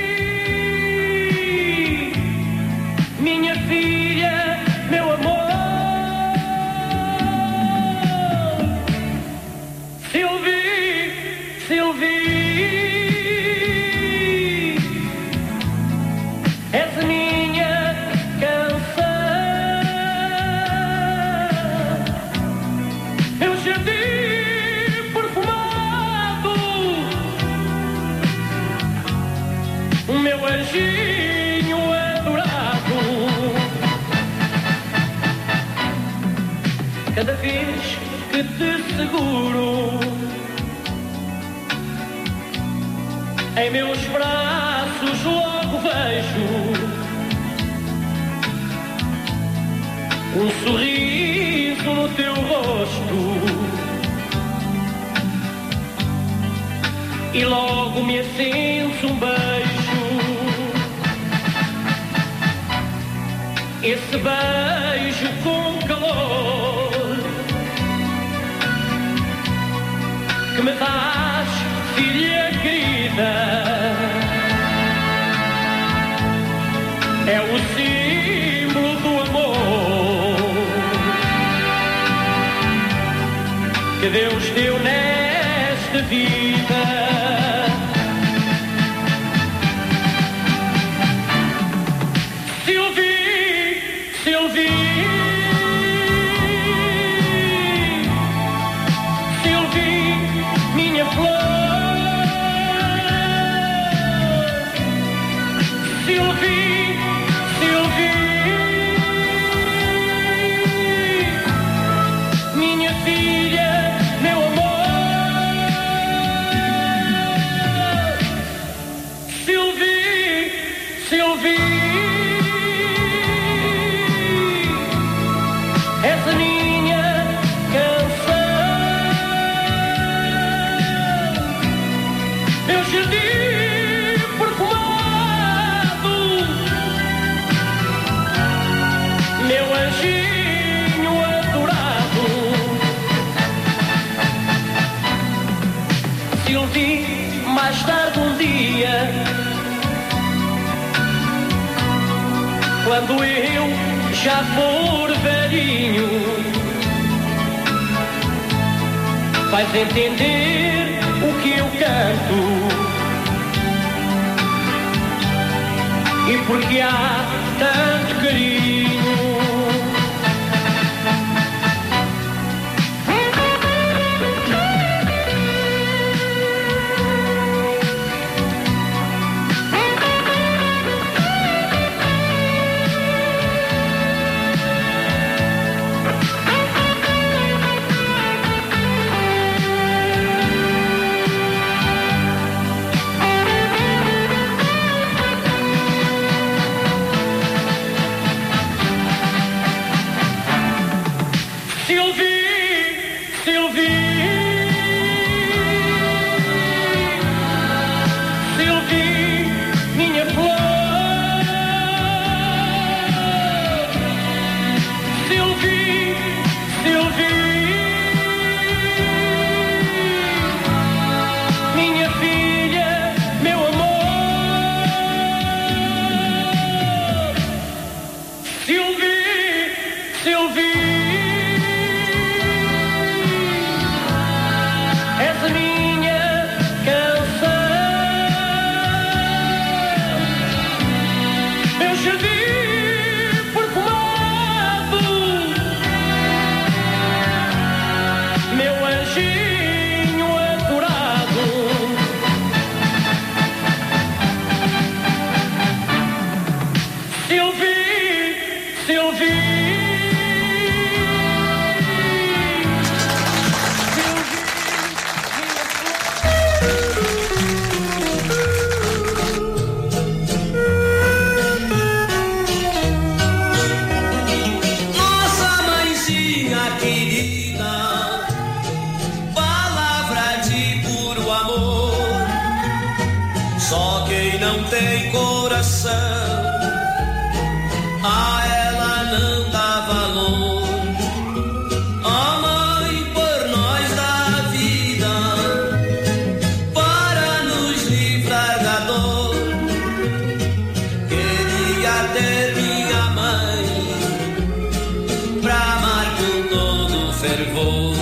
minha filha, meu amor. Silvi, Silvi, és a minha canção. Meu jardim perfumado, o meu anjinho adorado. Cada vez que te seguro em meus braços, logo vejo um sorriso no teu rosto e logo me acende um beijo. Esse beijo com calor que me dás, filha querida, é o símbolo do amor que Deus deu nesta vida. Silvi, Silvi, Silvi, minha flor. Silvi, Silvi, minha filha, meu amor. Silvi, Silvi, essa minha canção. Meu jardim perfumado, meu anjinho adorado. Silvi, mais tarde um dia, quando eu já for velhinho, vais entender o que eu canto e porque há tanto carinho. coração. A ela não dá valor. Ó mãe, por nós da vida, para nos livrar da dor. Queria ter minha mãe pra amar com todo fervor.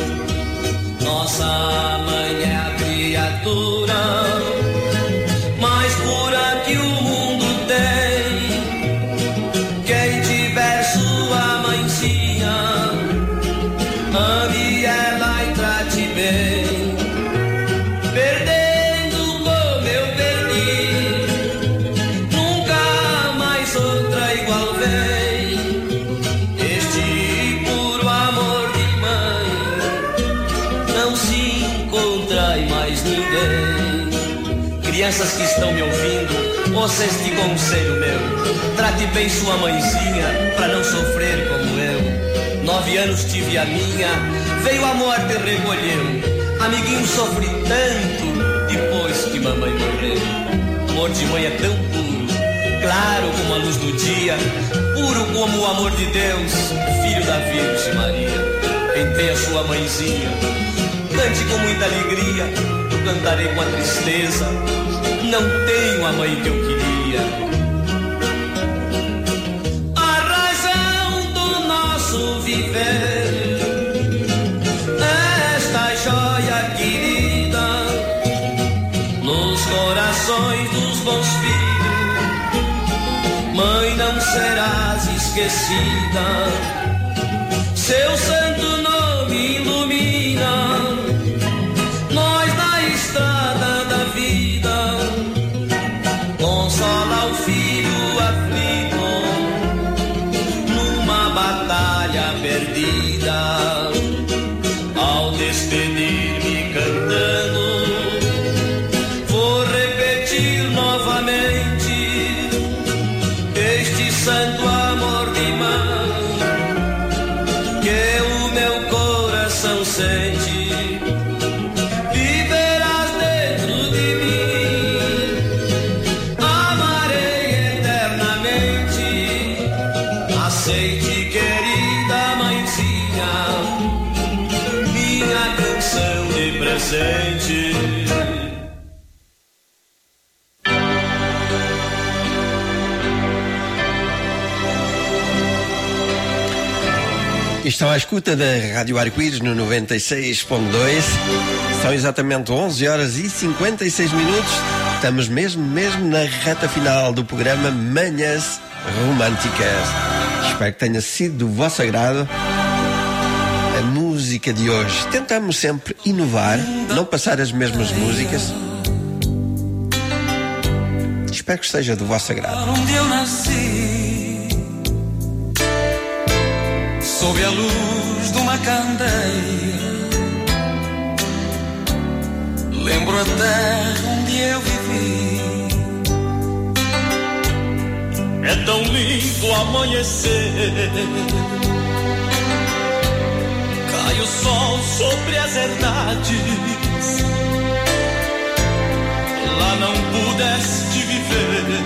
Nossa mãe é a criatura mais pura que o mundo tem. Quem tiver sua mãezinha, ame ela e trate bem. Perdendo como eu perdi, nunca mais outra igual vem. Este puro amor de mãe não se encontra em mais ninguém. Crianças que estão me ouvindo, ouça este conselho meu. Trate bem sua mãezinha pra não sofrer como eu. Nove anos tive a minha, veio a morte e recolheu. Amiguinho, sofri tanto depois que mamãe morreu. Amor de mãe é tão puro, claro como a luz do dia, puro como o amor de Deus, filho da Virgem Maria. Quem tem a sua mãezinha, cante com muita alegria. Eu cantarei com a tristeza, não tenho a mãe que eu queria. A razão do nosso viver, esta joia querida, nos corações dos bons filhos, mãe, não serás esquecida. Seu santo nome ilumina nós na estrada da vida. Consola o filho aflito numa batalha perdida. Ao despedir-me cantando, vou repetir novamente este santo amor de mãe que o meu coração sente. Viverás dentro de mim, amarei eternamente. Aceite, querida mãezinha, minha canção de presente. Estão à escuta da Rádio Arco-Íris no noventa e seis ponto dois. São exatamente onze horas e cinquenta e seis minutos. Estamos mesmo, mesmo na reta final do programa Manhãs Românticas. Espero que tenha sido do vosso agrado a música de hoje. Tentamos sempre inovar, não passar as mesmas músicas. Espero que esteja do vosso agrado. Onde eu nasci, sob a luz de uma candeia, lembro a terra onde eu vivi. É tão lindo amanhecer, cai o sol sobre as herdades. Lá não pudeste viver,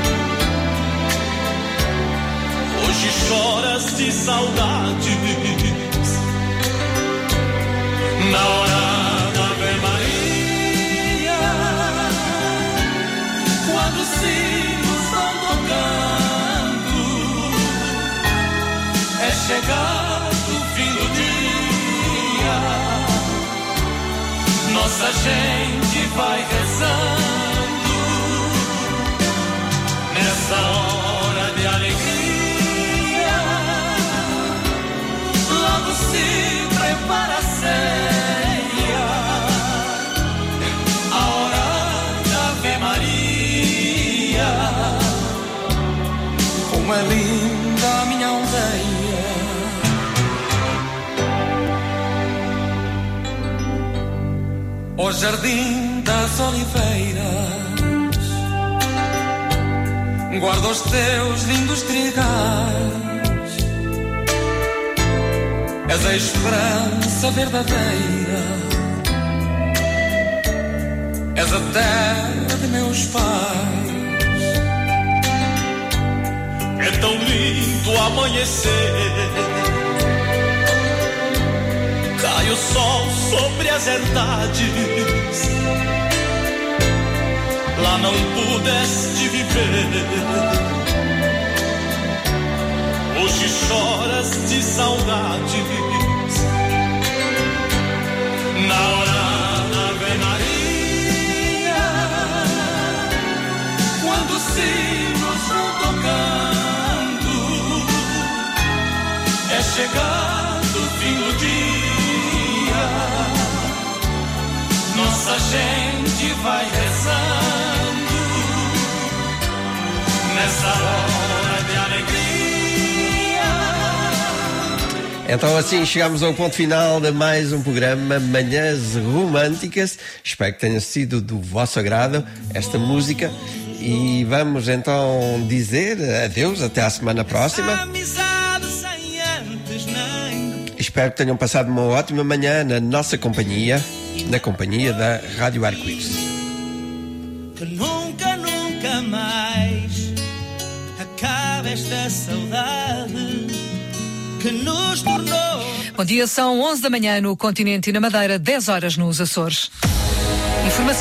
hoje choras de saudades. Na hora da Ave Maria, quando os sinos vão tocando, é chegado o fim do dia. Nossa gente vai rezando nessa hora de alegria. Logo se prepara a ceia, a hora da Ave Maria. Como é linda a minha aldeia, o jardim das oliveiras, guarda os teus lindos trigais. És a esperança verdadeira, és a terra de meus pais. tão lindo amanhecer. Cai o sol sobre as herdades, lá não pudeste viver. Hoje choras de saudades, na hora da Ave Maria, quando os sinos vão tocando, é chegado o fim do dia, nossa gente vai rezando nessa hora de alegria. Então assim chegamos ao ponto final de mais um programa Manhãs Românticas. Espero que tenha sido do vosso agrado esta música e vamos então dizer adeus até à semana próxima. Espero que tenham passado uma ótima manhã na nossa companhia, na companhia da Rádio Arco-Íris. Que nunca, nunca mais acabe esta saudade que nos tornou. Bom dia, são onze da manhã no continente e na Madeira, dez horas nos Açores. Informação